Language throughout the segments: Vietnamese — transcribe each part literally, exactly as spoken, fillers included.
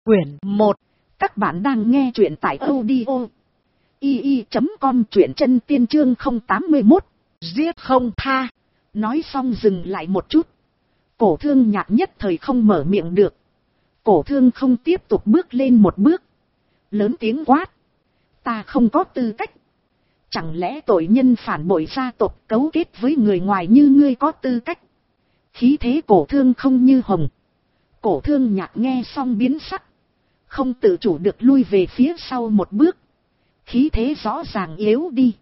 Quyển một. Các bạn đang nghe truyện tại audio i i chấm com, truyện chân tiên chương không tám mốt. Giết không tha. Nói xong dừng lại một chút. Cổ Thương Nhạc nhất thời không mở miệng được. Cổ Thương không tiếp tục bước lên một bước. Lớn tiếng quát. Ta không có tư cách. Chẳng lẽ tội nhân phản bội gia tộc cấu kết với người ngoài như ngươi có tư cách? Khí thế Cổ Thương không như hồng. Cổ Thương Nhạc nghe xong biến sắc. Không tự chủ được lui về phía sau một bước. Khí thế rõ ràng yếu đi.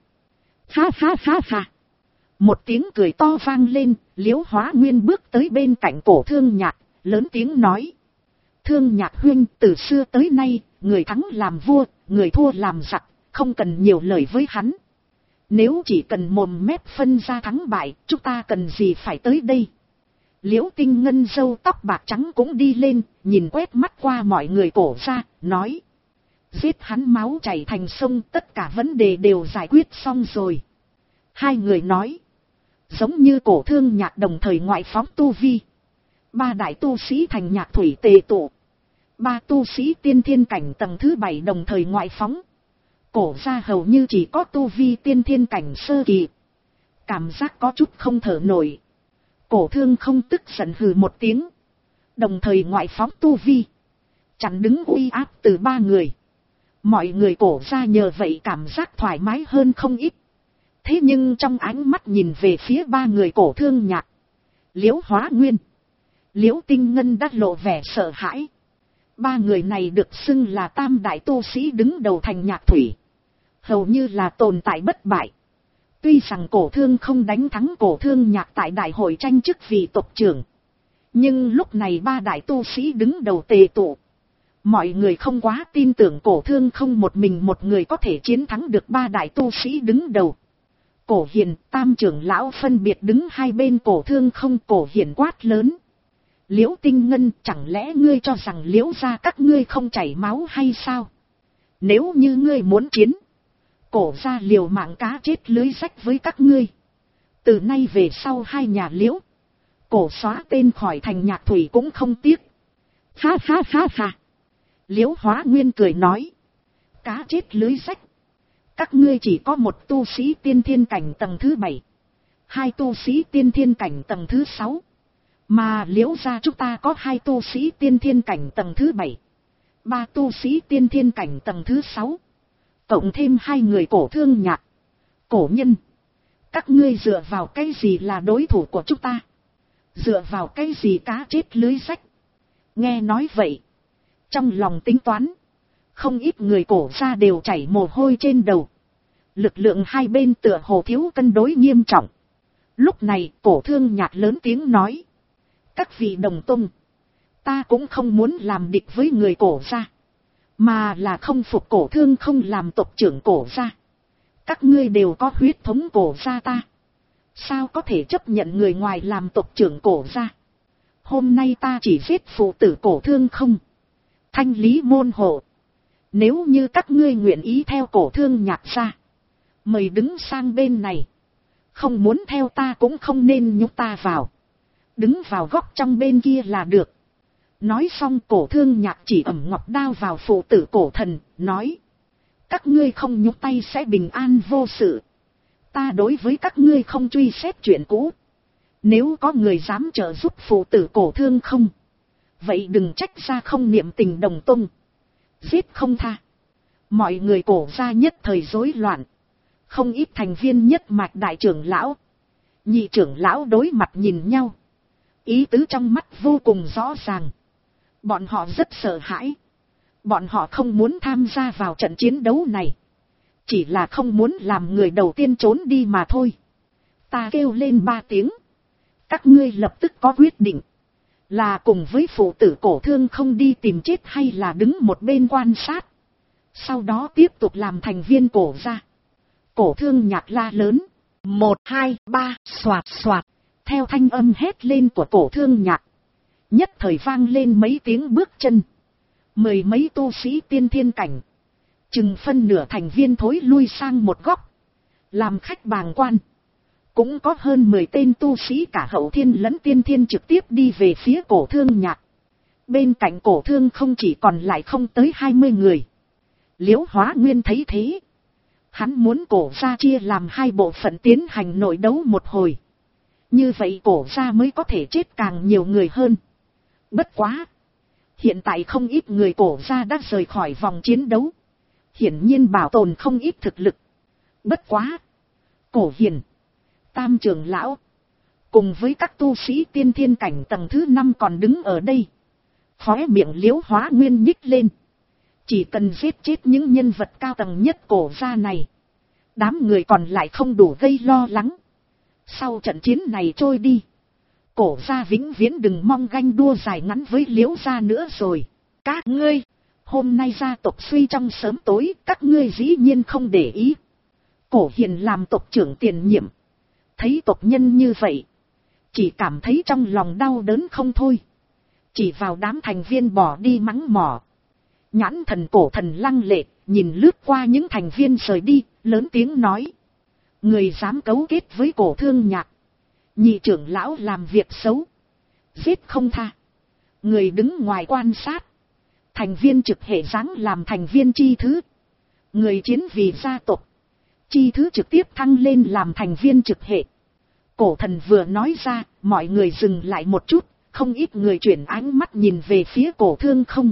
Ha ha ha ha. Một tiếng cười to vang lên. Liễu Hóa Nguyên bước tới bên cạnh Cổ Thương Nhạc, lớn tiếng nói. Thương Nhạc huynh, từ xưa tới nay, người thắng làm vua, người thua làm giặc, không cần nhiều lời với hắn. Nếu chỉ cần mồm mép phân ra thắng bại, chúng ta cần gì phải tới đây? Liễu Tinh Ngân râu tóc bạc trắng cũng đi lên, nhìn quét mắt qua mọi người Cổ ra, nói. Giết hắn máu chảy thành sông, tất cả vấn đề đều giải quyết xong rồi. Hai người nói. Giống như Cổ Thương Nhạc đồng thời ngoại phóng tu vi. Ba đại tu sĩ thành nhạc thủy tề tụ. Ba tu sĩ tiên thiên cảnh tầng thứ bảy đồng thời ngoại phóng. Cổ ra hầu như chỉ có tu vi tiên thiên cảnh sơ kỳ. Cảm giác có chút không thở nổi. Cổ Thương không tức giận hừ một tiếng. Đồng thời ngoại phóng tu vi. Chặn đứng uy áp từ ba người. Mọi người Cổ ra nhờ vậy cảm giác thoải mái hơn không ít. Thế nhưng trong ánh mắt nhìn về phía ba người Cổ Thương Nhạc, Liễu Hóa Nguyên, Liễu Tinh Ngân đã lộ vẻ sợ hãi. Ba người này được xưng là tam đại tu sĩ đứng đầu thành nhạc thủy. Hầu như là tồn tại bất bại. Tuy rằng Cổ Thương không đánh thắng Cổ Thương Nhạc tại đại hội tranh chức vị tộc trưởng. Nhưng lúc này ba đại tu sĩ đứng đầu tề tụ. Mọi người không quá tin tưởng Cổ Thương không một mình một người có thể chiến thắng được ba đại tu sĩ đứng đầu. Cổ Hiền, tam trưởng lão phân biệt đứng hai bên Cổ Thương không. Cổ Hiền quát lớn. Liễu Tinh Ngân, chẳng lẽ ngươi cho rằng Liễu gia các ngươi không chảy máu hay sao? Nếu như ngươi muốn chiến, Cổ gia liều mạng cá chết lưới rách với các ngươi. Từ nay về sau hai nhà Liễu, Cổ xóa tên khỏi thành nhạc thủy cũng không tiếc. Ha ha ha ha. Liễu Hóa Nguyên cười nói. Cá chết lưới rách. Các ngươi chỉ có một tu sĩ tiên thiên cảnh tầng thứ bảy. Hai tu sĩ tiên thiên cảnh tầng thứ sáu. Mà Liễu gia chúng ta có hai tu sĩ tiên thiên cảnh tầng thứ bảy. Ba tu sĩ tiên thiên cảnh tầng thứ sáu. Cộng thêm hai người Cổ Thương Nhạc, Cổ Nhân. Các ngươi dựa vào cái gì là đối thủ của chúng ta? Dựa vào cái gì cá chết lưới rách? Nghe nói vậy, trong lòng tính toán, không ít người Cổ gia đều chảy mồ hôi trên đầu. Lực lượng hai bên tựa hồ thiếu cân đối nghiêm trọng. Lúc này Cổ Thương Nhạc lớn tiếng nói. Các vị đồng tông, ta cũng không muốn làm địch với người Cổ gia, mà là không phục Cổ Thương không làm tộc trưởng Cổ gia. Các ngươi đều có huyết thống Cổ gia ta, sao có thể chấp nhận người ngoài làm tộc trưởng Cổ gia? Hôm nay ta chỉ giết phụ tử Cổ Thương không, thanh lý môn hộ. Nếu như các ngươi nguyện ý theo Cổ Thương Nhạc gia, mời đứng sang bên này. Không muốn theo ta cũng không nên nhúc ta vào. Đứng vào góc trong bên kia là được. Nói xong Cổ Thương Nhạc chỉ ẩm ngọc đao vào phụ tử Cổ Thần, nói. Các ngươi không nhúc tay sẽ bình an vô sự. Ta đối với các ngươi không truy xét chuyện cũ. Nếu có người dám trợ giúp phụ tử Cổ Thương không, vậy đừng trách ra không niệm tình đồng tông. Giết không tha. Mọi người Cổ gia nhất thời rối loạn. Không ít thành viên nhất mạch đại trưởng lão, nhị trưởng lão đối mặt nhìn nhau. Ý tứ trong mắt vô cùng rõ ràng. Bọn họ rất sợ hãi. Bọn họ không muốn tham gia vào trận chiến đấu này. Chỉ là không muốn làm người đầu tiên trốn đi mà thôi. Ta kêu lên ba tiếng. Các ngươi lập tức có quyết định. Là cùng với phụ tử Cổ Thương không đi tìm chết hay là đứng một bên quan sát. Sau đó tiếp tục làm thành viên Cổ gia. Cổ Thương Nhạc la lớn. Một, hai, ba, xoạt xoạt. Theo thanh âm hét lên của Cổ Thương Nhạc, nhất thời vang lên mấy tiếng bước chân. Mười mấy tu sĩ tiên thiên cảnh, chừng phân nửa thành viên thối lui sang một góc, làm khách bàng quan. Cũng có hơn mười tên tu sĩ cả hậu thiên lẫn tiên thiên trực tiếp đi về phía Cổ Thương Nhạc. Bên cạnh Cổ Thương không chỉ còn lại không tới hai mươi người. Liễu Hóa Nguyên thấy thế. Hắn muốn Cổ gia chia làm hai bộ phận tiến hành nội đấu một hồi. Như vậy Cổ gia mới có thể chết càng nhiều người hơn. Bất quá. Hiện tại không ít người Cổ gia đã rời khỏi vòng chiến đấu. Hiển nhiên bảo tồn không ít thực lực. Bất quá. Cổ Hiền, Tam trưởng lão, cùng với các tu sĩ tiên thiên cảnh tầng thứ năm còn đứng ở đây. Khóe miệng Liễu Hóa Nguyên nhích lên. Chỉ cần giết chết những nhân vật cao tầng nhất Cổ gia này, đám người còn lại không đủ gây lo lắng. Sau trận chiến này trôi đi, Cổ gia vĩnh viễn đừng mong ganh đua dài ngắn với Liễu gia nữa rồi. Các ngươi, hôm nay gia tộc suy trong sớm tối, các ngươi dĩ nhiên không để ý. Cổ Hiền làm tộc trưởng tiền nhiệm, thấy tộc nhân như vậy, chỉ cảm thấy trong lòng đau đớn không thôi. Chỉ vào đám thành viên bỏ đi mắng mỏ. Nhãn thần Cổ Thần lăng lệ, nhìn lướt qua những thành viên rời đi, lớn tiếng nói. Người dám cấu kết với Cổ Thương Nhạc, nhị trưởng lão làm việc xấu, giết không tha. Người đứng ngoài quan sát, thành viên trực hệ giáng làm thành viên chi thứ. Người chiến vì gia tộc, chi thứ trực tiếp thăng lên làm thành viên trực hệ. Cổ Thần vừa nói ra, mọi người dừng lại một chút, không ít người chuyển ánh mắt nhìn về phía Cổ Thương không.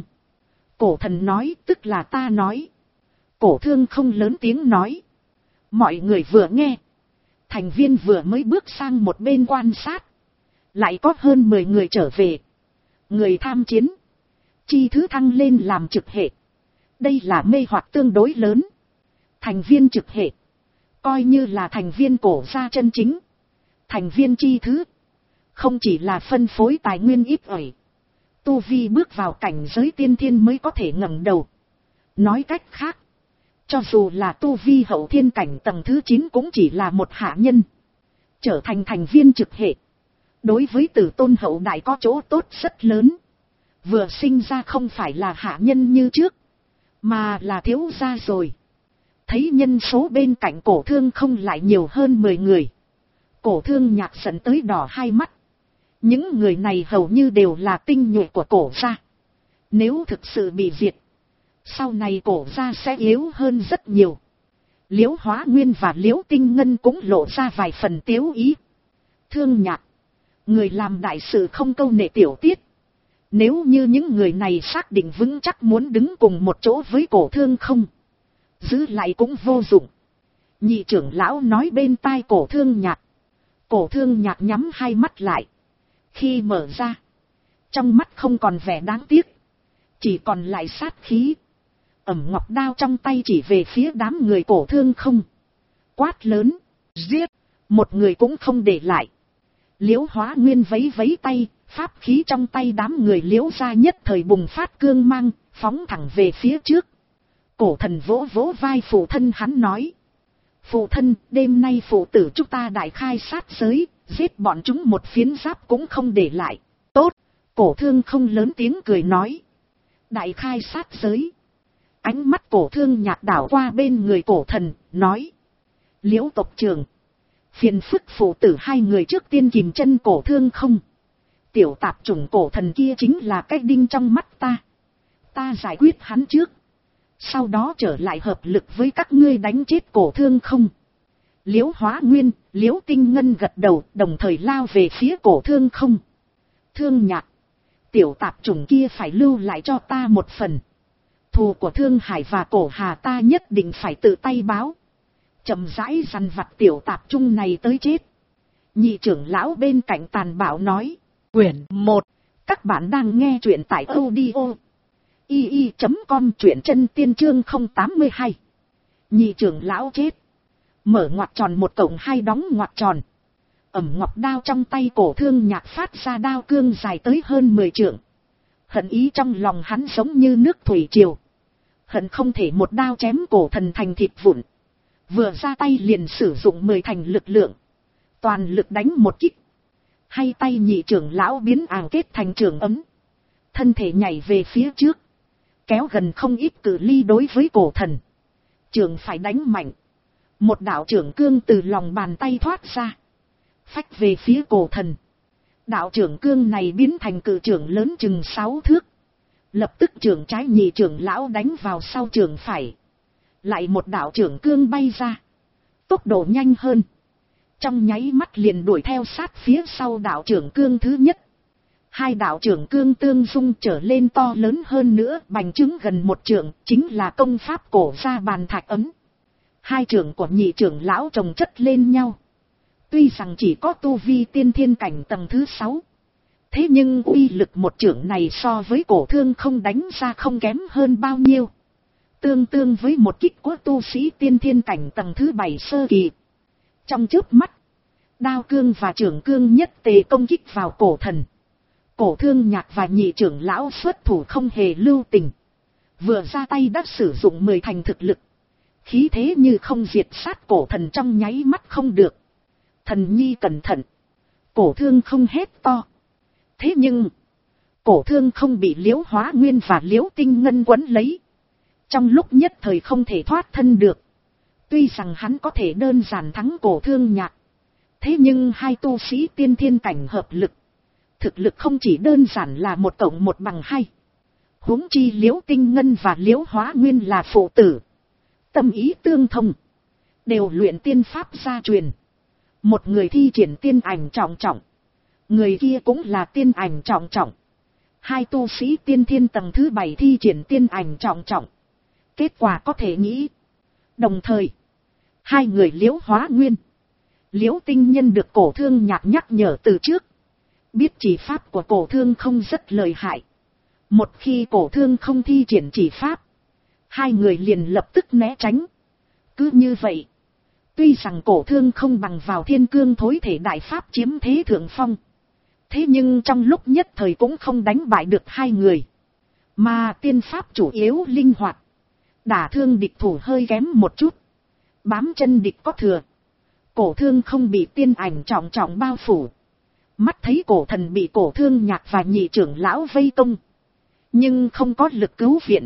Cổ Thần nói, tức là ta nói. Cổ Thương không lớn tiếng nói. Mọi người vừa nghe, thành viên vừa mới bước sang một bên quan sát, lại có hơn mười người trở về. Người tham chiến, chi thứ thăng lên làm trực hệ. Đây là mê hoặc tương đối lớn. Thành viên trực hệ, coi như là thành viên Cổ gia chân chính. Thành viên chi thứ, không chỉ là phân phối tài nguyên ít ỏi, tu vi bước vào cảnh giới tiên thiên mới có thể ngẩng đầu. Nói cách khác, cho dù là tu vi hậu thiên cảnh tầng thứ chín cũng chỉ là một hạ nhân. Trở thành thành viên trực hệ, đối với tử tôn hậu đại có chỗ tốt rất lớn. Vừa sinh ra không phải là hạ nhân như trước, mà là thiếu gia rồi. Thấy nhân số bên cạnh Cổ Thương không lại nhiều hơn mười người, Cổ Thương Nhạc giận tới đỏ hai mắt. Những người này hầu như đều là tinh nhuệ của Cổ gia. Nếu thực sự bị diệt, sau này Cổ gia sẽ yếu hơn rất nhiều. Liễu Hóa Nguyên và Liễu Tinh Ngân cũng lộ ra vài phần tiếu ý. Thương Nhạc, người làm đại sự không câu nệ tiểu tiết. Nếu như những người này xác định vững chắc muốn đứng cùng một chỗ với Cổ Thương không, giữ lại cũng vô dụng. Nhị trưởng lão nói bên tai Cổ Thương Nhạc. Cổ Thương Nhạc nhắm hai mắt lại. Khi mở ra, trong mắt không còn vẻ đáng tiếc, chỉ còn lại sát khí. Ẩm ngọc đao trong tay chỉ về phía đám người Cổ Thương không. Quát lớn, giết, một người cũng không để lại. Liễu Hóa Nguyên vấy vấy tay, pháp khí trong tay đám người Liễu gia nhất thời bùng phát cương mang, phóng thẳng về phía trước. Cổ Thần vỗ vỗ vai phụ thân hắn nói. Phụ thân, đêm nay phụ tử chúng ta đại khai sát giới, giết bọn chúng một phiến giáp cũng không để lại. Tốt, Cổ Thương không lớn tiếng cười nói. Đại khai sát giới. Ánh mắt Cổ Thương Nhạc đảo qua bên người Cổ Thần, nói. Liễu tộc trưởng, phiền phức phụ tử hai người trước tiên kìm chân Cổ Thương không. Tiểu tạp chủng Cổ Thần kia chính là cái đinh trong mắt ta. Ta giải quyết hắn trước, sau đó trở lại hợp lực với các ngươi đánh chết Cổ Thương không. Liễu Hóa Nguyên, Liễu Tinh Ngân gật đầu, đồng thời lao về phía Cổ Thương không. Thương Nhạc, tiểu tạp chủng kia phải lưu lại cho ta một phần. Thù của Thương Hải và Cổ Hà ta nhất định phải tự tay báo. Chậm rãi dằn vặt tiểu tạp trung này tới chết. Nhị trưởng lão bên cạnh tàn bạo nói. Quyển một. Các bạn đang nghe truyện tại audio i i chấm com, truyện chân tiên chương không tám mươi hai. Nhị trưởng lão chết. Mở ngoặc tròn một cộng hai đóng ngoặc tròn. Ẩm ngọc đao trong tay Cổ Thương Nhạc phát ra đao cương dài tới hơn mười trượng. Hận ý trong lòng hắn giống như nước thủy triều. Hận không thể một đao chém Cổ Thần thành thịt vụn. Vừa ra tay liền sử dụng mười thành lực lượng, toàn lực đánh một kích. Hay tay nhị trưởng lão biến ảo kết thành trường ấm, thân thể nhảy về phía trước, kéo gần không ít cự ly đối với Cổ Thần. Trường phải đánh mạnh, một đạo trưởng cương từ lòng bàn tay thoát ra, phách về phía Cổ Thần. Đạo trưởng cương này biến thành cự trưởng lớn chừng sáu thước, Lập tức trưởng trái nhị trưởng lão đánh vào sau trưởng phải. Lại một đạo trưởng cương bay ra. Tốc độ nhanh hơn. Trong nháy mắt liền đuổi theo sát phía sau đạo trưởng cương thứ nhất. Hai đạo trưởng cương tương dung trở lên to lớn hơn nữa, bành trướng gần một trượng, chính là công pháp cổ ra bàn thạch ấm. Hai trưởng của nhị trưởng lão chồng chất lên nhau. Tuy rằng chỉ có tu vi tiên thiên cảnh tầng thứ sáu. Thế nhưng uy lực một trưởng này so với cổ thương không đánh ra không kém hơn bao nhiêu. Tương tương với một kích của tu sĩ tiên thiên cảnh tầng thứ bảy sơ kỳ. Trong chớp mắt, đao cương và trưởng cương nhất tề công kích vào cổ thần. Cổ thương nhạc và nhị trưởng lão xuất thủ không hề lưu tình. Vừa ra tay đã sử dụng mười thành thực lực. Khí thế như không diệt sát cổ thần trong nháy mắt không được. Thần nhi cẩn thận. Cổ thương không hét to. Thế nhưng, cổ thương không bị Liễu Hóa Nguyên và Liễu Tinh Ngân quấn lấy. Trong lúc nhất thời không thể thoát thân được. Tuy rằng hắn có thể đơn giản thắng cổ thương nhạc. Thế nhưng hai tu sĩ tiên thiên cảnh hợp lực. Thực lực không chỉ đơn giản là một cộng một bằng hai. Huống chi Liễu Tinh Ngân và Liễu Hóa Nguyên là phụ tử. Tâm ý tương thông. Đều luyện tiên pháp gia truyền. Một người thi triển tiên ảnh trọng trọng. Người kia cũng là tiên ảnh trọng trọng. Hai tu sĩ tiên thiên tầng thứ bảy thi triển tiên ảnh trọng trọng. Kết quả có thể nghĩ. Đồng thời, hai người Liễu Hóa Nguyên, Liễu Tinh Nhân được cổ thương nhạc nhắc nhở từ trước. Biết chỉ pháp của cổ thương không rất lợi hại. Một khi cổ thương không thi triển chỉ pháp, hai người liền lập tức né tránh. Cứ như vậy, tuy rằng cổ thương không bằng vào thiên cương thối thể đại pháp chiếm thế thượng phong. Thế nhưng trong lúc nhất thời cũng không đánh bại được hai người. Mà tiên pháp chủ yếu linh hoạt. Đả thương địch thủ hơi kém một chút. Bám chân địch có thừa. Cổ thương không bị tiên ảnh trọng trọng bao phủ. Mắt thấy cổ thần bị cổ thương nhạc và nhị trưởng lão vây công. Nhưng không có lực cứu viện.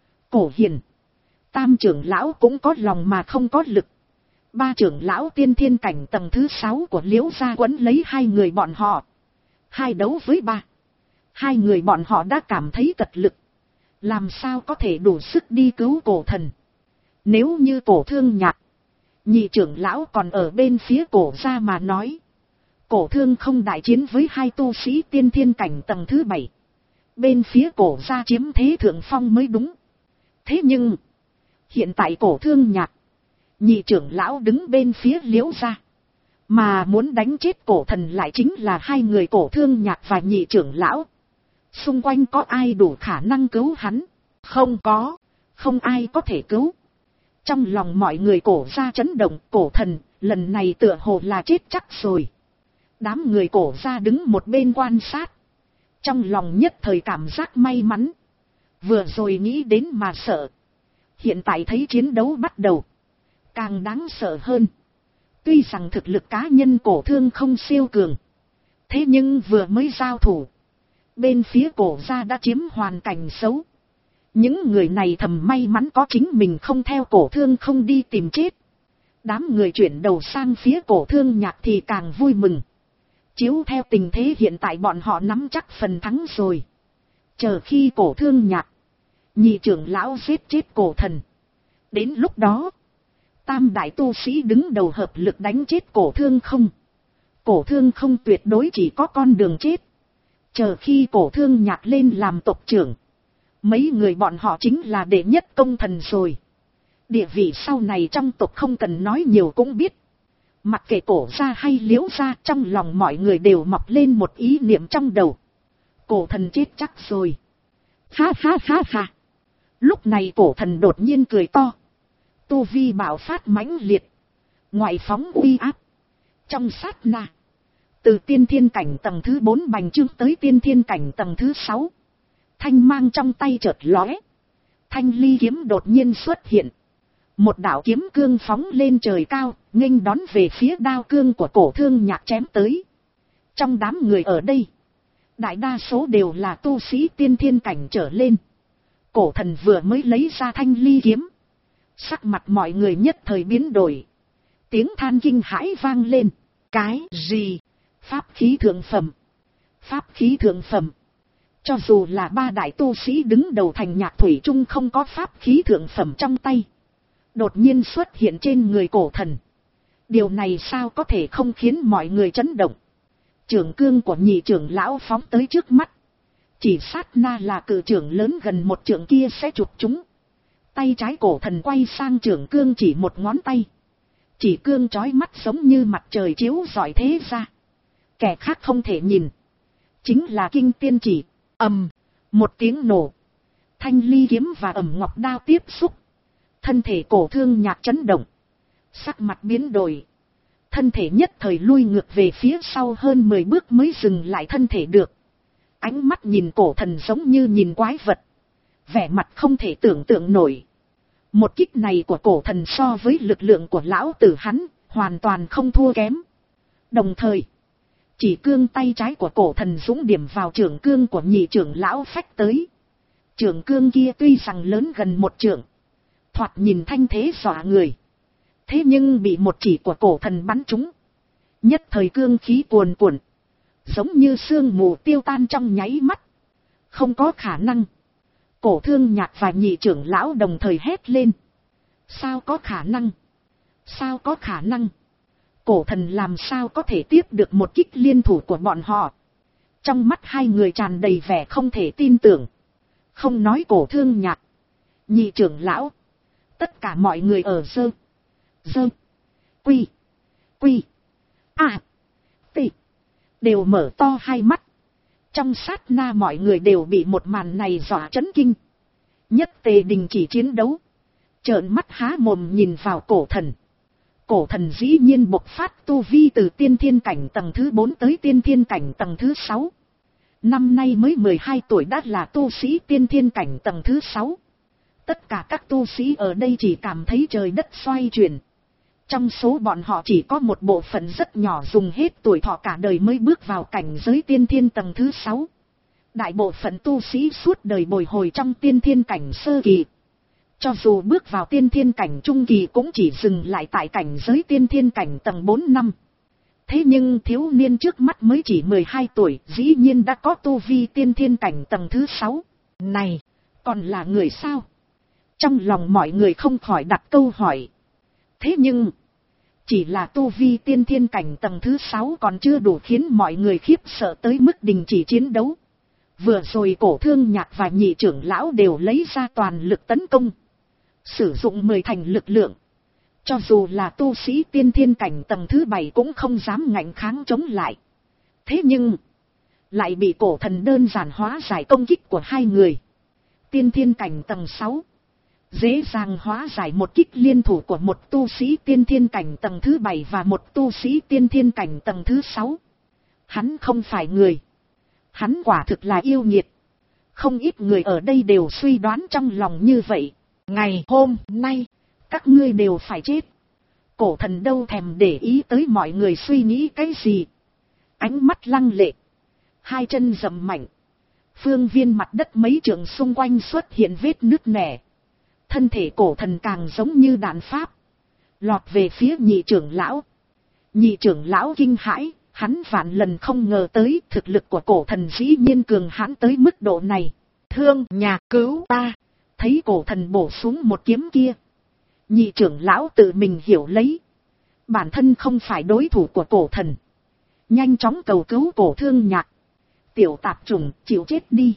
Cổ hiền, tam trưởng lão cũng có lòng mà không có lực. Ba trưởng lão tiên thiên cảnh tầng thứ sáu của Liễu gia quấn lấy hai người bọn họ. Hai đấu với ba. Hai người bọn họ đã cảm thấy cật lực. Làm sao có thể đủ sức đi cứu cổ thần. Nếu như cổ thương nhạc, nhị trưởng lão còn ở bên phía cổ gia mà nói. Cổ thương không đại chiến với hai tu sĩ tiên thiên cảnh tầng thứ bảy. Bên phía cổ gia chiếm thế thượng phong mới đúng. Thế nhưng, hiện tại cổ thương nhạc, nhị trưởng lão đứng bên phía Liễu gia. Mà muốn đánh chết cổ thần lại chính là hai người cổ thương nhạc và nhị trưởng lão. Xung quanh có ai đủ khả năng cứu hắn? Không có, không ai có thể cứu. Trong lòng mọi người cổ gia chấn động, cổ thần, lần này tựa hồ là chết chắc rồi. Đám người cổ gia đứng một bên quan sát. Trong lòng nhất thời cảm giác may mắn. Vừa rồi nghĩ đến mà sợ. Hiện tại thấy chiến đấu bắt đầu. Càng đáng sợ hơn. Tuy rằng thực lực cá nhân cổ thương không siêu cường. Thế nhưng vừa mới giao thủ. Bên phía cổ gia đã chiếm hoàn cảnh xấu. Những người này thầm may mắn có chính mình không theo cổ thương không đi tìm chết. Đám người chuyển đầu sang phía cổ thương nhạc thì càng vui mừng. Chiếu theo tình thế hiện tại bọn họ nắm chắc phần thắng rồi. Chờ khi cổ thương nhạc, nhị trưởng lão giết chết cổ thần. Đến lúc đó, tam đại tu sĩ đứng đầu hợp lực đánh chết cổ thương không. Cổ thương không tuyệt đối chỉ có con đường chết. Chờ khi cổ thương nhạc lên làm tộc trưởng, mấy người bọn họ chính là đệ nhất công thần rồi. Địa vị sau này trong tộc không cần nói nhiều cũng biết. Mặc kệ cổ gia hay Liễu gia, trong lòng mọi người đều mọc lên một ý niệm trong đầu. Cổ thần chết chắc rồi. Ha ha ha ha. Lúc này cổ thần đột nhiên cười to. Tu vi bạo phát mãnh liệt. Ngoại phóng uy áp. Trong sát na, từ tiên thiên cảnh tầng thứ bốn bành trướng tới tiên thiên cảnh tầng thứ sáu. Thanh mang trong tay chợt lóe. Thanh ly kiếm đột nhiên xuất hiện. Một đạo kiếm cương phóng lên trời cao, nghênh đón về phía đao cương của cổ thương nhạc chém tới. Trong đám người ở đây, đại đa số đều là tu sĩ tiên thiên cảnh trở lên. Cổ thần vừa mới lấy ra thanh ly kiếm. Sắc mặt mọi người nhất thời biến đổi. Tiếng than kinh hãi vang lên. Cái gì? Pháp khí thượng phẩm. Pháp khí thượng phẩm. Cho dù là ba đại tu sĩ đứng đầu thành nhạc thủy chung không có pháp khí thượng phẩm trong tay, đột nhiên xuất hiện trên người cổ thần. Điều này sao có thể không khiến mọi người chấn động. Trưởng cương của nhị trưởng lão phóng tới trước mắt. Chỉ sát na là cự trưởng lớn gần một trưởng kia sẽ chụp chúng. Tay trái cổ thần quay sang trưởng cương chỉ một ngón tay. Chỉ cương chói mắt giống như mặt trời chiếu rọi thế ra. Kẻ khác không thể nhìn. Chính là kinh tiên chỉ. Ầm, một tiếng nổ. Thanh ly kiếm và ẩm ngọc đao tiếp xúc. Thân thể cổ thương nhạc chấn động. Sắc mặt biến đổi. Thân thể nhất thời lui ngược về phía sau hơn mười bước mới dừng lại thân thể được. Ánh mắt nhìn cổ thần giống như nhìn quái vật. Vẻ mặt không thể tưởng tượng nổi. Một kích này của cổ thần so với lực lượng của lão tử hắn, hoàn toàn không thua kém. Đồng thời, chỉ cương tay trái của cổ thần dũng điểm vào trưởng cương của nhị trưởng lão phách tới. Trưởng cương kia tuy rằng lớn gần một trượng, thoạt nhìn thanh thế dọa người. Thế nhưng bị một chỉ của cổ thần bắn trúng. Nhất thời cương khí cuồn cuộn, giống như sương mù tiêu tan trong nháy mắt. Không có khả năng. Cổ thương nhạc và nhị trưởng lão đồng thời hét lên. Sao có khả năng? Sao có khả năng? Cổ thần làm sao có thể tiếp được một kích liên thủ của bọn họ? Trong mắt hai người tràn đầy vẻ không thể tin tưởng. Không nói cổ thương nhạc, nhị trưởng lão, tất cả mọi người ở dơ, dơ, quy, quy, a, tị, đều mở to hai mắt. Trong sát na mọi người đều bị một màn này dọa chấn kinh. Nhất tề đình chỉ chiến đấu, trợn mắt há mồm nhìn vào cổ thần. Cổ thần dĩ nhiên bộc phát tu vi từ tiên thiên cảnh tầng thứ bốn tới tiên thiên cảnh tầng thứ sáu. Năm nay mới mười hai tuổi đã là tu sĩ tiên thiên cảnh tầng thứ sáu. Tất cả các tu sĩ ở đây chỉ cảm thấy trời đất xoay chuyển. Trong số bọn họ chỉ có một bộ phận rất nhỏ dùng hết tuổi thọ cả đời mới bước vào cảnh giới tiên thiên tầng thứ sáu. Đại bộ phận tu sĩ suốt đời bồi hồi trong tiên thiên cảnh sơ kỳ. Cho dù bước vào tiên thiên cảnh trung kỳ cũng chỉ dừng lại tại cảnh giới tiên thiên cảnh tầng bốn năm. Thế nhưng thiếu niên trước mắt mới chỉ mười hai tuổi, dĩ nhiên đã có tu vi tiên thiên cảnh tầng thứ sáu. Này, còn là người sao? Trong lòng mọi người không khỏi đặt câu hỏi. Thế nhưng, chỉ là tu vi tiên thiên cảnh tầng thứ sáu còn chưa đủ khiến mọi người khiếp sợ tới mức đình chỉ chiến đấu. Vừa rồi cổ thương nhạc và nhị trưởng lão đều lấy ra toàn lực tấn công. Sử dụng mười thành lực lượng. Cho dù là tu sĩ tiên thiên cảnh tầng thứ bảy cũng không dám ngạnh kháng chống lại. Thế nhưng, lại bị cổ thần đơn giản hóa giải công kích của hai người. Tiên thiên cảnh tầng sáu. Dễ dàng hóa giải một kích liên thủ của một tu sĩ tiên thiên cảnh tầng thứ bảy và một tu sĩ tiên thiên cảnh tầng thứ sáu. Hắn không phải người. Hắn quả thực là yêu nghiệt. Không ít người ở đây đều suy đoán trong lòng như vậy. Ngày hôm nay, các ngươi đều phải chết. Cổ thần đâu thèm để ý tới mọi người suy nghĩ cái gì. Ánh mắt lăng lệ. Hai chân dầm mạnh. Phương viên mặt đất mấy trượng xung quanh xuất hiện vết nứt nẻ. Thân thể cổ thần càng giống như đạn pháp. Lọt về phía nhị trưởng lão. Nhị trưởng lão kinh hãi. Hắn vạn lần không ngờ tới thực lực của cổ thần dĩ nhiên cường hãn tới mức độ này. Thương nhạc cứu ta. Thấy cổ thần bổ xuống một kiếm kia. Nhị trưởng lão tự mình hiểu lấy. Bản thân không phải đối thủ của cổ thần. Nhanh chóng cầu cứu cổ thương nhạc. Tiểu tạp chủng chịu chết đi.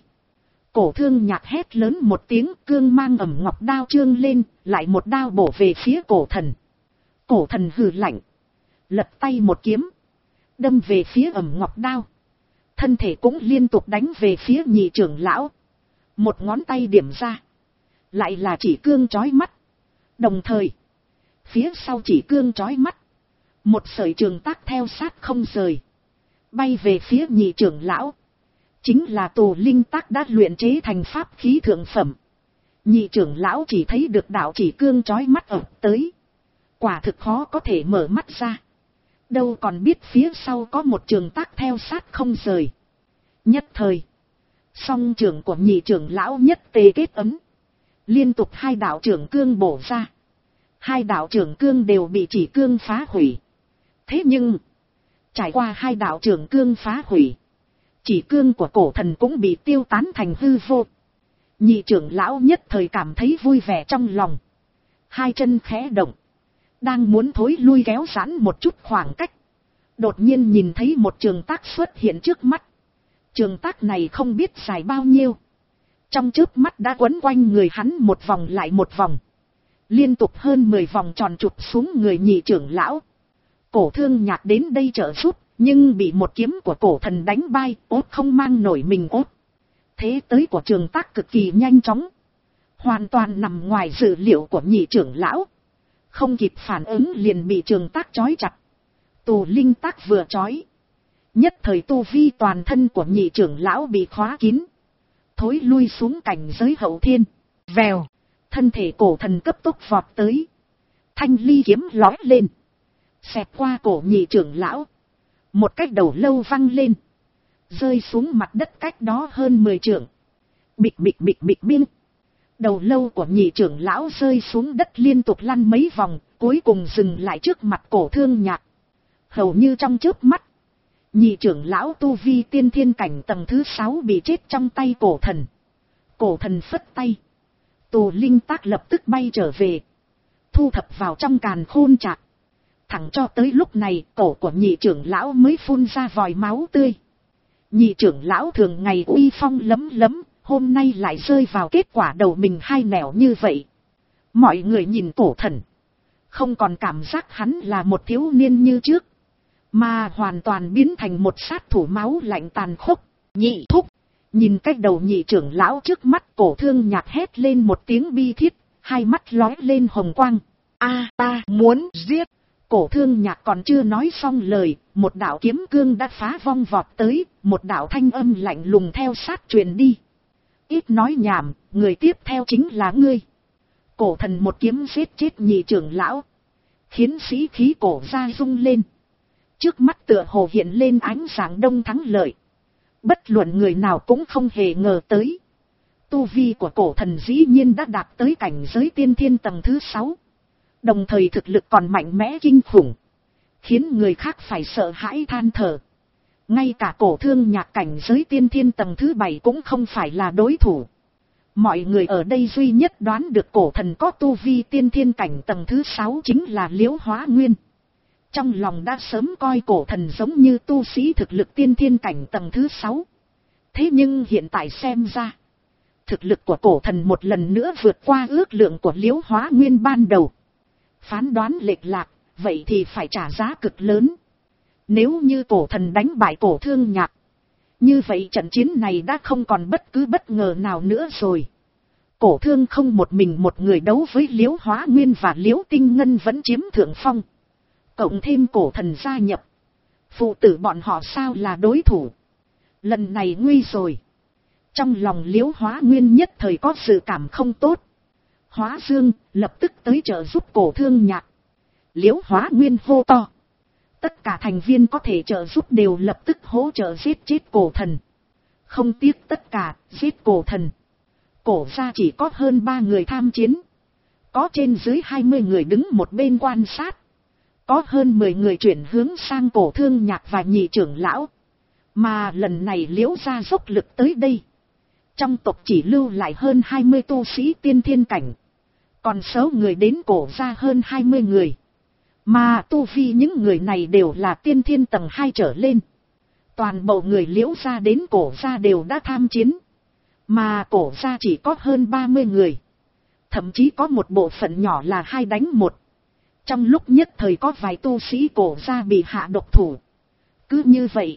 Cổ thương nhạc hét lớn một tiếng, cương mang ẩm ngọc đao trương lên, lại một đao bổ về phía cổ thần. Cổ thần hừ lạnh. Lật tay một kiếm. Đâm về phía ẩm ngọc đao. Thân thể cũng liên tục đánh về phía nhị trưởng lão. Một ngón tay điểm ra. Lại là chỉ cương chói mắt. Đồng thời, phía sau chỉ cương chói mắt. Một sợi trường tác theo sát không rời. Bay về phía nhị trưởng lão. Chính là tù linh tác đã luyện chế thành pháp khí thượng phẩm. Nhị trưởng lão chỉ thấy được đạo chỉ cương chói mắt ập tới. Quả thực khó có thể mở mắt ra. Đâu còn biết phía sau có một trường tác theo sát không rời. Nhất thời, song trưởng của nhị trưởng lão nhất tề kết ấm. Liên tục hai đạo trưởng cương bổ ra. Hai đạo trưởng cương đều bị chỉ cương phá hủy. Thế nhưng, trải qua hai đạo trưởng cương phá hủy, Chỉ cương của cổ thần cũng bị tiêu tán thành hư vô. Nhị trưởng lão nhất thời cảm thấy vui vẻ trong lòng. Hai chân khẽ động. Đang muốn thối lui kéo giãn một chút khoảng cách. Đột nhiên nhìn thấy một trường tác xuất hiện trước mắt. Trường tác này không biết dài bao nhiêu. Trong chớp mắt đã quấn quanh người hắn một vòng lại một vòng. Liên tục hơn mười vòng tròn chụp xuống người nhị trưởng lão. Cổ Thương Nhạc đến đây trợ giúp, nhưng bị một kiếm của cổ thần đánh bay, ốt không mang nổi mình ốt. Thế tới của trường tác cực kỳ nhanh chóng. Hoàn toàn nằm ngoài dự liệu của nhị trưởng lão. Không kịp phản ứng liền bị trường tác trói chặt. Tù linh tác vừa trói. Nhất thời tu vi toàn thân của nhị trưởng lão bị khóa kín. Thối lui xuống cảnh giới hậu thiên. Vèo. Thân thể cổ thần cấp tốc vọt tới. Thanh ly kiếm lói lên. Xẹt qua cổ nhị trưởng lão. Một cách đầu lâu văng lên. Rơi xuống mặt đất cách đó hơn mười trượng. Bịch bịch bịch bịch biên. Đầu lâu của nhị trưởng lão rơi xuống đất liên tục lăn mấy vòng. Cuối cùng dừng lại trước mặt cổ Thương Nhạc. Hầu như trong chớp mắt. Nhị trưởng lão tu vi tiên thiên cảnh tầng thứ sáu bị chết trong tay cổ thần. Cổ thần phất tay. Tù linh tác lập tức bay trở về. Thu thập vào trong càn khôn trạc. Thẳng cho tới lúc này cổ của nhị trưởng lão mới phun ra vòi máu tươi. Nhị trưởng lão thường ngày uy phong lấm lấm. Hôm nay lại rơi vào kết quả đầu mình hai nẻo như vậy. Mọi người nhìn cổ thần. Không còn cảm giác hắn là một thiếu niên như trước. Mà hoàn toàn biến thành một sát thủ máu lạnh tàn khốc. Nhị thúc. Nhìn cách đầu nhị trưởng lão trước mắt, cổ Thương Nhạc hét lên một tiếng bi thiết. Hai mắt lói lên hồng quang. A ta muốn giết. Cổ Thương Nhạc còn chưa nói xong lời. Một đạo kiếm cương đã phá vong vọt tới. Một đạo thanh âm lạnh lùng theo sát truyền đi. Ít nói nhảm, người tiếp theo chính là ngươi. Cổ thần một kiếm giết chết nhị trưởng lão. Khiến sĩ khí cổ ra rung lên. Trước mắt tựa hồ hiện lên ánh sáng đông thắng lợi. Bất luận người nào cũng không hề ngờ tới. Tu vi của cổ thần dĩ nhiên đã đạt tới cảnh giới tiên thiên tầng thứ sáu. Đồng thời thực lực còn mạnh mẽ kinh khủng. Khiến người khác phải sợ hãi than thở. Ngay cả cổ Thương Nhạc cảnh giới tiên thiên tầng thứ bảy cũng không phải là đối thủ. Mọi người ở đây duy nhất đoán được cổ thần có tu vi tiên thiên cảnh tầng thứ sáu chính là Liễu Hóa Nguyên. Trong lòng đã sớm coi cổ thần giống như tu sĩ thực lực tiên thiên cảnh tầng thứ sáu. Thế nhưng hiện tại xem ra, thực lực của cổ thần một lần nữa vượt qua ước lượng của Liễu Hóa Nguyên ban đầu. Phán đoán lệch lạc, vậy thì phải trả giá cực lớn. Nếu như cổ thần đánh bại cổ Thương Nhạc, như vậy trận chiến này đã không còn bất cứ bất ngờ nào nữa rồi. Cổ Thương không một mình một người đấu với Liễu Hóa Nguyên và Liễu Tinh Ngân vẫn chiếm thượng phong. Cộng thêm cổ thần gia nhập. Phụ tử bọn họ sao là đối thủ. Lần này nguy rồi. Trong lòng Liễu Hóa Nguyên nhất thời có sự cảm không tốt. Hóa Dương lập tức tới trợ giúp cổ Thương Nhạc. Liễu Hóa Nguyên hô to. Tất cả thành viên có thể trợ giúp đều lập tức hỗ trợ giết chết cổ thần. Không tiếc tất cả, giết cổ thần. Cổ gia chỉ có hơn ba người tham chiến. Có trên dưới hai mươi người đứng một bên quan sát. Có hơn mười người chuyển hướng sang cổ Thương Nhạc và nhị trưởng lão. Mà lần này Liễu gia dốc lực tới đây. Trong tộc chỉ lưu lại hơn hai mươi tu sĩ tiên thiên cảnh. Còn số người đến cổ gia hơn hai mươi người. Mà tu vi những người này đều là tiên thiên tầng hai trở lên. Toàn bộ người Liễu gia đến cổ gia đều đã tham chiến. Mà cổ gia chỉ có hơn ba mươi người. Thậm chí có một bộ phận nhỏ là hai đánh một. Trong lúc nhất thời có vài tu sĩ cổ gia bị hạ độc thủ. Cứ như vậy,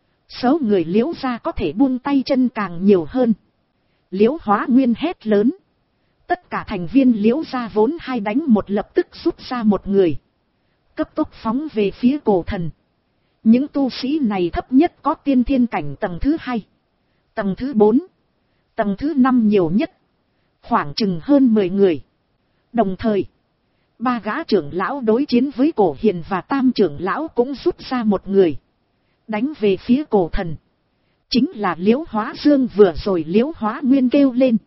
số người Liễu gia có thể buông tay chân càng nhiều hơn. Liễu Hóa Nguyên hét lớn. Tất cả thành viên Liễu gia vốn hai đánh một lập tức rút ra một người. Cấp tốc phóng về phía cổ thần. Những tu sĩ này thấp nhất có tiên thiên cảnh tầng thứ hai, tầng thứ bốn, tầng thứ năm nhiều nhất. Khoảng chừng hơn mười người. Đồng thời, ba gã trưởng lão đối chiến với cổ hiền và tam trưởng lão cũng rút ra một người. Đánh về phía cổ thần. Chính là Liễu Hóa Dương vừa rồi Liễu Hóa Nguyên kêu lên.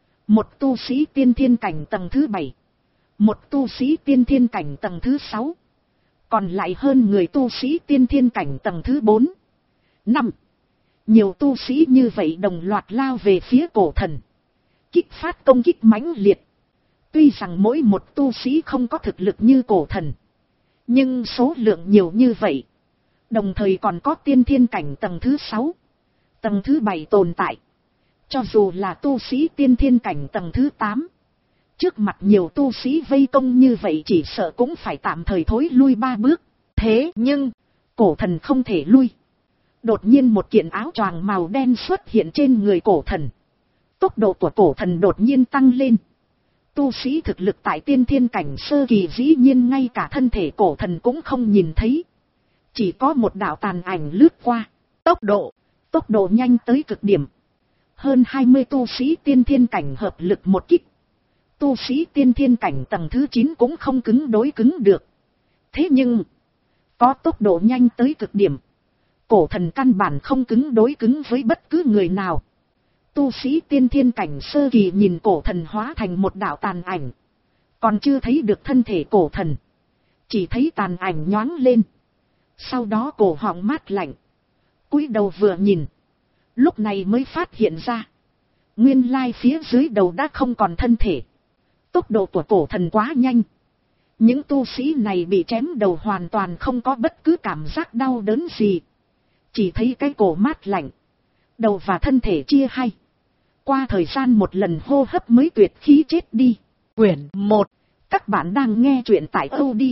Một tu sĩ tiên thiên cảnh tầng thứ bảy. Một tu sĩ tiên thiên cảnh tầng thứ sáu. Còn lại hơn người tu sĩ tiên thiên cảnh tầng thứ bốn, năm. Nhiều tu sĩ như vậy đồng loạt lao về phía cổ thần. Kích phát công kích mãnh liệt. Tuy rằng mỗi một tu sĩ không có thực lực như cổ thần. Nhưng số lượng nhiều như vậy. Đồng thời còn có tiên thiên cảnh tầng thứ sáu. Tầng thứ bảy tồn tại. Cho dù là tu sĩ tiên thiên cảnh tầng thứ tám. Trước mặt nhiều tu sĩ vây công như vậy chỉ sợ cũng phải tạm thời thối lui ba bước. Thế nhưng, cổ thần không thể lui. Đột nhiên một kiện áo choàng màu đen xuất hiện trên người cổ thần. Tốc độ của cổ thần đột nhiên tăng lên. Tu sĩ thực lực tại tiên thiên cảnh sơ kỳ dĩ nhiên ngay cả thân thể cổ thần cũng không nhìn thấy. Chỉ có một đạo tàn ảnh lướt qua. Tốc độ, tốc độ nhanh tới cực điểm. Hơn hai mươi tu sĩ tiên thiên cảnh hợp lực một kích. Tu sĩ tiên thiên cảnh tầng thứ chín cũng không cứng đối cứng được. Thế nhưng, có tốc độ nhanh tới cực điểm. Cổ thần căn bản không cứng đối cứng với bất cứ người nào. Tu sĩ tiên thiên cảnh sơ kỳ nhìn cổ thần hóa thành một đạo tàn ảnh. Còn chưa thấy được thân thể cổ thần. Chỉ thấy tàn ảnh nhoáng lên. Sau đó cổ họng mát lạnh. Cúi đầu vừa nhìn. Lúc này mới phát hiện ra. Nguyên lai phía dưới đầu đã không còn thân thể. Tốc độ của cổ thần quá nhanh. Những tu sĩ này bị chém đầu hoàn toàn không có bất cứ cảm giác đau đớn gì. Chỉ thấy cái cổ mát lạnh. Đầu và thân thể chia hai. Qua thời gian một lần hô hấp mới tuyệt khí chết đi. Quyển một. Các bạn đang nghe truyện tại audio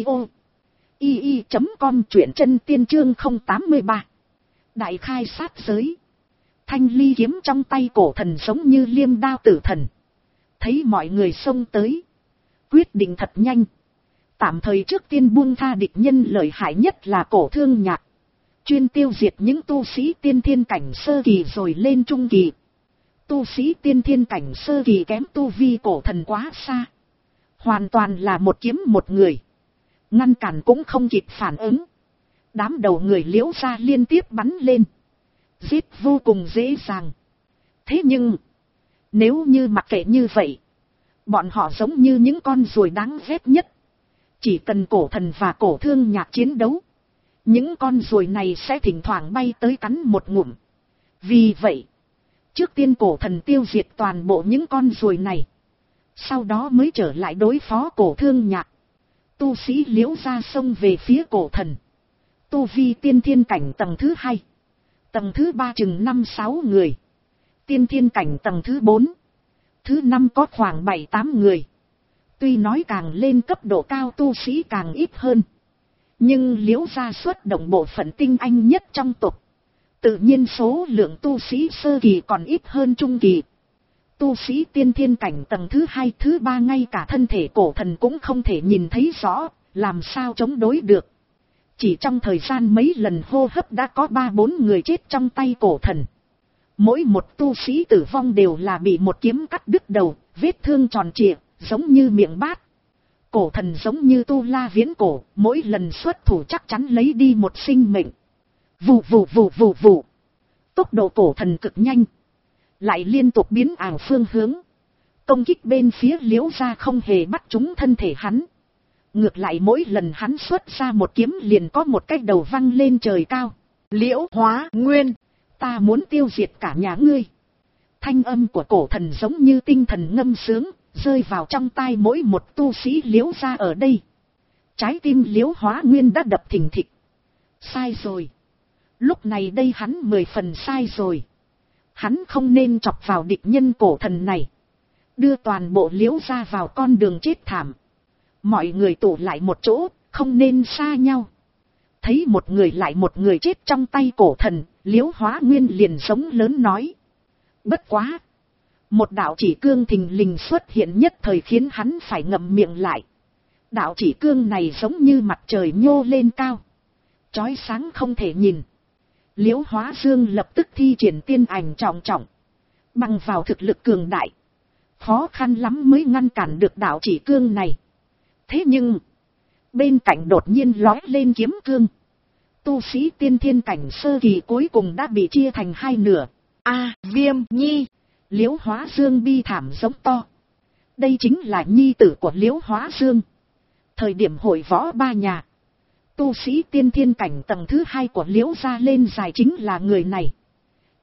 i i chấm com, truyện chân tiên chương không tám ba. Đại khai sát giới. Thanh ly kiếm trong tay cổ thần giống như liêm đao tử thần. Thấy mọi người xông tới. Quyết định thật nhanh. Tạm thời trước tiên buông tha địch nhân lợi hại nhất là cổ thương nhạc. Chuyên tiêu diệt những tu sĩ tiên thiên cảnh sơ kỳ rồi lên trung kỳ. Tu sĩ tiên thiên cảnh sơ kỳ kém tu vi cổ thần quá xa. Hoàn toàn là một kiếm một người. Ngăn cản cũng không kịp phản ứng. Đám đầu người liễu ra liên tiếp bắn lên. Giết vô cùng dễ dàng. Thế nhưng, nếu như mặc kệ như vậy, bọn họ giống như những con ruồi đáng ghét nhất. Chỉ cần cổ thần và cổ thương nhạc chiến đấu, những con ruồi này sẽ thỉnh thoảng bay tới cắn một ngụm. Vì vậy, trước tiên cổ thần tiêu diệt toàn bộ những con ruồi này. Sau đó mới trở lại đối phó cổ thương nhạc. Tu sĩ liễu ra sông về phía cổ thần. Tu vi tiên thiên cảnh tầng thứ hai. Tầng thứ ba chừng năm sáu người. Tiên thiên cảnh tầng thứ bốn. Thứ năm có khoảng bảy tám người. Tuy nói càng lên cấp độ cao tu sĩ càng ít hơn. Nhưng liễu gia xuất động bộ phận tinh anh nhất trong tộc. Tự nhiên số lượng tu sĩ sơ kỳ còn ít hơn trung kỳ. Tu sĩ tiên thiên cảnh tầng thứ hai thứ ba ngay cả thân thể cổ thần cũng không thể nhìn thấy rõ. Làm sao chống đối được. Chỉ trong thời gian mấy lần hô hấp đã có ba bốn người chết trong tay cổ thần. Mỗi một tu sĩ tử vong đều là bị một kiếm cắt đứt đầu, vết thương tròn trịa, giống như miệng bát. Cổ thần giống như tu la viễn cổ, mỗi lần xuất thủ chắc chắn lấy đi một sinh mệnh. Vù vù vù vù vù. Tốc độ cổ thần cực nhanh. Lại liên tục biến ảo phương hướng. Công kích bên phía liễu ra không hề bắt trúng thân thể hắn. Ngược lại mỗi lần hắn xuất ra một kiếm liền có một cái đầu văng lên trời cao. Liễu Hóa Nguyên, ta muốn tiêu diệt cả nhà ngươi. Thanh âm của cổ thần giống như tinh thần ngâm sướng, rơi vào trong tai mỗi một tu sĩ liễu ra ở đây. Trái tim Liễu Hóa Nguyên đã đập thình thịch. Sai rồi. Lúc này đây hắn mười phần sai rồi. Hắn không nên chọc vào địch nhân cổ thần này. Đưa toàn bộ liễu ra vào con đường chết thảm. Mọi người tụ lại một chỗ, không nên xa nhau. Thấy một người lại một người chết trong tay cổ thần, Liễu Hóa Nguyên liền sống lớn nói. Bất quá. Một đạo chỉ cương thình lình xuất hiện nhất thời khiến hắn phải ngậm miệng lại. Đạo chỉ cương này giống như mặt trời nhô lên cao. Chói sáng không thể nhìn. Liễu Hóa Dương lập tức thi triển tiên ảnh trọng trọng. Bằng vào thực lực cường đại. Khó khăn lắm mới ngăn cản được đạo chỉ cương này. Thế nhưng, bên cạnh đột nhiên lói lên kiếm cương. Tu sĩ tiên thiên cảnh sơ kỳ cuối cùng đã bị chia thành hai nửa. A, Viêm Nhi. Liễu Hóa Dương bi thảm giống to. Đây chính là nhi tử của Liễu Hóa Dương. Thời điểm hội võ ba nhà. Tu sĩ tiên thiên cảnh tầng thứ hai của Liễu gia lên dài chính là người này.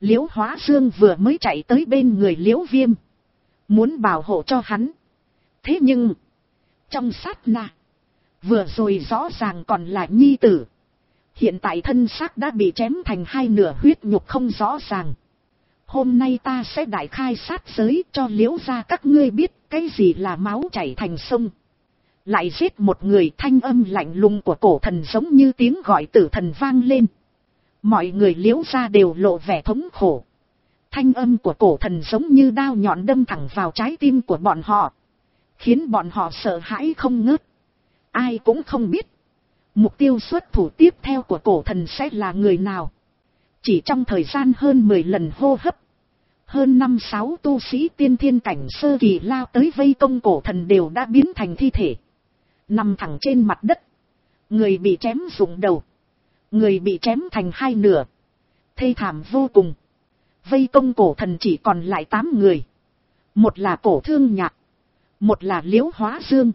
Liễu Hóa Dương vừa mới chạy tới bên người Liễu Viêm, muốn bảo hộ cho hắn. Thế nhưng, trong sát na, vừa rồi rõ ràng còn là nhi tử, hiện tại thân xác đã bị chém thành hai nửa, huyết nhục không rõ ràng. Hôm nay ta sẽ đại khai sát giới cho Liễu gia các ngươi biết cái gì là máu chảy thành sông. Lại giết một người, thanh âm lạnh lùng của cổ thần giống như tiếng gọi tử thần vang lên. Mọi người Liễu gia đều lộ vẻ thống khổ. Thanh âm của cổ thần giống như đao nhọn đâm thẳng vào trái tim của bọn họ, khiến bọn họ sợ hãi không ngớt. Ai cũng không biết mục tiêu xuất thủ tiếp theo của cổ thần sẽ là người nào. Chỉ trong thời gian hơn mười lần hô hấp, hơn năm sáu tu sĩ tiên thiên cảnh sơ kỳ lao tới vây công cổ thần đều đã biến thành thi thể, nằm thẳng trên mặt đất. Người bị chém rụng đầu, người bị chém thành hai nửa, thê thảm vô cùng. Vây công cổ thần chỉ còn lại tám người. Một là Cổ Thương Nhạc, một là Liễu Hóa Dương.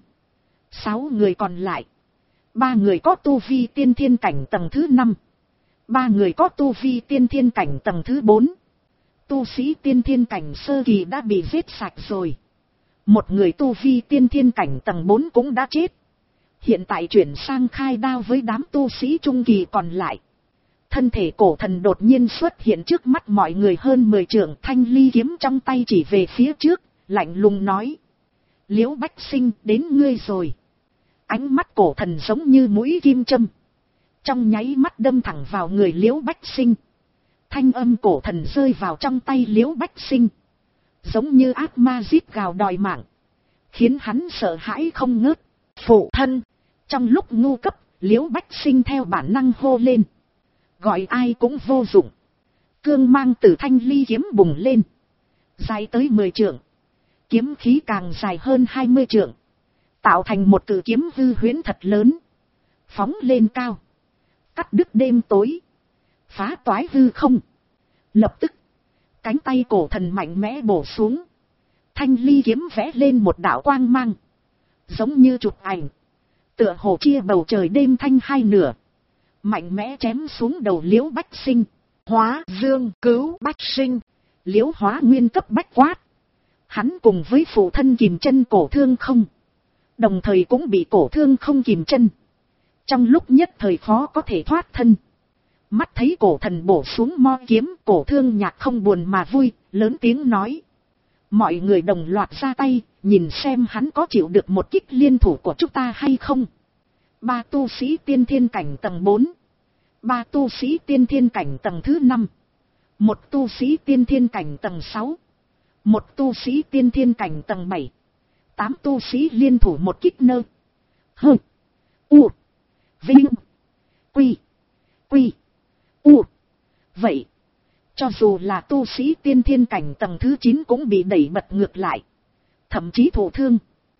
Sáu người còn lại, ba người có tu vi tiên thiên cảnh tầng thứ năm, ba người có tu vi tiên thiên cảnh tầng thứ bốn. Tu sĩ tiên thiên cảnh sơ kỳ đã bị giết sạch rồi. Một người tu vi tiên thiên cảnh tầng bốn cũng đã chết. Hiện tại chuyển sang khai đao với đám tu sĩ trung kỳ còn lại. Thân thể cổ thần đột nhiên xuất hiện trước mắt mọi người hơn mười trượng, thanh ly kiếm trong tay chỉ về phía trước, lạnh lùng nói: Liễu Bách Sinh, đến ngươi rồi. Ánh mắt cổ thần giống như mũi kim châm, trong nháy mắt đâm thẳng vào người Liễu Bách Sinh. Thanh âm cổ thần rơi vào trong tay Liễu Bách Sinh, giống như ác ma rít gào đòi mạng, khiến hắn sợ hãi không ngớt. Phụ thân! Trong lúc ngu cấp, Liễu Bách Sinh theo bản năng hô lên. Gọi ai cũng vô dụng. Cương mang từ thanh ly kiếm bùng lên, dài tới mười trượng, kiếm khí càng dài hơn hai mươi trượng, tạo thành một cự kiếm hư huyễn thật lớn, phóng lên cao, cắt đứt đêm tối, phá toái hư không. Lập tức, cánh tay cổ thần mạnh mẽ bổ xuống, thanh ly kiếm vẽ lên một đạo quang mang, giống như chụp ảnh, tựa hồ chia bầu trời đêm thanh hai nửa, mạnh mẽ chém xuống đầu Liễu Bách Sinh. Hóa Dương cứu Bách Sinh! Liễu Hóa Nguyên cấp bách quát. Hắn cùng với phụ thân kìm chân Cổ Thương Không, đồng thời cũng bị Cổ Thương Không kìm chân, trong lúc nhất thời khó có thể thoát thân. Mắt thấy cổ thần bổ xuống mo kiếm, Cổ Thương Nhạc không buồn mà vui, lớn tiếng nói: mọi người đồng loạt ra tay, nhìn xem hắn có chịu được một kích liên thủ của chúng ta hay không. Ba tu sĩ tiên thiên cảnh tầng bốn, ba tu sĩ tiên thiên cảnh tầng thứ năm, một tu sĩ tiên thiên cảnh tầng sáu, một tu sĩ tiên thiên cảnh tầng bảy, tám tu sĩ liên thủ một kích nơ hơ u vinh quy quy u. Vậy, cho dù là tu sĩ tiên thiên cảnh tầng thứ chín cũng bị đẩy bật ngược lại, thậm chí thụ thương.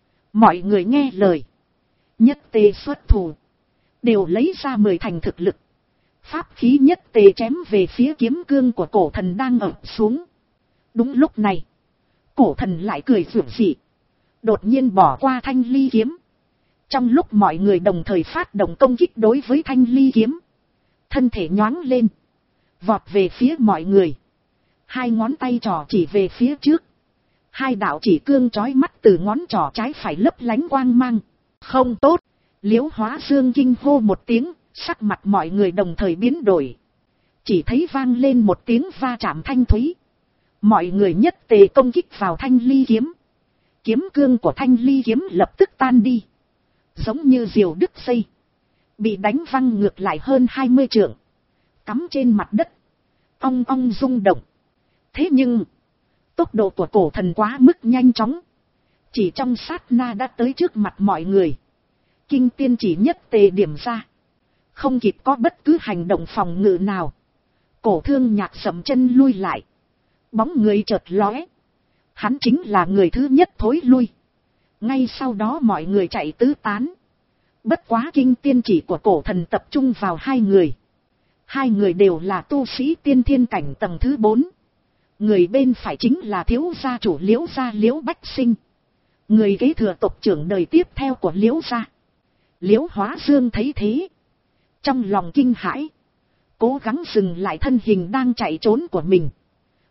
Mọi người nghe lời, nhất tề xuất thủ, đều lấy ra mười thành thực lực, pháp khí nhất tề chém về phía kiếm cương của cổ thần đang ập xuống. Đúng lúc này, cổ thần lại cười rủa dị, đột nhiên bỏ qua thanh ly kiếm. Trong lúc mọi người đồng thời phát động công kích đối với thanh ly kiếm, thân thể nhoáng lên, vọt về phía mọi người, hai ngón tay trỏ chỉ về phía trước, hai đạo chỉ cương chói mắt từ ngón trỏ trái phải lấp lánh quang mang. Không tốt! Liễu Hóa Dương kinh hô một tiếng, sắc mặt mọi người đồng thời biến đổi. Chỉ thấy vang lên một tiếng va chạm thanh thúy, mọi người nhất tề công kích vào thanh ly kiếm. Kiếm cương của thanh ly kiếm lập tức tan đi, giống như diều đứt dây, bị đánh văng ngược lại hơn hai mươi trượng, cắm trên mặt đất, ong ong rung động. Thế nhưng, tốc độ của cổ thần quá mức nhanh chóng, chỉ trong sát na đã tới trước mặt mọi người. Kinh tiên chỉ nhất tề điểm ra, không kịp có bất cứ hành động phòng ngự nào. Cổ Thương Nhạc sầm chân lui lại, bóng người chợt lóe, hắn chính là người thứ nhất thối lui. Ngay sau đó mọi người chạy tứ tán. Bất quá kinh tiên chỉ của cổ thần tập trung vào hai người. Hai người đều là tu sĩ tiên thiên cảnh tầng thứ bốn. Người bên phải chính là thiếu gia chủ Liễu gia Liễu Bách Sinh, người kế thừa tộc trưởng đời tiếp theo của Liễu gia. Liễu Hóa Dương thấy thế, trong lòng kinh hãi, cố gắng dừng lại thân hình đang chạy trốn của mình.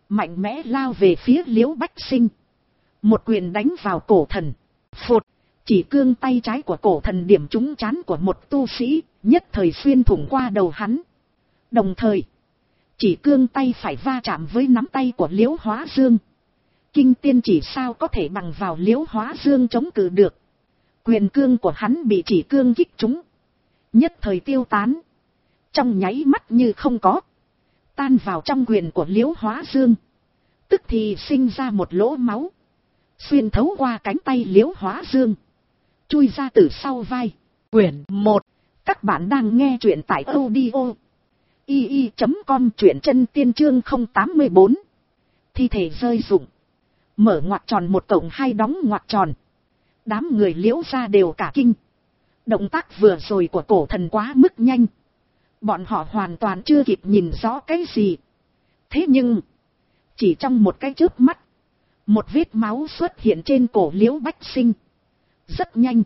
mạnh mẽ lao về phía Liễu Bách Sinh, một quyền đánh vào cổ thần. Phụt, chỉ cương tay trái của cổ thần điểm trúng trán của một tu sĩ, nhất thời xuyên thủng qua đầu hắn. Đồng thời, chỉ cương tay phải va chạm với nắm tay của Liễu Hóa Dương. Kinh tiên chỉ sao có thể bằng vào Liễu Hóa Dương chống cự được. Quyền cương của hắn bị chỉ cương kích trúng, nhất thời tiêu tán, trong nháy mắt như không có, tan vào trong quyền của Liễu Hóa Dương. Tức thì sinh ra một lỗ máu, xuyên thấu qua cánh tay Liễu Hóa Dương, chui ra từ sau vai. Quyển một. Các bạn đang nghe truyện tại audio i i chấm com, truyện chân tiên chương không tám mươi bốn. Thi thể rơi rụng. Mở ngoặc tròn một cộng hai đóng ngoặc tròn. Đám người Liễu gia đều cả kinh. Động tác vừa rồi của cổ thần quá mức nhanh. Bọn họ hoàn toàn chưa kịp nhìn rõ cái gì. Thế nhưng, chỉ trong một cái chớp mắt, một vết máu xuất hiện trên cổ Liễu Bách Sinh. Rất nhanh,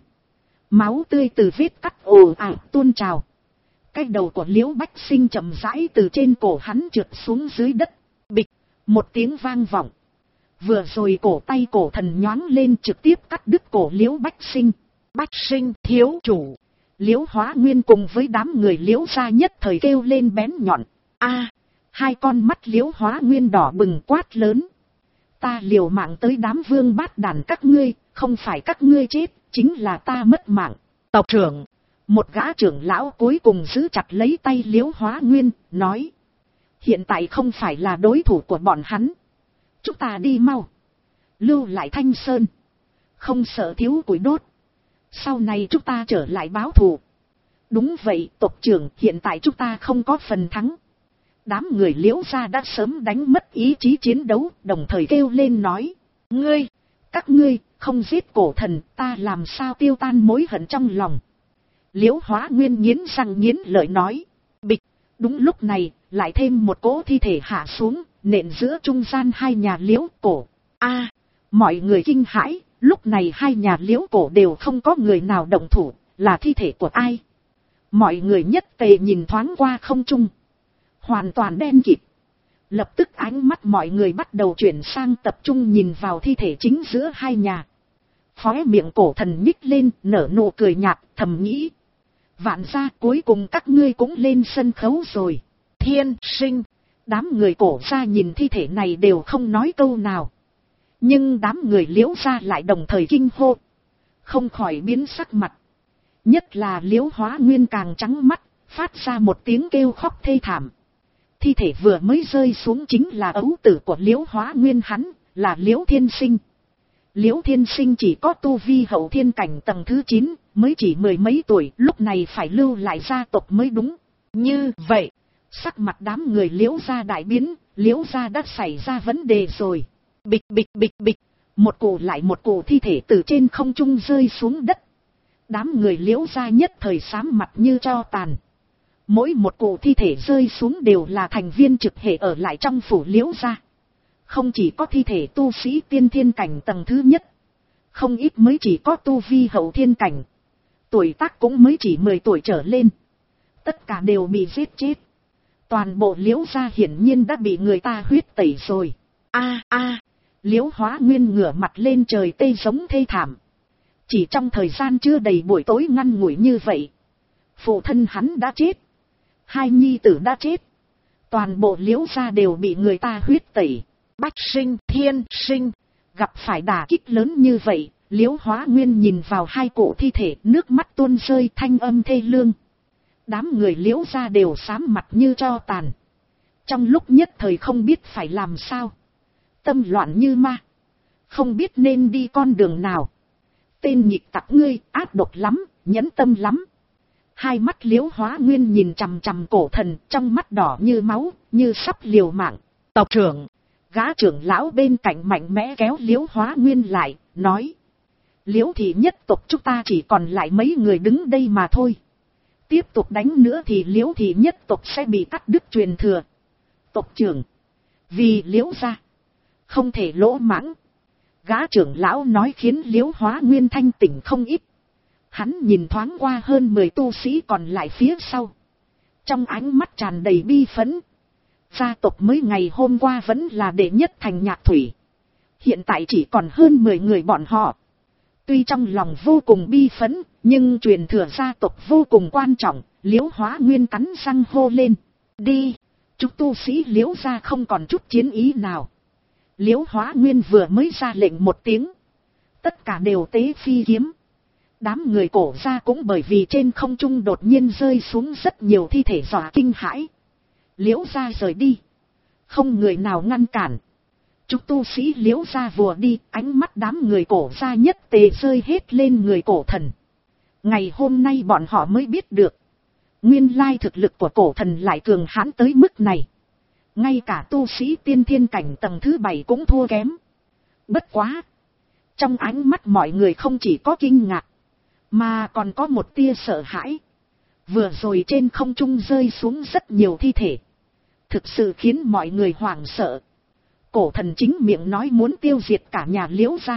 máu tươi từ vết cắt ồ ạt tuôn trào. Cái đầu của Liễu Bách Sinh chậm rãi từ trên cổ hắn trượt xuống dưới đất. Bịch, một tiếng vang vọng. Vừa rồi cổ tay cổ thần nhoáng lên trực tiếp cắt đứt cổ Liễu Bách Sinh. Bách Sinh thiếu chủ. Liễu Hóa Nguyên cùng với đám người Liễu gia nhất thời kêu lên bén nhọn. A, hai con mắt Liễu Hóa Nguyên đỏ bừng quát lớn. Ta liều mạng tới đám vương bát đàn các ngươi, không phải các ngươi chết, chính là ta mất mạng. Tộc trưởng, một gã trưởng lão cuối cùng giữ chặt lấy tay Liễu Hóa Nguyên, nói. Hiện tại không phải là đối thủ của bọn hắn. Chúng ta đi mau. Lưu lại Thanh Sơn. Không sợ thiếu củi đốt. Sau này chúng ta trở lại báo thù. Đúng vậy tộc trưởng, hiện tại chúng ta không có phần thắng. Đám người Liễu gia đã sớm đánh mất ý chí chiến đấu, đồng thời kêu lên nói. Ngươi, các ngươi, không giết cổ thần, ta làm sao tiêu tan mối hận trong lòng. Liễu Hóa Nguyên nghiến răng nghiến lợi nói. Bịch, đúng lúc này, lại thêm một cỗ thi thể hạ xuống, nện giữa trung gian hai nhà Liễu cổ. A, mọi người kinh hãi, lúc này hai nhà Liễu cổ đều không có người nào động thủ, là thi thể của ai. Mọi người nhất tề nhìn thoáng qua không trung. Hoàn toàn đen kịt. Lập tức ánh mắt mọi người bắt đầu chuyển sang tập trung nhìn vào thi thể chính giữa hai nhà. Khóe miệng cổ thần nhích lên, nở nụ cười nhạt, thầm nghĩ. Vạn gia, cuối cùng các ngươi cũng lên sân khấu rồi. Thiên sinh. Đám người cổ gia nhìn thi thể này đều không nói câu nào. Nhưng đám người Liễu gia lại đồng thời kinh hô. Không khỏi biến sắc mặt. Nhất là Liễu Hóa Nguyên càng trắng mắt, phát ra một tiếng kêu khóc thê thảm. Thi thể vừa mới rơi xuống chính là ấu tử của Liễu Hóa Nguyên hắn, là Liễu Thiên Sinh. Liễu Thiên Sinh chỉ có tu vi hậu thiên cảnh tầng thứ chín, mới chỉ mười mấy tuổi, lúc này phải lưu lại gia tộc mới đúng. Như vậy, sắc mặt đám người Liễu gia đại biến, Liễu gia đã xảy ra vấn đề rồi. Bịch bịch bịch bịch, một cụ lại một cụ thi thể từ trên không trung rơi xuống đất. Đám người Liễu gia nhất thời xám mặt như tro tàn. Mỗi một cụ thi thể rơi xuống đều là thành viên trực hệ ở lại trong phủ Liễu gia. Không chỉ có thi thể tu sĩ tiên thiên cảnh tầng thứ nhất, không ít mới chỉ có tu vi hậu thiên cảnh. Tuổi tác cũng mới chỉ mười tuổi trở lên. Tất cả đều bị giết chết. Toàn bộ Liễu gia hiển nhiên đã bị người ta huyết tẩy rồi. A a, Liễu Hóa Nguyên ngửa mặt lên trời tê giống thê thảm. Chỉ trong thời gian chưa đầy buổi tối ngắn ngủi như vậy, phụ thân hắn đã chết, hai nhi tử đã chết, toàn bộ Liễu gia đều bị người ta huyết tẩy. Bách Sinh, Thiên Sinh, gặp phải đả kích lớn như vậy, Liễu Hóa Nguyên nhìn vào hai cụ thi thể, nước mắt tuôn rơi, thanh âm thê lương. Đám người Liễu gia đều xám mặt như tro tàn. Trong lúc nhất thời không biết phải làm sao, tâm loạn như ma, không biết nên đi con đường nào. Tên nhịp tặc ngươi, ác độc lắm, nhẫn tâm lắm. Hai mắt Liễu Hóa Nguyên nhìn chằm chằm cổ thần, trong mắt đỏ như máu, như sắp liều mạng. Tộc trưởng, gã trưởng lão bên cạnh mạnh mẽ kéo Liễu Hóa Nguyên lại, nói. Liễu thị nhất tộc chúng ta chỉ còn lại mấy người đứng đây mà thôi. Tiếp tục đánh nữa thì Liễu thị nhất tộc sẽ bị cắt đứt truyền thừa. Tộc trưởng, vì Liễu gia, không thể lỗ mãng. Gã trưởng lão nói khiến Liễu Hóa Nguyên thanh tỉnh không ít. Hắn nhìn thoáng qua hơn mười tu sĩ còn lại phía sau. Trong ánh mắt tràn đầy bi phẫn. gia tộc mới ngày hôm qua vẫn là đệ nhất thành Nhạc Thủy. Hiện tại chỉ còn hơn mười người bọn họ. Tuy trong lòng vô cùng bi phẫn, nhưng truyền thừa gia tộc vô cùng quan trọng. Liễu Hóa Nguyên cắn răng hô lên. Đi! Chúng tu sĩ Liễu gia không còn chút chiến ý nào. Liễu Hóa Nguyên vừa mới ra lệnh một tiếng. Tất cả đều tế phi kiếm. Đám người cổ gia cũng bởi vì trên không trung đột nhiên rơi xuống rất nhiều thi thể dọa kinh hãi. Liễu gia rời đi. Không người nào ngăn cản. Chúng tu sĩ Liễu gia vùa đi, ánh mắt đám người cổ gia nhất tề rơi hết lên người cổ thần. Ngày hôm nay bọn họ mới biết được. Nguyên lai thực lực của cổ thần lại cường hãn tới mức này. Ngay cả tu sĩ tiên thiên cảnh tầng thứ bảy cũng thua kém. Bất quá. Trong ánh mắt mọi người không chỉ có kinh ngạc. Mà còn có một tia sợ hãi. Vừa rồi trên không trung rơi xuống rất nhiều thi thể. Thực sự khiến mọi người hoảng sợ. Cổ thần chính miệng nói muốn tiêu diệt cả nhà Liễu gia.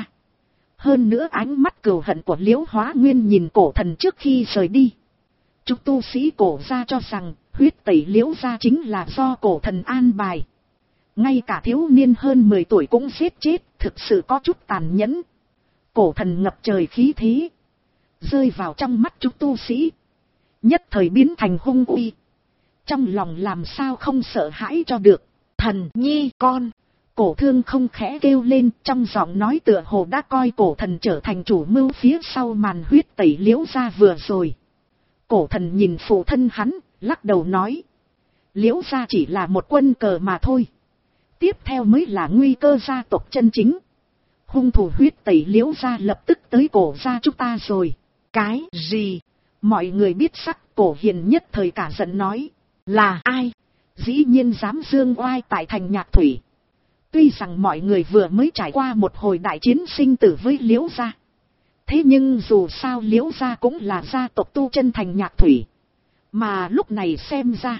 Hơn nữa ánh mắt cừu hận của Liễu Hóa Nguyên nhìn cổ thần trước khi rời đi. Chúng tu sĩ cổ gia cho rằng huyết tẩy Liễu gia chính là do cổ thần an bài. Ngay cả thiếu niên hơn mười tuổi cũng giết chết, thực sự có chút tàn nhẫn. Cổ thần ngập trời khí thế. Rơi vào trong mắt chúng tu sĩ. Nhất thời biến thành hung uy. Trong lòng làm sao không sợ hãi cho được. Thần nhi con. Cổ thương không khẽ kêu lên, trong giọng nói tựa hồ đã coi cổ thần trở thành chủ mưu phía sau màn huyết tẩy Liễu gia vừa rồi. Cổ thần nhìn phụ thân hắn, lắc đầu nói. Liễu gia chỉ là một quân cờ mà thôi. Tiếp theo mới là nguy cơ gia tộc chân chính. Hung thủ huyết tẩy Liễu gia lập tức tới cổ gia chúng ta rồi. Cái gì? Mọi người biết sắc, cổ hiền nhất thời cả giận nói. Là ai? Dĩ nhiên dám dương oai tại thành Nhạc Thủy. Tuy rằng mọi người vừa mới trải qua một hồi đại chiến sinh tử với Liễu gia. Thế nhưng dù sao Liễu gia cũng là gia tộc tu chân thành Nhạc Thủy. Mà lúc này xem ra.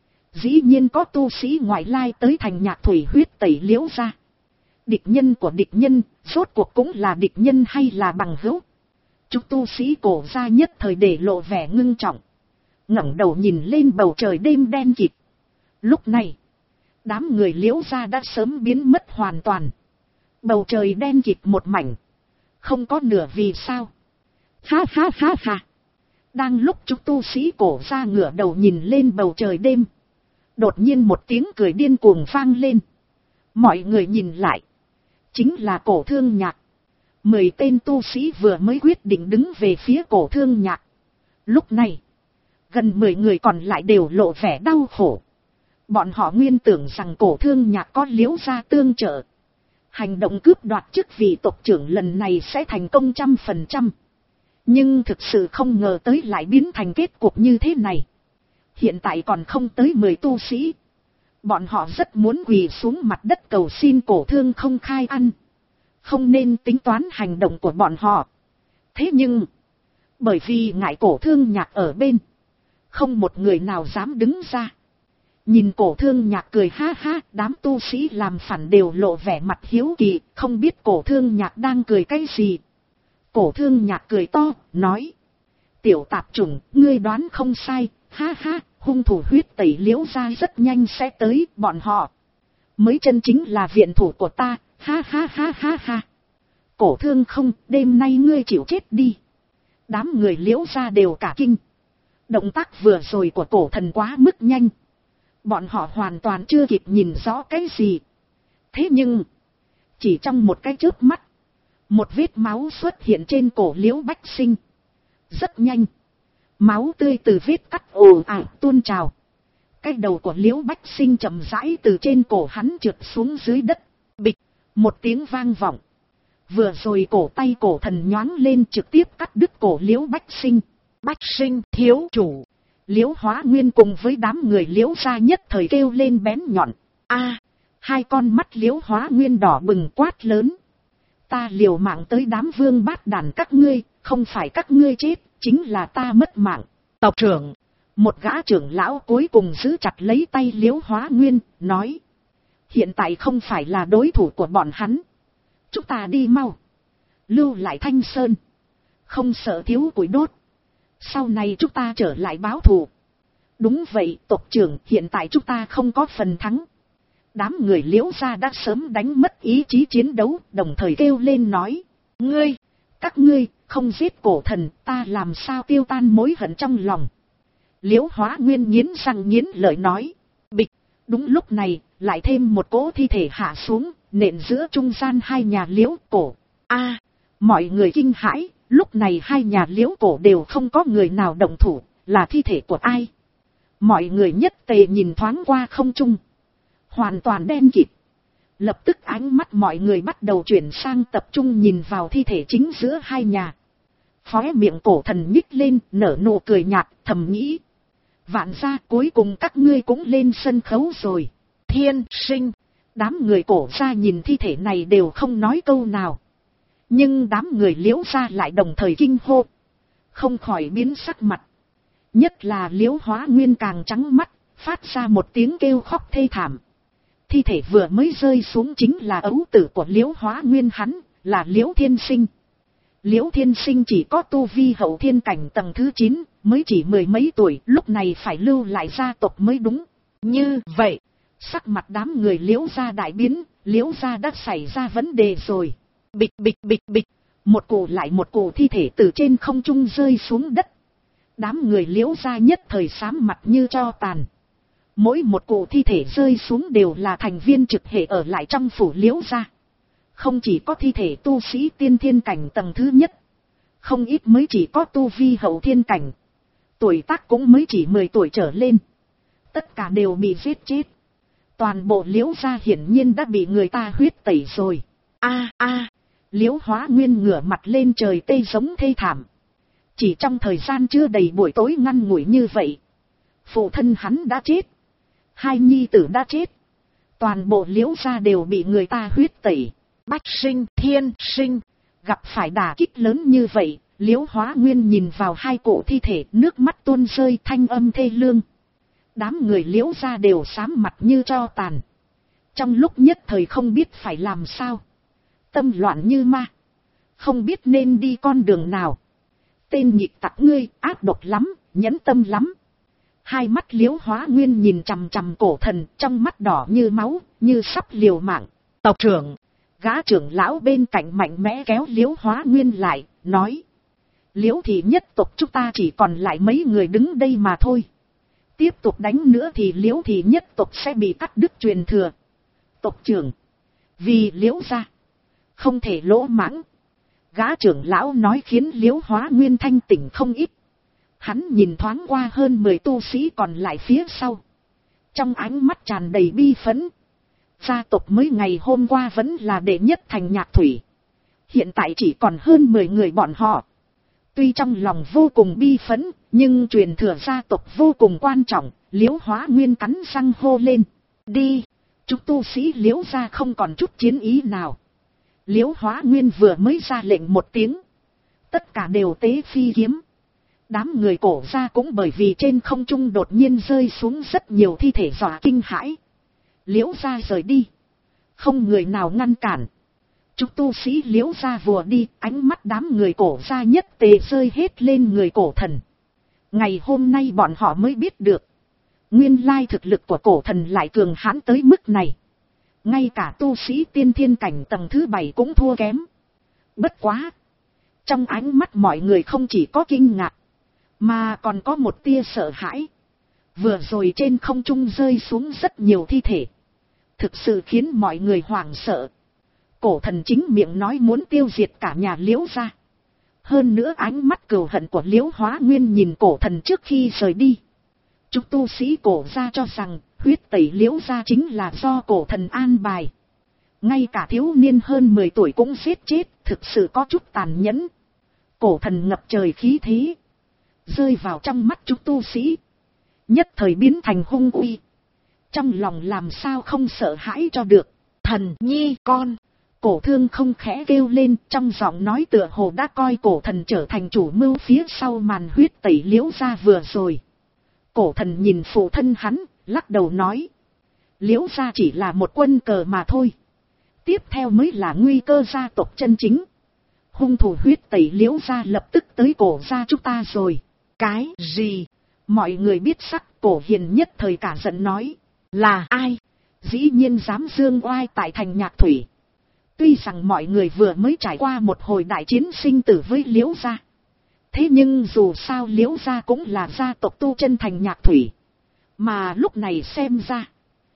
Dĩ nhiên có tu sĩ ngoại lai tới thành Nhạc Thủy huyết tẩy Liễu gia. Địch nhân của địch nhân, rốt cuộc cũng là địch nhân hay là bằng hữu. Chúng tu sĩ cổ gia nhất thời để lộ vẻ ngưng trọng. ngẩng đầu nhìn lên bầu trời đêm đen kịt. Lúc này, đám người Liễu gia đã sớm biến mất hoàn toàn. Bầu trời đen kịt một mảnh. Không có nửa vì sao. Ha ha ha ha. Đang lúc chúng tu sĩ cổ gia ngửa đầu nhìn lên bầu trời đêm. Đột nhiên một tiếng cười điên cuồng vang lên. Mọi người nhìn lại. Chính là Cổ Thương Nhạc. Mười tên tu sĩ vừa mới quyết định đứng về phía Cổ Thương Nhạc. Lúc này, gần mười người còn lại đều lộ vẻ đau khổ. Bọn họ nguyên tưởng rằng Cổ Thương Nhạc có Liễu gia tương trợ. Hành động cướp đoạt chức vị tộc trưởng lần này sẽ thành công trăm phần trăm. Nhưng thực sự không ngờ tới lại biến thành kết cục như thế này. Hiện tại còn không tới mười tu sĩ. Bọn họ rất muốn quỳ xuống mặt đất cầu xin Cổ Thương không khai ăn. Không nên tính toán hành động của bọn họ. Thế nhưng, bởi vì ngại Cổ Thương Nhạc ở bên, không một người nào dám đứng ra. Nhìn Cổ Thương Nhạc cười ha ha, đám tu sĩ làm phản đều lộ vẻ mặt hiếu kỳ, không biết Cổ Thương Nhạc đang cười cái gì. Cổ Thương Nhạc cười to, nói. Tiểu tạp chủng, ngươi đoán không sai, ha ha, hung thủ huyết tẩy Liễu gia rất nhanh sẽ tới, bọn họ mới chân chính là viện thủ của ta, ha ha ha ha ha. Cổ Thương không, đêm nay ngươi chịu chết đi. Đám người Liễu gia đều cả kinh. Động tác vừa rồi của cổ thần quá mức nhanh. Bọn họ hoàn toàn chưa kịp nhìn rõ cái gì. Thế nhưng, chỉ trong một cái chớp mắt, một vết máu xuất hiện trên cổ Liễu Bách Sinh. Rất nhanh, máu tươi từ vết cắt ồ ạt tuôn trào. Cái đầu của Liễu Bách Sinh chậm rãi từ trên cổ hắn trượt xuống dưới đất. Bịch, một tiếng vang vọng. Vừa rồi cổ tay cổ thần nhoáng lên trực tiếp cắt đứt cổ Liễu Bách Sinh. Bách Sinh thiếu chủ. Liễu Hóa Nguyên cùng với đám người Liễu gia nhất thời kêu lên bén nhọn. A, hai con mắt Liễu Hóa Nguyên đỏ bừng quát lớn. Ta liều mạng tới đám vương bát đàn các ngươi, không phải các ngươi chết, chính là ta mất mạng. Tộc trưởng, một gã trưởng lão cuối cùng giữ chặt lấy tay Liễu Hóa Nguyên, nói. Hiện tại không phải là đối thủ của bọn hắn. Chúng ta đi mau. Lưu lại Thanh Sơn. Không sợ thiếu củi đốt. Sau này chúng ta trở lại báo thù. Đúng vậy tộc trưởng, hiện tại chúng ta không có phần thắng. Đám người Liễu gia đã sớm đánh mất ý chí chiến đấu, đồng thời kêu lên nói. Ngươi, các ngươi, không giết cổ thần, ta làm sao tiêu tan mối hận trong lòng. Liễu Hóa Nguyên nghiến răng nghiến lợi nói. Bịch, đúng lúc này, lại thêm một cỗ thi thể hạ xuống, nện giữa trung gian hai nhà Liễu cổ. A, mọi người kinh hãi, lúc này hai nhà Liễu cổ đều không có người nào động thủ, là thi thể của ai. Mọi người nhất tề nhìn thoáng qua không trung. Hoàn toàn đen kịt. Lập tức ánh mắt mọi người bắt đầu chuyển sang tập trung nhìn vào thi thể chính giữa hai nhà. Khóe miệng cổ thần nhích lên, nở nụ cười nhạt, thầm nghĩ. Vạn gia, cuối cùng các ngươi cũng lên sân khấu rồi. Thiên sinh. Đám người cổ gia nhìn thi thể này đều không nói câu nào. Nhưng đám người Liễu gia lại đồng thời kinh hô. Không khỏi biến sắc mặt. Nhất là Liễu Hóa Nguyên càng trắng mắt, phát ra một tiếng kêu khóc thê thảm. Thi thể vừa mới rơi xuống chính là ấu tử của Liễu Hóa Nguyên hắn, là Liễu Thiên Sinh. Liễu Thiên Sinh chỉ có tu vi hậu thiên cảnh tầng thứ chín, mới chỉ mười mấy tuổi, lúc này phải lưu lại gia tộc mới đúng. Như vậy, sắc mặt đám người Liễu gia đại biến, Liễu gia đã xảy ra vấn đề rồi. Bịch bịch bịch bịch, một cụ lại một cụ thi thể từ trên không trung rơi xuống đất. Đám người Liễu gia nhất thời xám mặt như tro tàn. Mỗi một cụ thi thể rơi xuống đều là thành viên trực hệ ở lại trong phủ Liễu gia. Không chỉ có thi thể tu sĩ tiên thiên cảnh tầng thứ nhất, không ít mới chỉ có tu vi hậu thiên cảnh. Tuổi tác cũng mới chỉ mười tuổi trở lên. Tất cả đều bị giết chết. Toàn bộ Liễu gia hiển nhiên đã bị người ta huyết tẩy rồi. A a, Liễu Hóa Nguyên ngửa mặt lên trời tê giống thê thảm. Chỉ trong thời gian chưa đầy buổi tối ngắn ngủi như vậy, phụ thân hắn đã chết, hai nhi tử đã chết, toàn bộ Liễu gia đều bị người ta huyết tẩy. Bách Sinh, Thiên Sinh, gặp phải đả kích lớn như vậy, Liễu Hóa Nguyên nhìn vào hai cụ thi thể, nước mắt tuôn rơi, thanh âm thê lương. Đám người Liễu gia đều xám mặt như tro tàn. Trong lúc nhất thời không biết phải làm sao, tâm loạn như ma, không biết nên đi con đường nào. Tên nhịp tặc ngươi, ác độc lắm, nhẫn tâm lắm. Hai mắt Liễu Hóa Nguyên nhìn chằm chằm cổ thần, trong mắt đỏ như máu, như sắp liều mạng. Tộc trưởng, gã trưởng lão bên cạnh mạnh mẽ kéo Liễu Hóa Nguyên lại, nói. Liễu thị nhất tộc chúng ta chỉ còn lại mấy người đứng đây mà thôi. Tiếp tục đánh nữa thì Liễu thị nhất tộc sẽ bị cắt đứt truyền thừa. Tộc trưởng, vì Liễu gia, không thể lỗ mãng. Gã trưởng lão nói khiến Liễu Hóa Nguyên thanh tỉnh không ít. Hắn nhìn thoáng qua hơn mười tu sĩ còn lại phía sau. Trong ánh mắt tràn đầy bi phẫn. Gia tộc mới ngày hôm qua vẫn là đệ nhất thành Nhạc Thủy. Hiện tại chỉ còn hơn mười người bọn họ. Tuy trong lòng vô cùng bi phẫn, nhưng truyền thừa gia tộc vô cùng quan trọng. Liễu Hóa Nguyên cắn răng hô lên. Đi, chúng tu sĩ Liễu gia không còn chút chiến ý nào. Liễu Hóa Nguyên vừa mới ra lệnh một tiếng, tất cả đều tế phi kiếm. Đám người cổ gia cũng bởi vì trên không trung đột nhiên rơi xuống rất nhiều thi thể dọa kinh hãi. Liễu gia rời đi, không người nào ngăn cản. Chúng tu sĩ Liễu gia vùa đi, ánh mắt đám người cổ gia nhất tề rơi hết lên người cổ thần. Ngày hôm nay bọn họ mới biết được, nguyên lai thực lực của cổ thần lại cường hãn tới mức này. Ngay cả tu sĩ tiên thiên cảnh tầng thứ bảy cũng thua kém. Bất quá, trong ánh mắt mọi người không chỉ có kinh ngạc, mà còn có một tia sợ hãi. Vừa rồi trên không trung rơi xuống rất nhiều thi thể, thực sự khiến mọi người hoảng sợ. Cổ thần chính miệng nói muốn tiêu diệt cả nhà Liễu gia. Hơn nữa ánh mắt cừu hận của Liễu Hóa Nguyên nhìn cổ thần trước khi rời đi. Chúng tu sĩ cổ gia cho rằng huyết tẩy Liễu gia chính là do cổ thần an bài. Ngay cả thiếu niên hơn mười tuổi cũng giết chết, thực sự có chút tàn nhẫn. Cổ thần ngập trời khí thế, rơi vào trong mắt chúng tu sĩ, nhất thời biến thành hung uy. Trong lòng làm sao không sợ hãi cho được. Thần nhi con, cổ thương không khẽ kêu lên, trong giọng nói tựa hồ đã coi cổ thần trở thành chủ mưu phía sau màn huyết tẩy Liễu gia vừa rồi. Cổ thần nhìn phụ thân hắn, lắc đầu nói. Liễu gia chỉ là một quân cờ mà thôi. Tiếp theo mới là nguy cơ gia tộc chân chính. Hung thủ huyết tẩy Liễu gia lập tức tới cổ gia chúng ta rồi. Cái gì? Mọi người biết sắc, Cổ Hiền nhất thời cả giận nói, là ai? Dĩ nhiên dám dương oai tại thành Nhạc Thủy. Tuy rằng mọi người vừa mới trải qua một hồi đại chiến sinh tử với Liễu gia. Thế nhưng dù sao Liễu gia cũng là gia tộc tu chân thành Nhạc Thủy. Mà lúc này xem ra,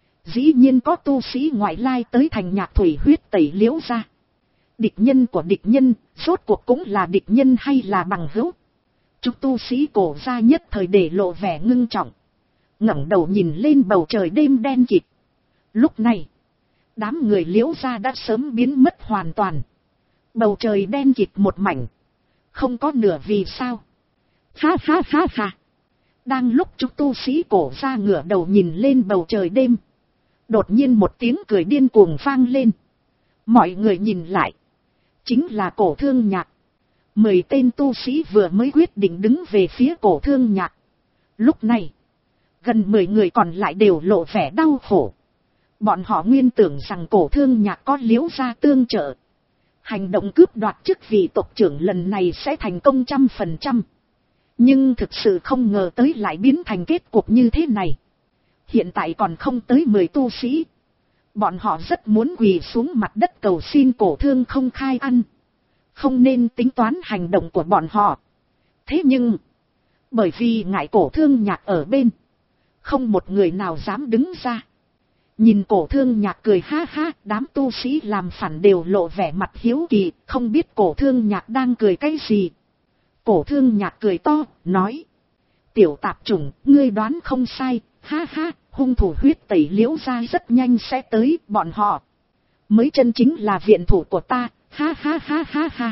dĩ nhiên có tu sĩ ngoại lai tới thành Nhạc Thủy huyết tẩy Liễu gia. Địch nhân của địch nhân, rốt cuộc cũng là địch nhân hay là bằng hữu? Chúng tu sĩ Cổ gia nhất thời để lộ vẻ ngưng trọng. ngẩng đầu nhìn lên bầu trời đêm đen kịt. Lúc này, đám người Liễu gia đã sớm biến mất hoàn toàn. Bầu trời đen kịt một mảnh, không có nửa vì sao. Ha ha ha ha. Đang lúc chúng tu sĩ Cổ gia ngửa đầu nhìn lên bầu trời đêm, đột nhiên một tiếng cười điên cuồng vang lên. Mọi người nhìn lại, chính là Cổ Thương Nhạc. Mười tên tu sĩ vừa mới quyết định đứng về phía Cổ Thương Nhạc. Lúc này, gần mười người còn lại đều lộ vẻ đau khổ. Bọn họ nguyên tưởng rằng Cổ Thương Nhạc có Liễu gia tương trợ, hành động cướp đoạt chức vị tộc trưởng lần này sẽ thành công trăm phần trăm. Nhưng thực sự không ngờ tới lại biến thành kết cục như thế này. Hiện tại còn không tới mười tu sĩ. Bọn họ rất muốn quỳ xuống mặt đất cầu xin Cổ Thương không khai ăn. Không nên tính toán hành động của bọn họ. Thế nhưng, bởi vì ngại Cổ Thương Nhạc ở bên, không một người nào dám đứng ra. Nhìn Cổ Thương Nhạc cười ha ha, đám tu sĩ làm phản đều lộ vẻ mặt hiếu kỳ, không biết Cổ Thương Nhạc đang cười cái gì. Cổ Thương Nhạc cười to, nói, tiểu tạp chủng, ngươi đoán không sai, ha ha, hung thủ huyết tẩy Liễu gia rất nhanh sẽ tới, bọn họ mới chân chính là viện thủ của ta, ha ha ha ha ha.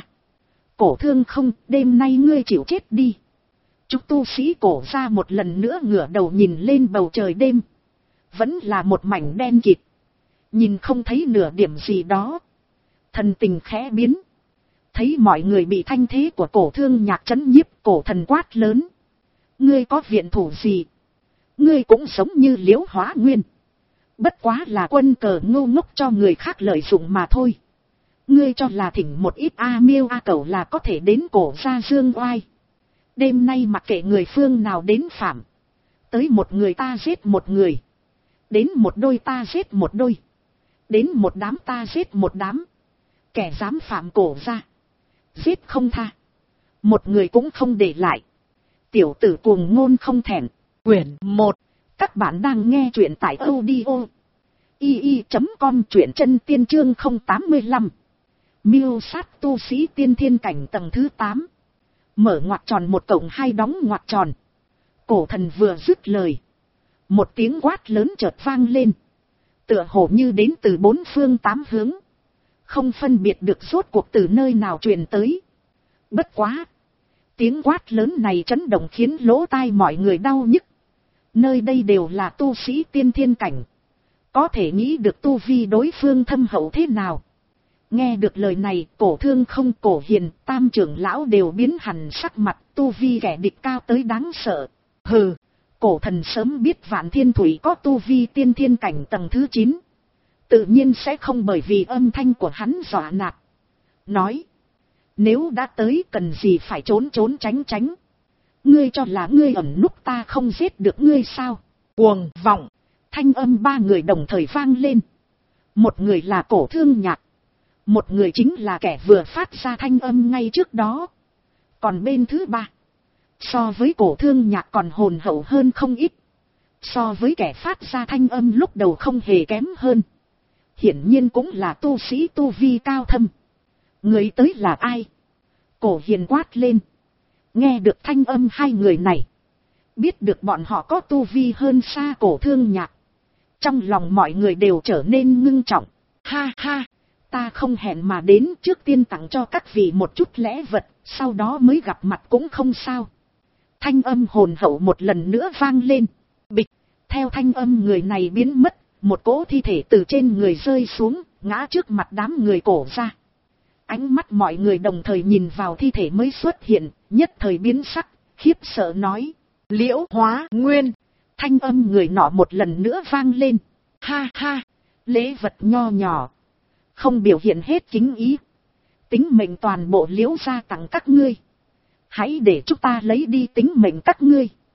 Cổ Thương không, đêm nay ngươi chịu chết đi. Chúng tu sĩ Cổ gia một lần nữa ngửa đầu nhìn lên bầu trời đêm. Vẫn là một mảnh đen kịt. Nhìn không thấy nửa điểm gì đó. Thần tình khẽ biến. Thấy mọi người bị thanh thế của Cổ Thương Nhạc trấn nhiếp, Cổ thần quát lớn. Ngươi có viện thủ gì? Ngươi cũng giống như Liễu Hóa Nguyên. Bất quá là quân cờ ngu ngốc cho người khác lợi dụng mà thôi. Ngươi cho là thỉnh một ít A miêu A cẩu là có thể đến Cổ gia dương oai. Đêm nay mặc kệ người phương nào đến phạm. Tới một người ta giết một người. Đến một đôi ta giết một đôi. Đến một đám ta giết một đám. Kẻ dám phạm Cổ gia, giết không tha. Một người cũng không để lại. Tiểu tử cuồng ngôn không thẹn. Quyển một. Các bạn đang nghe truyện tại audio i i chấm com, truyện chân tiên chương không tám lăm. Miêu sát tu sĩ tiên thiên cảnh tầng thứ tám. Mở ngoặc tròn một cộng hai đóng ngoặc tròn. Cổ thần vừa dứt lời, một tiếng quát lớn chợt vang lên. Tựa hồ như đến từ bốn phương tám hướng. Không phân biệt được rốt cuộc từ nơi nào truyền tới. Bất quá, tiếng quát lớn này chấn động khiến lỗ tai mọi người đau nhức. Nơi đây đều là tu sĩ tiên thiên cảnh. Có thể nghĩ được tu vi đối phương thâm hậu thế nào. Nghe được lời này, Cổ Thương không, Cổ Hiền, Tam trưởng lão đều biến hẳn sắc mặt, tu vi kẻ địch cao tới đáng sợ. Hừ, Cổ thần sớm biết Vạn Thiên Thủy có tu vi tiên thiên cảnh tầng thứ chín. Tự nhiên sẽ không bởi vì âm thanh của hắn dọa nạt. Nói, nếu đã tới cần gì phải trốn trốn tránh tránh. Ngươi cho là ngươi ẩn núp ta không giết được ngươi sao? Cuồng vọng, thanh âm ba người đồng thời vang lên. Một người là Cổ Thương Nhạc. Một người chính là kẻ vừa phát ra thanh âm ngay trước đó. Còn bên thứ ba, so với Cổ Thương Nhạc còn hồn hậu hơn không ít. So với kẻ phát ra thanh âm lúc đầu không hề kém hơn. Hiển nhiên cũng là tu sĩ tu vi cao thâm. Người tới là ai? Cổ Hiền quát lên. Nghe được thanh âm hai người này, biết được bọn họ có tu vi hơn xa Cổ Thương Nhạc. Trong lòng mọi người đều trở nên ngưng trọng. Ha ha, ta không hẹn mà đến, trước tiên tặng cho các vị một chút lễ vật, sau đó mới gặp mặt cũng không sao. Thanh âm hồn hậu một lần nữa vang lên. Bịch, theo thanh âm người này biến mất, một cỗ thi thể từ trên người rơi xuống, ngã trước mặt đám người Cổ ra. Ánh mắt mọi người đồng thời nhìn vào thi thể mới xuất hiện, nhất thời biến sắc, khiếp sợ nói. Liễu Hóa Nguyên. Thanh âm người nọ một lần nữa vang lên. Ha ha, lễ vật nho nhỏ, không biểu hiện hết kính ý. Tính mệnh toàn bộ Liễu gia tặng các ngươi. Hãy để chúng ta lấy đi tính mệnh các ngươi.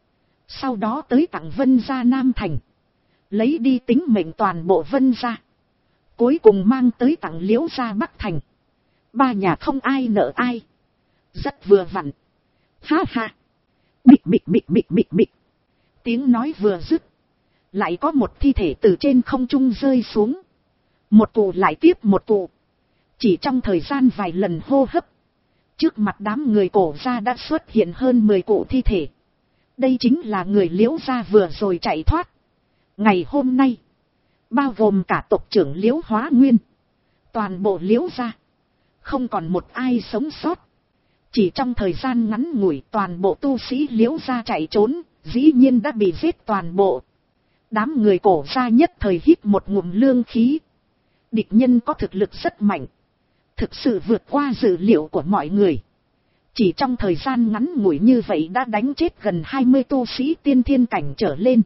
Sau đó tới tặng Vân gia Nam Thành. Lấy đi tính mệnh toàn bộ Vân gia. Cuối cùng mang tới tặng Liễu gia Bắc Thành. Ba nhà không ai nợ ai. Rất vừa vặn. Ha ha. Bịch bịch bịch bịch bịch bịch. Tiếng nói vừa dứt. Lại có một thi thể từ trên không trung rơi xuống. Một cụ lại tiếp một cụ. Chỉ trong thời gian vài lần hô hấp. Trước mặt đám người Cổ gia đã xuất hiện hơn mười cụ thi thể. Đây chính là người Liễu gia vừa rồi chạy thoát. Ngày hôm nay. Bao gồm cả tộc trưởng Liễu Hóa Nguyên. Toàn bộ Liễu gia. Không còn một ai sống sót. Chỉ trong thời gian ngắn ngủi toàn bộ tu sĩ Liễu gia chạy trốn. Dĩ nhiên đã bị giết toàn bộ. Đám người Cổ gia nhất thời hít một ngụm lương khí. Địch nhân có thực lực rất mạnh. Thực sự vượt qua dự liệu của mọi người. Chỉ trong thời gian ngắn ngủi như vậy đã đánh chết gần hai mươi tu sĩ tiên thiên cảnh trở lên.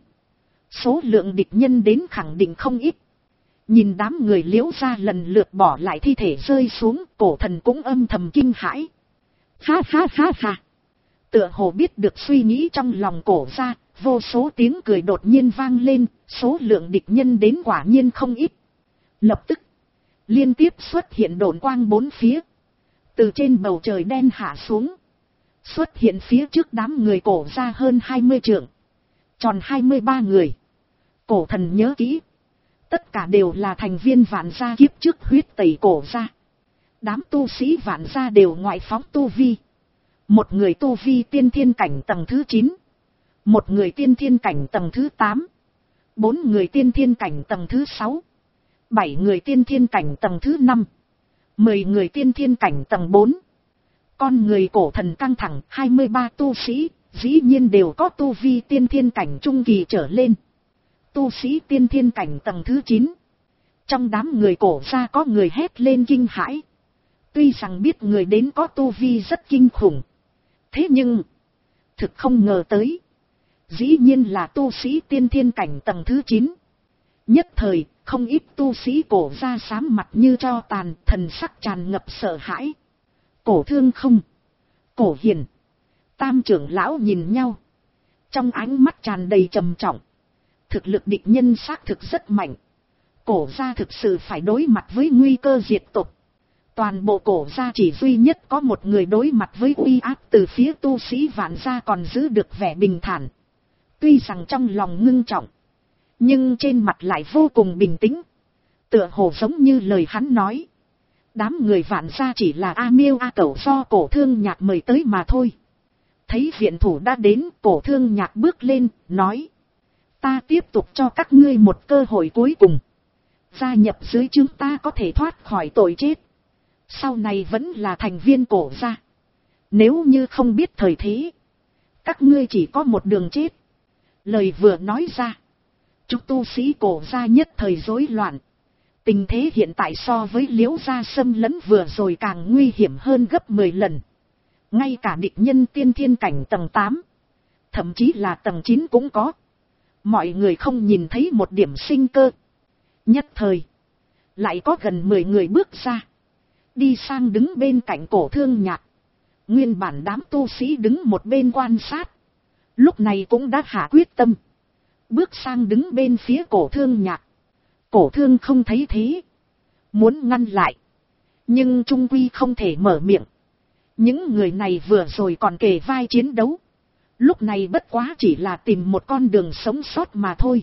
Số lượng địch nhân đến khẳng định không ít. Nhìn đám người Liễu gia lần lượt bỏ lại thi thể rơi xuống, Cổ Thần cũng âm thầm kinh hãi. Ha ha ha ha. Tựa hồ biết được suy nghĩ trong lòng Cổ gia, vô số tiếng cười đột nhiên vang lên, số lượng địch nhân đến quả nhiên không ít. Lập tức, liên tiếp xuất hiện độn quang bốn phía. Từ trên bầu trời đen hạ xuống. Xuất hiện phía trước đám người Cổ gia hơn hai mươi trượng. Tròn hai mươi ba người. Cổ Thần nhớ kỹ. Tất cả đều là thành viên Vạn gia kiếp trước huyết tẩy Cổ gia. Đám tu sĩ Vạn gia đều ngoại phóng tu vi. Một người tu vi tiên thiên cảnh tầng thứ chín. Một người tiên thiên cảnh tầng thứ tám. Bốn người tiên thiên cảnh tầng thứ sáu. Bảy người tiên thiên cảnh tầng thứ năm. Mười người tiên thiên cảnh tầng bốn. Con người Cổ Thần căng thẳng, hai mươi ba tu sĩ, dĩ nhiên đều có tu vi tiên thiên cảnh trung kỳ trở lên. Tu sĩ tiên thiên cảnh tầng thứ chín. Trong đám người Cổ gia có người hét lên kinh hãi. Tuy rằng biết người đến có tu vi rất kinh khủng. Thế nhưng, thực không ngờ tới. Dĩ nhiên là tu sĩ tiên thiên cảnh tầng thứ chín. Nhất thời, không ít tu sĩ Cổ gia xám mặt như tro tàn, thần sắc tràn ngập sợ hãi. Cổ Thương Không, Cổ Hiền, Tam trưởng lão nhìn nhau. Trong ánh mắt tràn đầy trầm trọng. Thực lực địch nhân xác thực rất mạnh. Cổ gia thực sự phải đối mặt với nguy cơ diệt tộc. Toàn bộ Cổ gia chỉ duy nhất có một người đối mặt với uy áp từ phía tu sĩ Vạn gia còn giữ được vẻ bình thản. Tuy rằng trong lòng ngưng trọng, nhưng trên mặt lại vô cùng bình tĩnh. Tựa hồ giống như lời hắn nói. Đám người Vạn gia chỉ là A Miêu A Cẩu do Cổ Thương Nhạc mời tới mà thôi. Thấy viện thủ đã đến, Cổ Thương Nhạc bước lên, nói. Ta tiếp tục cho các ngươi một cơ hội cuối cùng. Gia nhập dưới chúng ta có thể thoát khỏi tội chết. Sau này vẫn là thành viên Cổ gia. Nếu như không biết thời thế, các ngươi chỉ có một đường chết. Lời vừa nói ra, chúng tu sĩ Cổ gia nhất thời rối loạn. Tình thế hiện tại so với Liễu gia xâm lấn vừa rồi càng nguy hiểm hơn gấp mười lần. Ngay cả địch nhân tiên thiên cảnh tầng tám, thậm chí là tầng chín cũng có. Mọi người không nhìn thấy một điểm sinh cơ. Nhất thời, lại có gần mười người bước ra. Đi sang đứng bên cạnh Cổ Thương Nhạc. Nguyên bản đám tu sĩ đứng một bên quan sát. Lúc này cũng đã hạ quyết tâm. Bước sang đứng bên phía Cổ Thương Nhạc. Cổ Thương không thấy thế. Muốn ngăn lại. Nhưng trung quy không thể mở miệng. Những người này vừa rồi còn kề vai chiến đấu. Lúc này bất quá chỉ là tìm một con đường sống sót mà thôi.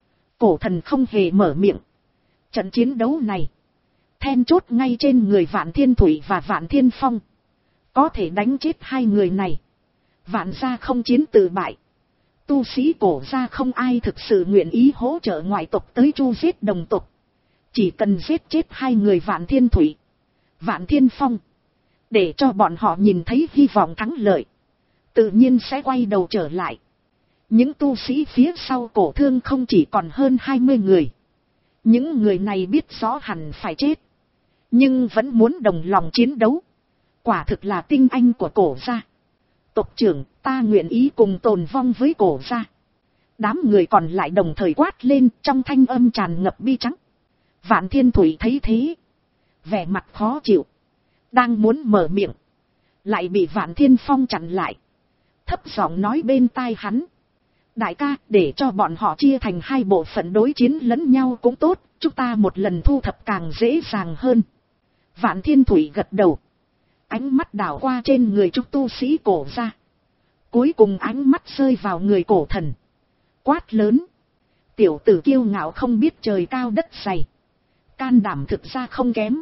Cổ Thần không hề mở miệng. Trận chiến đấu này, then chốt ngay trên người Vạn Thiên Thủy và Vạn Thiên Phong. Có thể đánh chết hai người này, Vạn gia không chiến tự bại. Tu sĩ Cổ gia không ai thực sự nguyện ý hỗ trợ ngoại tộc tới chu giết đồng tộc. Chỉ cần giết chết hai người Vạn Thiên Thủy, Vạn Thiên Phong, để cho bọn họ nhìn thấy hy vọng thắng lợi, tự nhiên sẽ quay đầu trở lại. Những tu sĩ phía sau Cổ Thương không chỉ còn hơn hai mươi người. Những người này biết rõ hẳn phải chết, nhưng vẫn muốn đồng lòng chiến đấu. Quả thực là tinh anh của Cổ gia. Tộc trưởng, ta nguyện ý cùng tồn vong với Cổ gia. Đám người còn lại đồng thời quát lên, trong thanh âm tràn ngập bi trắng. Vạn Thiên Thủy thấy thế, vẻ mặt khó chịu, đang muốn mở miệng, lại bị Vạn Thiên Phong chặn lại. Thấp giọng nói bên tai hắn. Đại ca, để cho bọn họ chia thành hai bộ phận đối chiến lẫn nhau cũng tốt, chúng ta một lần thu thập càng dễ dàng hơn. Vạn Thiên Thủy gật đầu. Ánh mắt đảo qua trên người chúng tu sĩ cổ ra. Cuối cùng ánh mắt rơi vào người cổ thần. Quát lớn. Tiểu tử kiêu ngạo không biết trời cao đất dày. Can đảm thực ra không kém.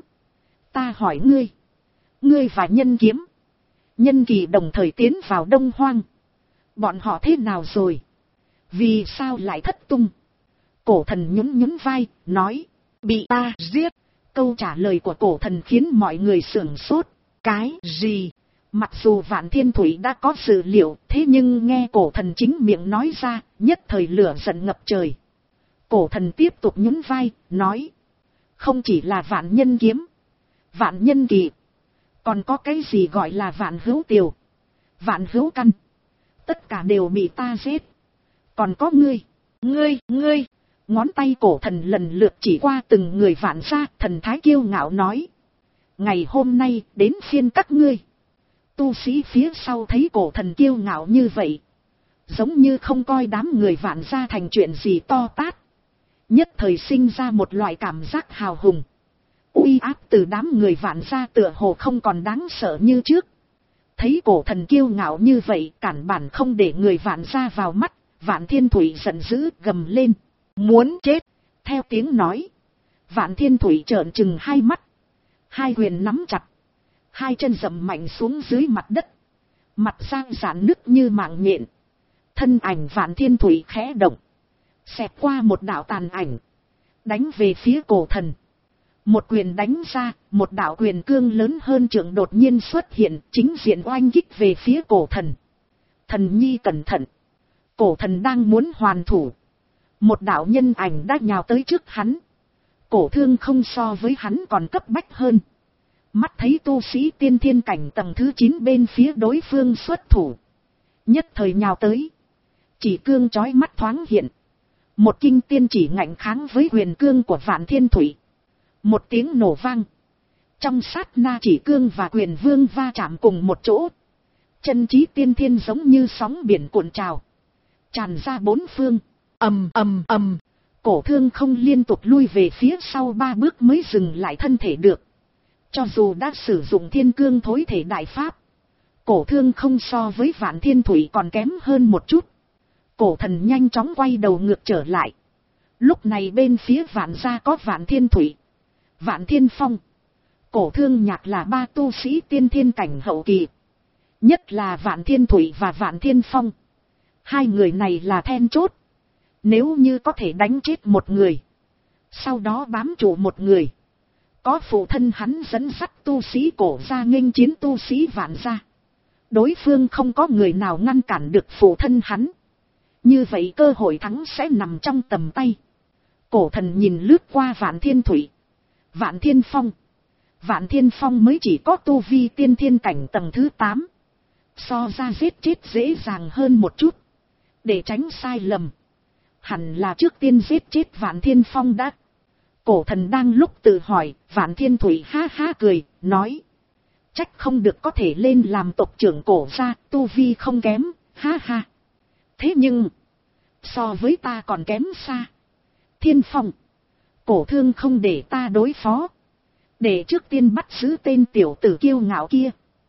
Ta hỏi ngươi. Ngươi và Nhân Kiếm, Nhân Kỳ đồng thời tiến vào Đông Hoang. Bọn họ thế nào rồi? Vì sao lại thất tung? Cổ thần nhún nhún vai, nói. Bị ta giết. Câu trả lời của cổ thần khiến mọi người sửng sốt. Cái gì? Mặc dù Vạn Thiên Thủy đã có dự liệu, thế nhưng nghe cổ thần chính miệng nói ra, nhất thời lửa giận ngập trời. Cổ thần tiếp tục nhún vai, nói. Không chỉ là Vạn Nhân Kiếm, Vạn Nhân Kỳ, còn có cái gì gọi là Vạn Hữu Tiều, Vạn Hữu Căn. Tất cả đều bị ta giết. Còn có ngươi, ngươi, ngươi. Ngón tay cổ thần lần lượt chỉ qua từng người Vạn gia, thần thái kiêu ngạo nói. Ngày hôm nay đến phiên các ngươi. Tu sĩ phía sau thấy cổ thần kiêu ngạo như vậy, giống như không coi đám người Vạn gia thành chuyện gì to tát. Nhất thời sinh ra một loại cảm giác hào hùng. Uy áp từ đám người Vạn gia tựa hồ không còn đáng sợ như trước. Thấy cổ thần kiêu ngạo như vậy, cản bản không để người Vạn gia vào mắt. Vạn Thiên Thủy giận dữ gầm lên. Muốn chết. Theo tiếng nói, Vạn Thiên Thủy trợn trừng hai mắt. Hai quyền nắm chặt. Hai chân dậm mạnh xuống dưới mặt đất. Mặt sang giãn nứt như mạng nhện. Thân ảnh Vạn Thiên Thủy khẽ động. Xẹt qua một đạo tàn ảnh. Đánh về phía cổ thần. Một quyền đánh ra, một đạo quyền cương lớn hơn trượng đột nhiên xuất hiện, chính diện oanh kích về phía cổ thần. Thần nhi cẩn thận. Cổ thần đang muốn hoàn thủ. Một đạo nhân ảnh đã nhào tới trước hắn. Cổ thương không so với hắn còn cấp bách hơn. Mắt thấy tu sĩ tiên thiên cảnh tầng thứ chín bên phía đối phương xuất thủ. Nhất thời nhào tới. Chỉ cương chói mắt thoáng hiện. Một kinh tiên chỉ ngạnh kháng với quyền cương của Vạn Thiên Thủy. Một tiếng nổ vang. Trong sát na chỉ cương và quyền vương va chạm cùng một chỗ. Chân trí tiên thiên giống như sóng biển cuộn trào. Tràn ra bốn phương. Ầm ầm ầm. Cổ thương không liên tục lui về phía sau ba bước mới dừng lại thân thể được. Cho dù đã sử dụng thiên cương thối thể đại pháp, cổ thương không so với Vạn Thiên Thủy còn kém hơn một chút. Cổ thần nhanh chóng quay đầu ngược trở lại. Lúc này bên phía Vạn gia có Vạn Thiên Thủy, Vạn Thiên Phong, Cổ Thương Nhạc là ba tu sĩ tiên thiên cảnh hậu kỳ. Nhất là Vạn Thiên Thủy và Vạn Thiên Phong. Hai người này là then chốt. Nếu như có thể đánh chết một người, sau đó bám trụ một người, có phụ thân hắn dẫn dắt tu sĩ cổ ra nghênh chiến tu sĩ Vạn gia, đối phương không có người nào ngăn cản được phụ thân hắn. Như vậy cơ hội thắng sẽ nằm trong tầm tay. Cổ thần nhìn lướt qua Vạn Thiên Thủy, Vạn Thiên Phong. Vạn Thiên Phong mới chỉ có tu vi tiên thiên cảnh tầng thứ tám. So ra giết chết dễ dàng hơn một chút. Để tránh sai lầm, hẳn là trước tiên giết chết Vạn Thiên Phong đã. Cổ thần đang lúc tự hỏi, Vạn Thiên Thủy ha ha cười, nói. Trách không được có thể lên làm tộc trưởng cổ gia, tu vi không kém, ha ha. Thế nhưng, so với ta còn kém xa. Thiên Phong, Cổ Thương không để ta đối phó. Để trước tiên bắt giữ tên tiểu tử kiêu ngạo kia.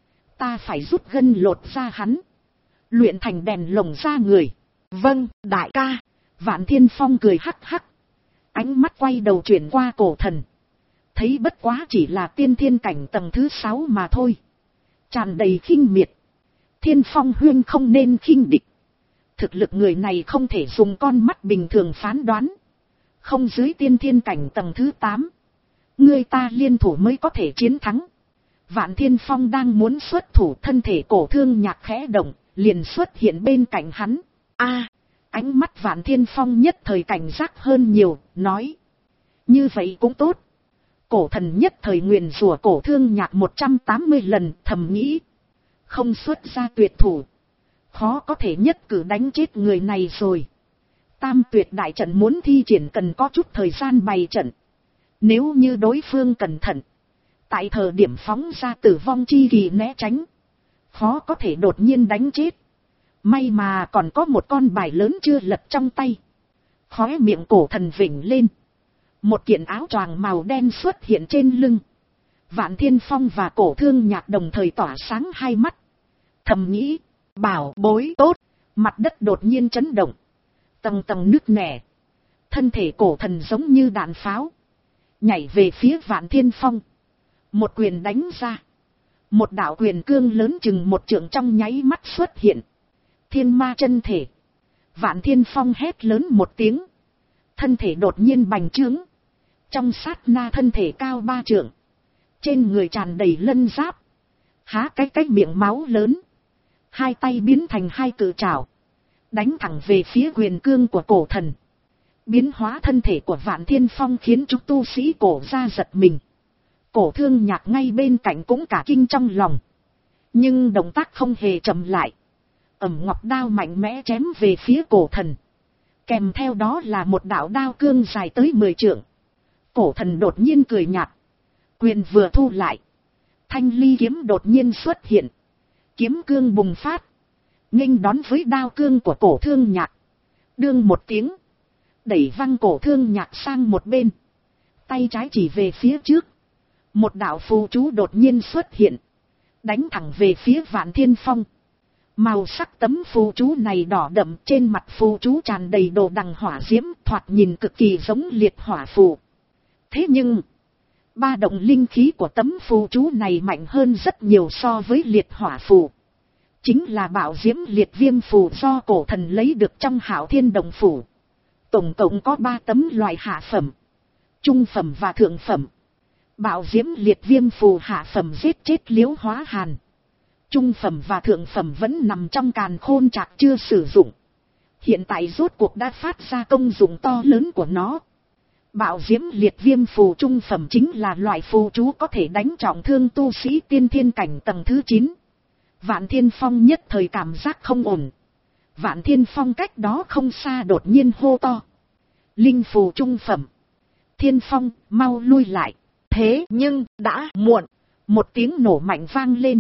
Ta phải rút gân lột ra hắn, luyện thành đèn lồng ra người. Vâng, đại ca. Vạn Thiên Phong cười hắc hắc. Ánh mắt quay đầu chuyển qua cổ thần. Thấy bất quá chỉ là tiên thiên cảnh tầng thứ sáu mà thôi. Tràn đầy khinh miệt. Thiên Phong huyên không nên khinh địch. Thực lực người này không thể dùng con mắt bình thường phán đoán. Không dưới tiên thiên cảnh tầng thứ tám. Người ta liên thủ mới có thể chiến thắng. Vạn Thiên Phong đang muốn xuất thủ, thân thể Cổ Thương Nhạc khẽ động, liền xuất hiện bên cạnh hắn. A, ánh mắt Vạn Thiên Phong nhất thời cảnh giác hơn nhiều, nói. Như vậy cũng tốt. Cổ thần nhất thời nguyền rủa Cổ Thương Nhạc một trăm tám mươi lần, thầm nghĩ. Không xuất ra tuyệt thủ, khó có thể nhất cử đánh chết người này rồi. Tam tuyệt đại trận muốn thi triển cần có chút thời gian bày trận. Nếu như đối phương cẩn thận, tại thời điểm phóng ra tử vong chi kỳ né tránh, khó có thể đột nhiên đánh chết. May mà còn có một con bài lớn chưa lật trong tay. Khóe miệng cổ thần vểnh lên. Một kiện áo choàng màu đen xuất hiện trên lưng. Vạn Thiên Phong và Cổ Thương Nhạc đồng thời tỏa sáng hai mắt. Thầm nghĩ, bảo bối tốt. Mặt đất đột nhiên chấn động. Tầng tầng nứt nẻ. Thân thể cổ thần giống như đạn pháo. Nhảy về phía Vạn Thiên Phong. Một quyền đánh ra. Một đạo quyền cương lớn chừng một trượng trong nháy mắt xuất hiện. Thiên ma chân thể. Vạn Thiên Phong hét lớn một tiếng. Thân thể đột nhiên bành trướng. Trong sát na thân thể cao ba trượng. Trên người tràn đầy lân giáp. Há cái cái miệng máu lớn. Hai tay biến thành hai cự trảo. Đánh thẳng về phía quyền cương của cổ thần. Biến hóa thân thể của Vạn Thiên Phong khiến chúng tu sĩ cổ ra giật mình. Cổ Thương Nhạc ngay bên cạnh cũng cả kinh trong lòng. Nhưng động tác không hề chậm lại. Ẩm ngọc đao mạnh mẽ chém về phía cổ thần. Kèm theo đó là một đạo đao cương dài tới mười trượng. Cổ thần đột nhiên cười nhạt. Quyền vừa thu lại. Thanh ly kiếm đột nhiên xuất hiện. Kiếm cương bùng phát. Nghênh đón với đao cương của Cổ Thương Nhạc. Đương một tiếng. Đẩy văng Cổ Thương Nhạc sang một bên. Tay trái chỉ về phía trước. Một đạo phù chú đột nhiên xuất hiện. Đánh thẳng về phía Vạn Thiên Phong. Màu sắc tấm phù chú này đỏ đậm, trên mặt phù chú tràn đầy đồ đằng hỏa diễm, thoạt nhìn cực kỳ giống liệt hỏa phù. Thế nhưng, ba động linh khí của tấm phù chú này mạnh hơn rất nhiều so với liệt hỏa phù. Chính là bảo diễm liệt viêm phù do cổ thần lấy được trong Hạo Thiên Đồng Phủ. Tổng cộng có ba tấm loại hạ phẩm, trung phẩm và thượng phẩm. Bảo diễm liệt viêm phù hạ phẩm giết chết Liễu Hóa Hàn. Trung phẩm và thượng phẩm vẫn nằm trong càn khôn trạc chưa sử dụng. Hiện tại rốt cuộc đã phát ra công dụng to lớn của nó. Bảo diễm liệt viêm phù trung phẩm chính là loại phù chú có thể đánh trọng thương tu sĩ tiên thiên cảnh tầng thứ chín. Vạn Thiên Phong nhất thời cảm giác không ổn. Vạn Thiên Phong cách đó không xa đột nhiên hô to. Linh phù trung phẩm. Thiên Phong, mau lui lại. Thế nhưng, đã muộn. Một tiếng nổ mạnh vang lên.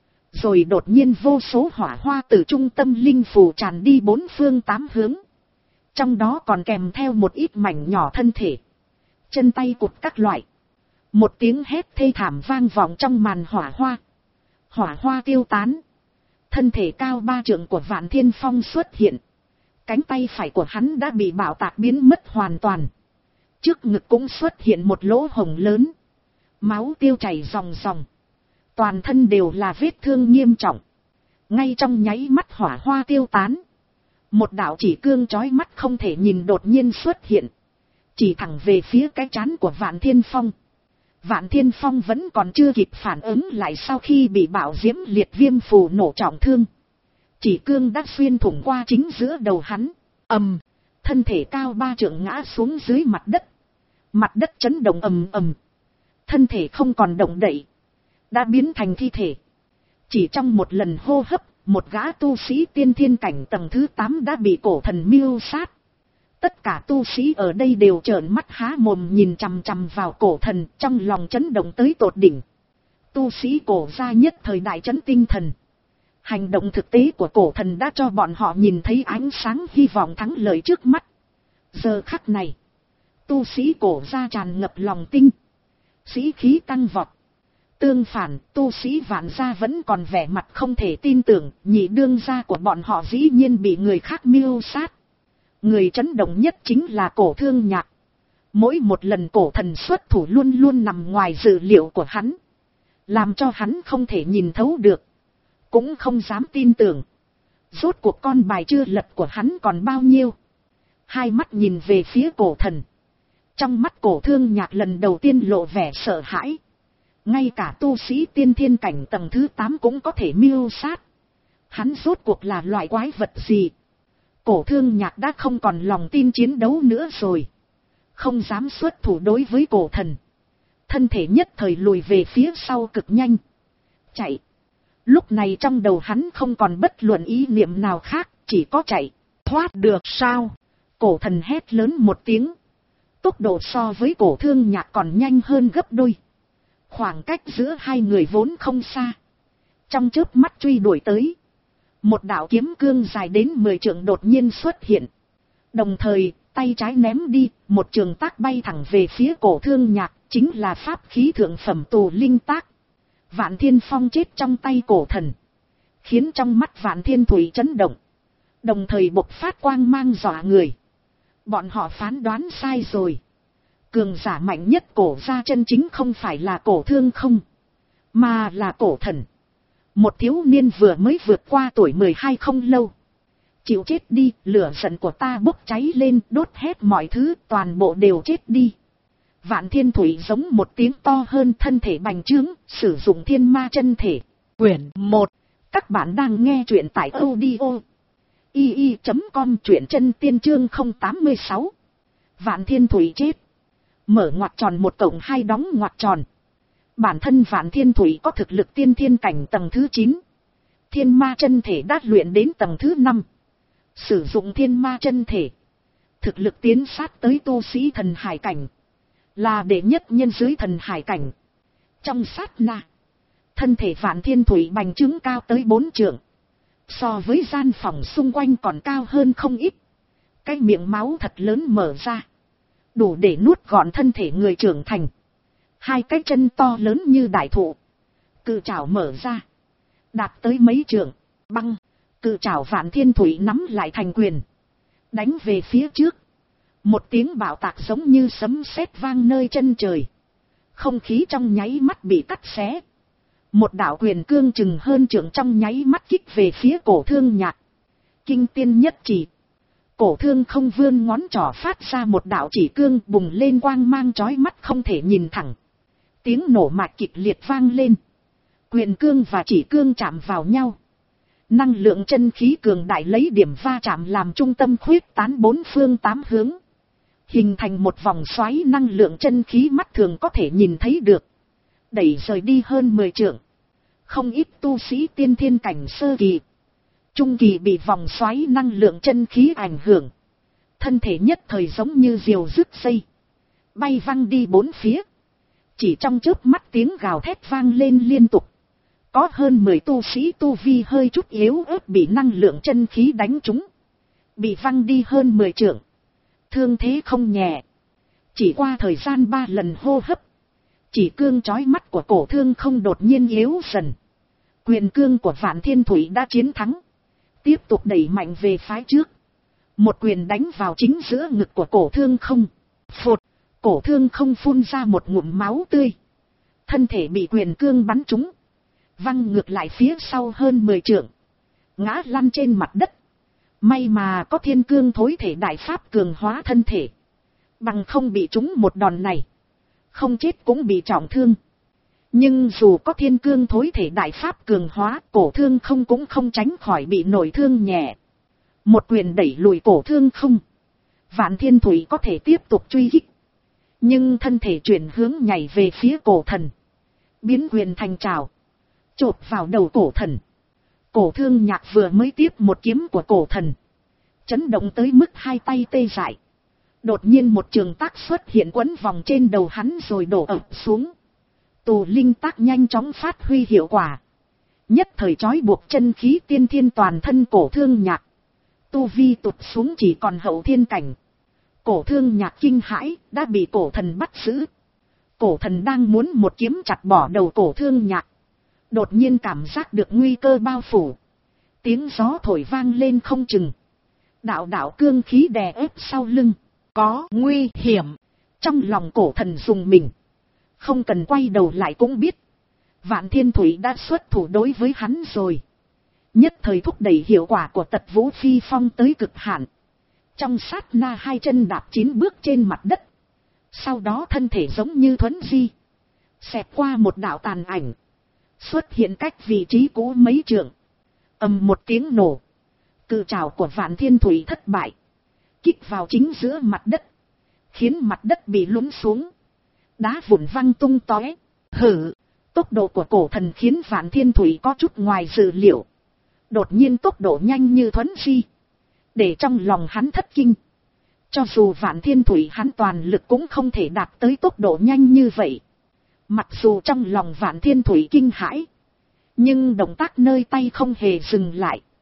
Rồi đột nhiên vô số hỏa hoa từ trung tâm linh phù tràn đi bốn phương tám hướng. Trong đó còn kèm theo một ít mảnh nhỏ thân thể. Chân tay cụt các loại. Một tiếng hét thê thảm vang vọng trong màn hỏa hoa. Hỏa hoa tiêu tán. Thân thể cao ba trượng của Vạn Thiên Phong xuất hiện. Cánh tay phải của hắn đã bị bạo tạc biến mất hoàn toàn. Trước ngực cũng xuất hiện một lỗ hổng lớn. Máu tiêu chảy ròng ròng. Toàn thân đều là vết thương nghiêm trọng. Ngay trong nháy mắt hỏa hoa tiêu tán. Một đạo chỉ cương chói mắt không thể nhìn đột nhiên xuất hiện. Chỉ thẳng về phía cái trán của Vạn Thiên Phong. Vạn Thiên Phong vẫn còn chưa kịp phản ứng lại sau khi bị bạo diễm liệt viêm phù nổ trọng thương. Chỉ cương đã xuyên thủng qua chính giữa đầu hắn. Ầm, thân thể cao ba trượng ngã xuống dưới mặt đất. Mặt đất chấn động ầm ầm. Thân thể không còn động đậy. Đã biến thành thi thể. Chỉ trong một lần hô hấp, một gã tu sĩ tiên thiên cảnh tầng thứ tám đã bị cổ thần mưu sát. Tất cả tu sĩ ở đây đều trợn mắt há mồm nhìn chằm chằm vào cổ thần, trong lòng chấn động tới tột đỉnh. Tu sĩ cổ gia nhất thời đại chấn tinh thần. Hành động thực tế của cổ thần đã cho bọn họ nhìn thấy ánh sáng hy vọng thắng lợi trước mắt. Giờ khắc này, tu sĩ cổ gia tràn ngập lòng tin. Sĩ khí tăng vọt. Tương phản, tu sĩ Vạn gia vẫn còn vẻ mặt không thể tin tưởng, nhị đương gia của bọn họ dĩ nhiên bị người khác mưu sát. Người chấn động nhất chính là Cổ Thương Nhạc. Mỗi một lần cổ thần xuất thủ luôn luôn nằm ngoài dự liệu của hắn. Làm cho hắn không thể nhìn thấu được. Cũng không dám tin tưởng. Rốt cuộc con bài chưa lật của hắn còn bao nhiêu. Hai mắt nhìn về phía cổ thần. Trong mắt Cổ Thương Nhạc lần đầu tiên lộ vẻ sợ hãi. Ngay cả tu sĩ tiên thiên cảnh tầng thứ tám cũng có thể mưu sát. Hắn rốt cuộc là loại quái vật gì? Cổ Thương Nhạc đã không còn lòng tin chiến đấu nữa rồi. Không dám xuất thủ đối với cổ thần. Thân thể nhất thời lùi về phía sau cực nhanh. Chạy. Lúc này trong đầu hắn không còn bất luận ý niệm nào khác, chỉ có chạy. Thoát được sao? Cổ thần hét lớn một tiếng. Tốc độ so với Cổ Thương Nhạc còn nhanh hơn gấp đôi. Khoảng cách giữa hai người vốn không xa. Trong chớp mắt truy đuổi tới. Một đạo kiếm cương dài đến mười trượng đột nhiên xuất hiện. Đồng thời, tay trái ném đi, một trường tác bay thẳng về phía Cổ Thương Nhạc, chính là pháp khí thượng phẩm Tù Linh Tác. Vạn Thiên Phong chết trong tay cổ thần, khiến trong mắt Vạn Thiên Thủy chấn động, đồng thời bộc phát quang mang dọa người. Bọn họ phán đoán sai rồi. Cường giả mạnh nhất cổ gia chân chính không phải là Cổ Thương không, mà là cổ thần. Một thiếu niên vừa mới vượt qua tuổi mười hai không lâu. Chịu chết đi, lửa giận của ta bốc cháy lên, đốt hết mọi thứ, toàn bộ đều chết đi. Vạn Thiên Thủy giống một tiếng to hơn, thân thể bành trướng, sử dụng thiên ma chân thể. Quyển một. Các bạn đang nghe truyện tại audio i i chấm com, truyện chân tiên chương không tám sáu. Vạn Thiên Thủy chết. Mở ngoặc tròn một cộng hai đóng ngoặc tròn. Bản thân Vạn Thiên Thủy có thực lực tiên thiên cảnh tầng thứ chín. Thiên ma chân thể đã luyện đến tầng thứ năm. Sử dụng thiên ma chân thể, thực lực tiến sát tới tu sĩ thần hải cảnh, là đệ nhất nhân dưới thần hải cảnh. Trong sát na, thân thể Vạn Thiên Thủy bành trướng cao tới bốn trượng, so với gian phòng xung quanh còn cao hơn không ít. Cái miệng máu thật lớn mở ra, đủ để nuốt gọn thân thể người trưởng thành. Hai cái chân to lớn như đại thụ, cự trảo mở ra, đạt tới mấy trượng. Băng, cự trảo Vạn Thiên Thủy nắm lại thành quyền, đánh về phía trước. Một tiếng bạo tạc giống như sấm sét vang nơi chân trời. Không khí trong nháy mắt bị cắt xé. Một đạo quyền cương chừng hơn trượng trong nháy mắt kích về phía Cổ Thương Nhạc. Kinh tiên nhất chỉ. Cổ Thương không vươn ngón trỏ phát ra một đạo chỉ cương, bùng lên quang mang chói mắt không thể nhìn thẳng. Tiếng nổ mạch kịch liệt vang lên. Quyền cương và chỉ cương chạm vào nhau. Năng lượng chân khí cường đại lấy điểm va chạm làm trung tâm khuyết tán bốn phương tám hướng, hình thành một vòng xoáy năng lượng chân khí mắt thường có thể nhìn thấy được, đẩy rời đi hơn mười trượng. Không ít tu sĩ tiên thiên cảnh sơ kỳ, trung kỳ bị vòng xoáy năng lượng chân khí ảnh hưởng, thân thể nhất thời giống như diều rứt dây, bay văng đi bốn phía. Chỉ trong chớp mắt tiếng gào thét vang lên liên tục. Có hơn mười tu sĩ tu vi hơi chút yếu ớt bị năng lượng chân khí đánh trúng, bị văng đi hơn mười trượng, thương thế không nhẹ. Chỉ qua thời gian ba lần hô hấp, chỉ cương chói mắt của Cổ Thương không đột nhiên yếu dần. Quyền cương của Vạn Thiên Thủy đã chiến thắng, tiếp tục đẩy mạnh về phái trước. Một quyền đánh vào chính giữa ngực của Cổ Thương không. Phụt, Cổ Thương không phun ra một ngụm máu tươi, thân thể bị quyền cương bắn trúng, văng ngược lại phía sau hơn mười trượng, ngã lăn trên mặt đất. May mà có thiên cương thối thể đại pháp cường hóa thân thể, bằng không bị trúng một đòn này, không chết cũng bị trọng thương. Nhưng dù có thiên cương thối thể đại pháp cường hóa, Cổ Thương không cũng không tránh khỏi bị nổi thương nhẹ. Một quyền đẩy lùi Cổ Thương không, Vạn Thiên Thủy có thể tiếp tục truy kích, nhưng thân thể chuyển hướng nhảy về phía cổ thần, biến quyền thành trảo, chộp vào đầu cổ thần. Cổ Thương Nhạc vừa mới tiếp một kiếm của cổ thần, chấn động tới mức hai tay tê dại. Đột nhiên một trường tác xuất hiện quấn vòng trên đầu hắn rồi đổ ập xuống. Tù linh tác nhanh chóng phát huy hiệu quả, nhất thời trói buộc chân khí tiên thiên toàn thân Cổ Thương Nhạc. Tu vi tụt xuống chỉ còn hậu thiên cảnh. Cổ Thương Nhạc kinh hãi, đã bị cổ thần bắt giữ. Cổ thần đang muốn một kiếm chặt bỏ đầu Cổ Thương Nhạc, đột nhiên cảm giác được nguy cơ bao phủ. Tiếng gió thổi vang lên không chừng, đạo đạo cương khí đè ép sau lưng, có nguy hiểm. Trong lòng cổ thần dùng mình, không cần quay đầu lại cũng biết Vạn Thiên Thủy đã xuất thủ đối với hắn rồi. Nhất thời thúc đẩy hiệu quả của Tật Vũ Phi Phong tới cực hạn. Trong sát na hai chân đạp chín bước trên mặt đất, sau đó thân thể giống như thuấn di, xẹt qua một đạo tàn ảnh, xuất hiện cách vị trí cũ mấy trượng. Ầm một tiếng nổ, cự trảo của Vạn Thiên Thủy thất bại, kích vào chính giữa mặt đất, khiến mặt đất bị lún xuống, đá vụn văng tung tóe. Hử, tốc độ của cổ thần khiến Vạn Thiên Thủy có chút ngoài dự liệu. Đột nhiên tốc độ nhanh như thuấn di, để trong lòng hắn thất kinh. Cho dù Vạn Thiên Thủy hắn toàn lực cũng không thể đạt tới tốc độ nhanh như vậy. Mặc dù trong lòng Vạn Thiên Thủy kinh hãi, nhưng động tác nơi tay không hề dừng lại,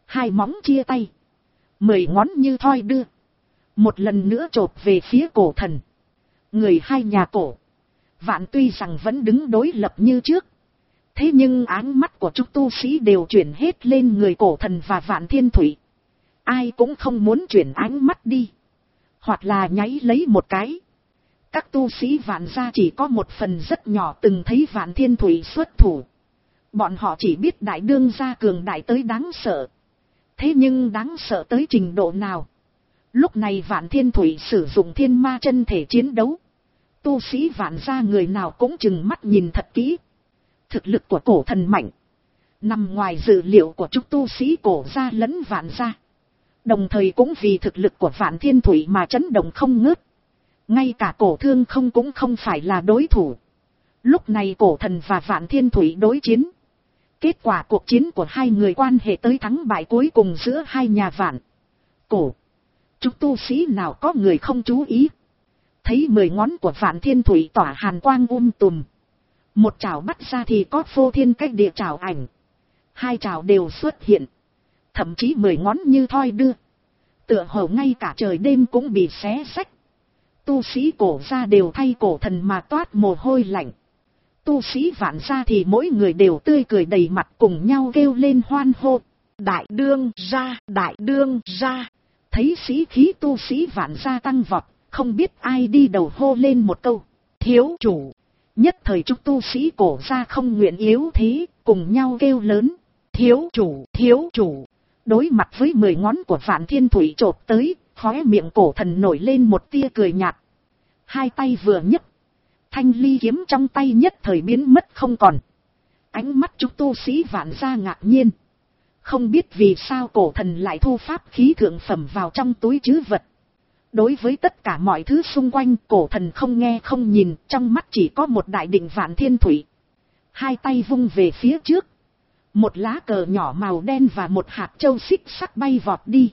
Hai móng chia tay. Mười ngón như thoi đưa. Một lần nữa chộp về phía cổ thần. Người hai nhà cổ. Vạn tuy rằng vẫn đứng đối lập như trước. Thế nhưng áng mắt của chúng tu sĩ đều chuyển hết lên người cổ thần và Vạn Thiên Thủy. Ai cũng không muốn chuyển ánh mắt đi. Hoặc là nháy lấy một cái. Các tu sĩ Vạn gia chỉ có một phần rất nhỏ từng thấy Vạn Thiên Thủy xuất thủ. Bọn họ chỉ biết đại đương gia cường đại tới đáng sợ. Thế nhưng đáng sợ tới trình độ nào? Lúc này Vạn Thiên Thủy sử dụng thiên ma chân thể chiến đấu. Tu sĩ Vạn gia người nào cũng chừng mắt nhìn thật kỹ. Thực lực của cổ thần mạnh. Nằm ngoài dự liệu của chúng tu sĩ cổ gia lẫn Vạn gia. Đồng thời cũng vì thực lực của Vạn Thiên Thủy mà chấn động không ngớt. Ngay cả cổ thương không cũng không phải là đối thủ. Lúc này cổ thần và Vạn Thiên Thủy đối chiến. Kết quả cuộc chiến của hai người quan hệ tới thắng bại cuối cùng giữa hai nhà Vạn. Cổ. Chúng tu sĩ nào có người không chú ý. Thấy mười ngón của Vạn Thiên Thủy tỏa hàn quang um tùm. Một chảo bắt ra thì có phô thiên cách địa chảo ảnh. Hai chảo đều xuất hiện. Thậm chí mười ngón như thoi đưa. Tựa hồ ngay cả trời đêm cũng bị xé xách. Tu sĩ cổ gia đều thay cổ thần mà toát mồ hôi lạnh. Tu sĩ Vạn gia thì mỗi người đều tươi cười đầy mặt cùng nhau kêu lên hoan hô. Đại đương gia, đại đương gia. Thấy sĩ khí tu sĩ Vạn gia tăng vọt, không biết ai đi đầu hô lên một câu. Thiếu chủ. Nhất thời chúng tu sĩ cổ gia không nguyện yếu thế, cùng nhau kêu lớn. Thiếu chủ, thiếu chủ. Đối mặt với mười ngón của Vạn Thiên Thủy chộp tới, khóe miệng cổ thần nổi lên một tia cười nhạt. Hai tay vừa nhấc. Thanh ly kiếm trong tay nhất thời biến mất không còn. Ánh mắt chúng tu sĩ Vạn gia ngạc nhiên. Không biết vì sao cổ thần lại thu pháp khí thượng phẩm vào trong túi trữ vật. Đối với tất cả mọi thứ xung quanh, cổ thần không nghe không nhìn, trong mắt chỉ có một đại định Vạn Thiên Thủy. Hai tay vung về phía trước. Một lá cờ nhỏ màu đen và một hạt châu xích sắc bay vọt đi.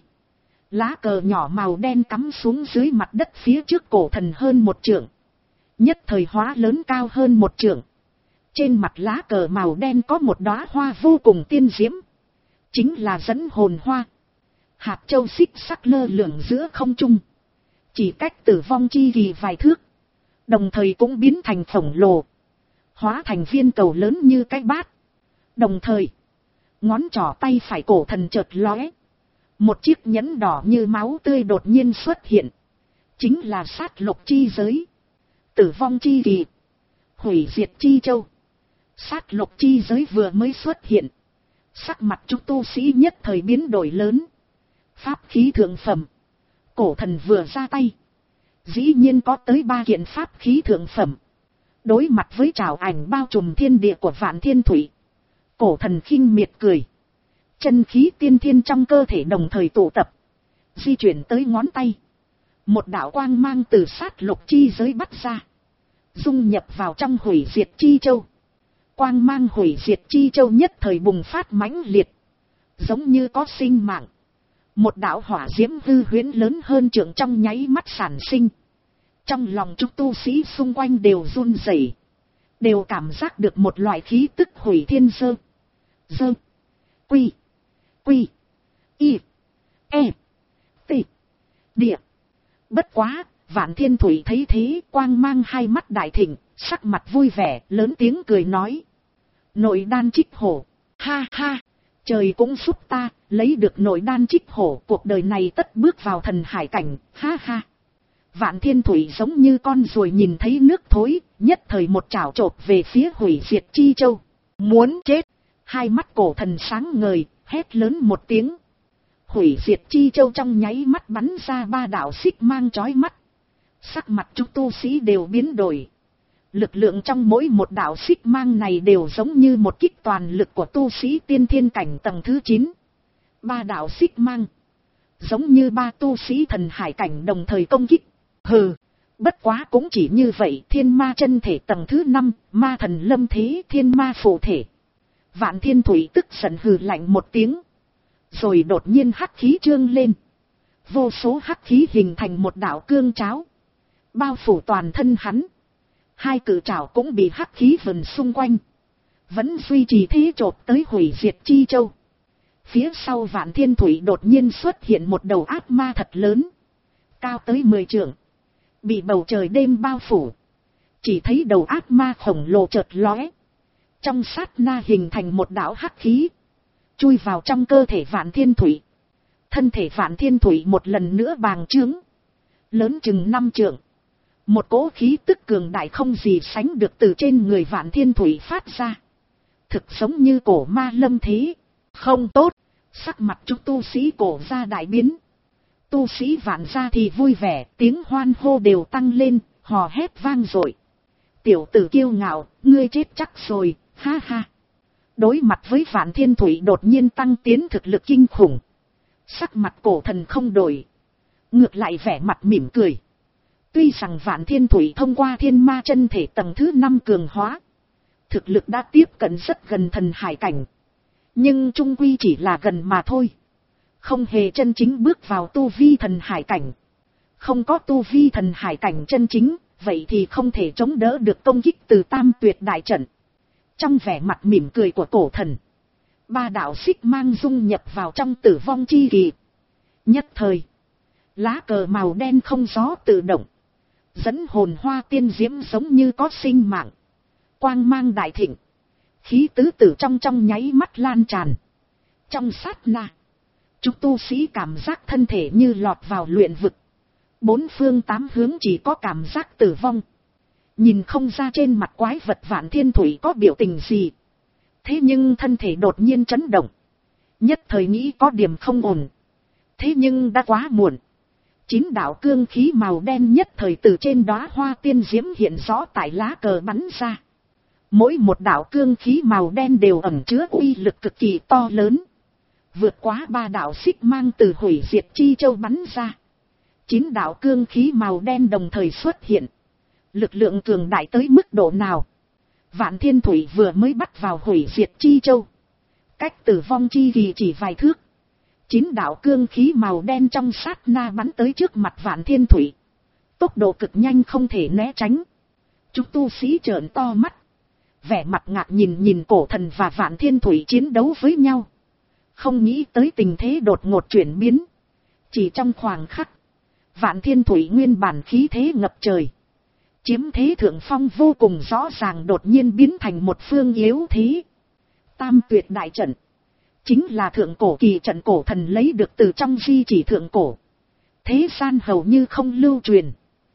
Lá cờ nhỏ màu đen cắm xuống dưới mặt đất phía trước cổ thần hơn một trượng. Nhất thời hóa lớn cao hơn một trượng. Trên mặt lá cờ màu đen có một đóa hoa vô cùng tiên diễm. Chính là dẫn hồn hoa. Hạt châu xích sắc lơ lửng giữa không trung. Chỉ cách tử vong chi kỳ vài thước. Đồng thời cũng biến thành khổng lồ. Hóa thành viên cầu lớn như cái bát. Đồng thời, ngón trỏ tay phải cổ thần chợt lóe. Một chiếc nhẫn đỏ như máu tươi đột nhiên xuất hiện. Chính là sát lục chi giới. Tử vong chi kỳ. Hủy diệt chi châu. Sát lục chi giới vừa mới xuất hiện. Sắc mặt chúng tu sĩ nhất thời biến đổi lớn. Pháp khí thượng phẩm. Cổ thần vừa ra tay. Dĩ nhiên có tới ba kiện pháp khí thượng phẩm. Đối mặt với trảo ảnh bao trùm thiên địa của Vạn Thiên Thủy. Cổ thần khinh miệt cười. Chân khí tiên thiên trong cơ thể đồng thời tụ tập. Di chuyển tới ngón tay. Một đạo quang mang từ sát lục chi giới bắt ra. Dung nhập vào trong hủy diệt chi châu. Quang mang hủy diệt chi châu nhất thời bùng phát mãnh liệt. Giống như có sinh mạng. Một đạo hỏa diễm hư huyễn lớn hơn trượng trong nháy mắt sản sinh. Trong lòng chúng tu sĩ xung quanh đều run rẩy, đều cảm giác được một loại khí tức hủy thiên sơ. Dơ. Quy. Quy. Y. E. T. Địa. Bất quá, Vạn Thiên Thủy thấy thế, quang mang hai mắt đại thịnh, sắc mặt vui vẻ, lớn tiếng cười nói. Nội đan trích hổ. Ha ha. Trời cũng giúp ta, lấy được nội đan trích hổ, cuộc đời này tất bước vào thần hải cảnh, ha ha. Vạn Thiên Thủy giống như con ruồi nhìn thấy nước thối, nhất thời một chảo chộp về phía hủy diệt chi châu. Muốn chết. Hai mắt cổ thần sáng ngời, hét lớn một tiếng. Hủy diệt chi châu trong nháy mắt bắn ra ba đạo xích mang chói mắt. Sắc mặt chúng tu sĩ đều biến đổi. Lực lượng trong mỗi một đạo xích mang này đều giống như một kích toàn lực của tu sĩ tiên thiên cảnh tầng thứ chín. Ba đạo xích mang. Giống như ba tu sĩ thần hải cảnh đồng thời công kích. Hừ. Bất quá cũng chỉ như vậy, thiên ma chân thể tầng thứ năm, ma thần lâm thế thiên ma phụ thể. Vạn Thiên Thủy tức giận hừ lạnh một tiếng. Rồi đột nhiên hắc khí trương lên. Vô số hắc khí hình thành một đạo cương cháo. Bao phủ toàn thân hắn. Hai cự trảo cũng bị hắc khí vần xung quanh. Vẫn duy trì thế chộp tới hủy diệt chi châu. Phía sau Vạn Thiên Thủy đột nhiên xuất hiện một đầu ác ma thật lớn. Cao tới mười trượng. Bị bầu trời đêm bao phủ. Chỉ thấy đầu ác ma khổng lồ chợt lóe. Trong sát na hình thành một đạo hắc khí. Chui vào trong cơ thể Vạn Thiên Thủy. Thân thể Vạn Thiên Thủy một lần nữa bàng trướng. Lớn chừng năm trượng. Một cỗ khí tức cường đại không gì sánh được từ trên người Vạn Thiên Thủy phát ra. Thực giống như cổ ma lâm thế. Không tốt. Sắc mặt chúng tu sĩ cổ ra đại biến. Tu sĩ Vạn gia thì vui vẻ, tiếng hoan hô đều tăng lên, hò hét vang dội. Tiểu tử kiêu ngạo, ngươi chết chắc rồi, ha ha. Đối mặt với Vạn Thiên Thủy đột nhiên tăng tiến thực lực kinh khủng. Sắc mặt cổ thần không đổi. Ngược lại vẻ mặt mỉm cười. Tuy rằng Vạn Thiên Thủy thông qua thiên ma chân thể tầng thứ năm cường hóa. Thực lực đã tiếp cận rất gần thần hải cảnh. Nhưng trung quy chỉ là gần mà thôi. Không hề chân chính bước vào tu vi thần hải cảnh. Không có tu vi thần hải cảnh chân chính, vậy thì không thể chống đỡ được công kích từ tam tuyệt đại trận. Trong vẻ mặt mỉm cười của cổ thần, ba đạo xích mang dung nhập vào trong tử vong chi kỳ. Nhất thời, lá cờ màu đen không gió tự động, dẫn hồn hoa tiên diễm giống như có sinh mạng. Quang mang đại thịnh, khí tứ tử trong trong nháy mắt lan tràn. Trong sát na, chúng tu sĩ cảm giác thân thể như lọt vào luyện vực. Bốn phương tám hướng chỉ có cảm giác tử vong. Nhìn không ra trên mặt quái vật Vạn Thiên Thủy có biểu tình gì. Thế nhưng thân thể đột nhiên chấn động. Nhất thời nghĩ có điểm không ổn. Thế nhưng đã quá muộn. Chín đạo cương khí màu đen nhất thời từ trên đóa hoa tiên diễm hiện rõ tại lá cờ bắn ra. Mỗi một đạo cương khí màu đen đều ẩn chứa uy lực cực kỳ to lớn. Vượt quá ba đạo xích mang từ hủy diệt chi châu bắn ra. Chín đạo cương khí màu đen đồng thời xuất hiện. Lực lượng cường đại tới mức độ nào? Vạn Thiên Thủy vừa mới bắt vào hủy diệt chi châu. Cách tử vong chi kỳ chỉ vài thước. Chín đạo cương khí màu đen trong sát na bắn tới trước mặt Vạn Thiên Thủy. Tốc độ cực nhanh không thể né tránh. Chúng tu sĩ trợn to mắt. Vẻ mặt ngạc nhìn nhìn cổ thần và Vạn Thiên Thủy chiến đấu với nhau. Không nghĩ tới tình thế đột ngột chuyển biến. Chỉ trong khoảnh khắc, Vạn Thiên Thủy nguyên bản khí thế ngập trời. Chiếm thế thượng phong vô cùng rõ ràng đột nhiên biến thành một phương yếu thế. Tam tuyệt đại trận. Chính là thượng cổ kỳ trận cổ thần lấy được từ trong di chỉ thượng cổ. Thế gian hầu như không lưu truyền.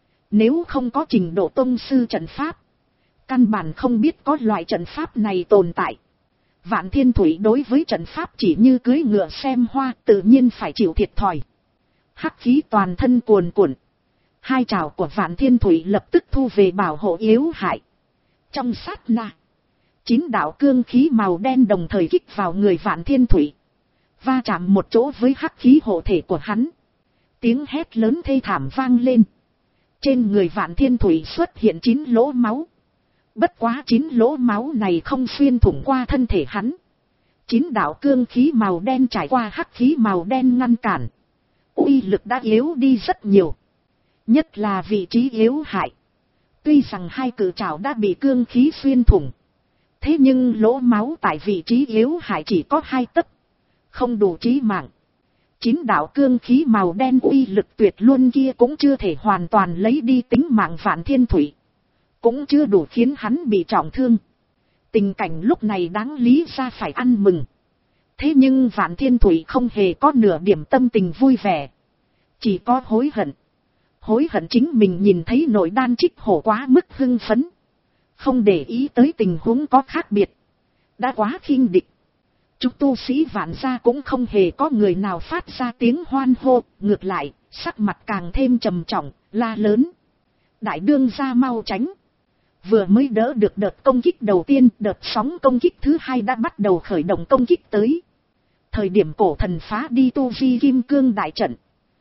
Nếu không có trình độ tông sư trận pháp, căn bản không biết có loại trận pháp này tồn tại. Vạn Thiên Thủy đối với trận pháp chỉ như cưỡi ngựa xem hoa, tự nhiên phải chịu thiệt thòi. Hắc khí toàn thân cuồn cuộn. Hai trảo của Vạn Thiên Thủy lập tức thu về bảo hộ yếu hại. Trong sát na, chín đạo cương khí màu đen đồng thời kích vào người Vạn Thiên Thủy. Va chạm một chỗ với hắc khí hộ thể của hắn. Tiếng hét lớn thê thảm vang lên. Trên người Vạn Thiên Thủy xuất hiện chín lỗ máu. Bất quá chín lỗ máu này không xuyên thủng qua thân thể hắn. Chín đạo cương khí màu đen trải qua hắc khí màu đen ngăn cản. Uy lực đã yếu đi rất nhiều. Nhất là vị trí yếu hại. Tuy rằng hai cự trảo đã bị cương khí xuyên thủng. Thế nhưng lỗ máu tại vị trí yếu hại chỉ có hai tấc. Không đủ chí mạng. Chín đạo cương khí màu đen uy lực tuyệt luôn kia cũng chưa thể hoàn toàn lấy đi tính mạng Vạn Thiên Thủy. Cũng chưa đủ khiến hắn bị trọng thương. Tình cảnh lúc này đáng lý ra phải ăn mừng. Thế nhưng Vạn Thiên Thủy không hề có nửa điểm tâm tình vui vẻ. Chỉ có hối hận. Hối hận chính mình nhìn thấy nội đan trích hổ quá mức hưng phấn. Không để ý tới tình huống có khác biệt. Đã quá khinh địch. Chúng tu sĩ Vạn gia cũng không hề có người nào phát ra tiếng hoan hô. Ngược lại, sắc mặt càng thêm trầm trọng, la lớn. Đại đương gia mau tránh. Vừa mới đỡ được đợt công kích đầu tiên, đợt sóng công kích thứ hai đã bắt đầu khởi động công kích tới. Thời điểm cổ thần phá đi tu vi kim cương đại trận.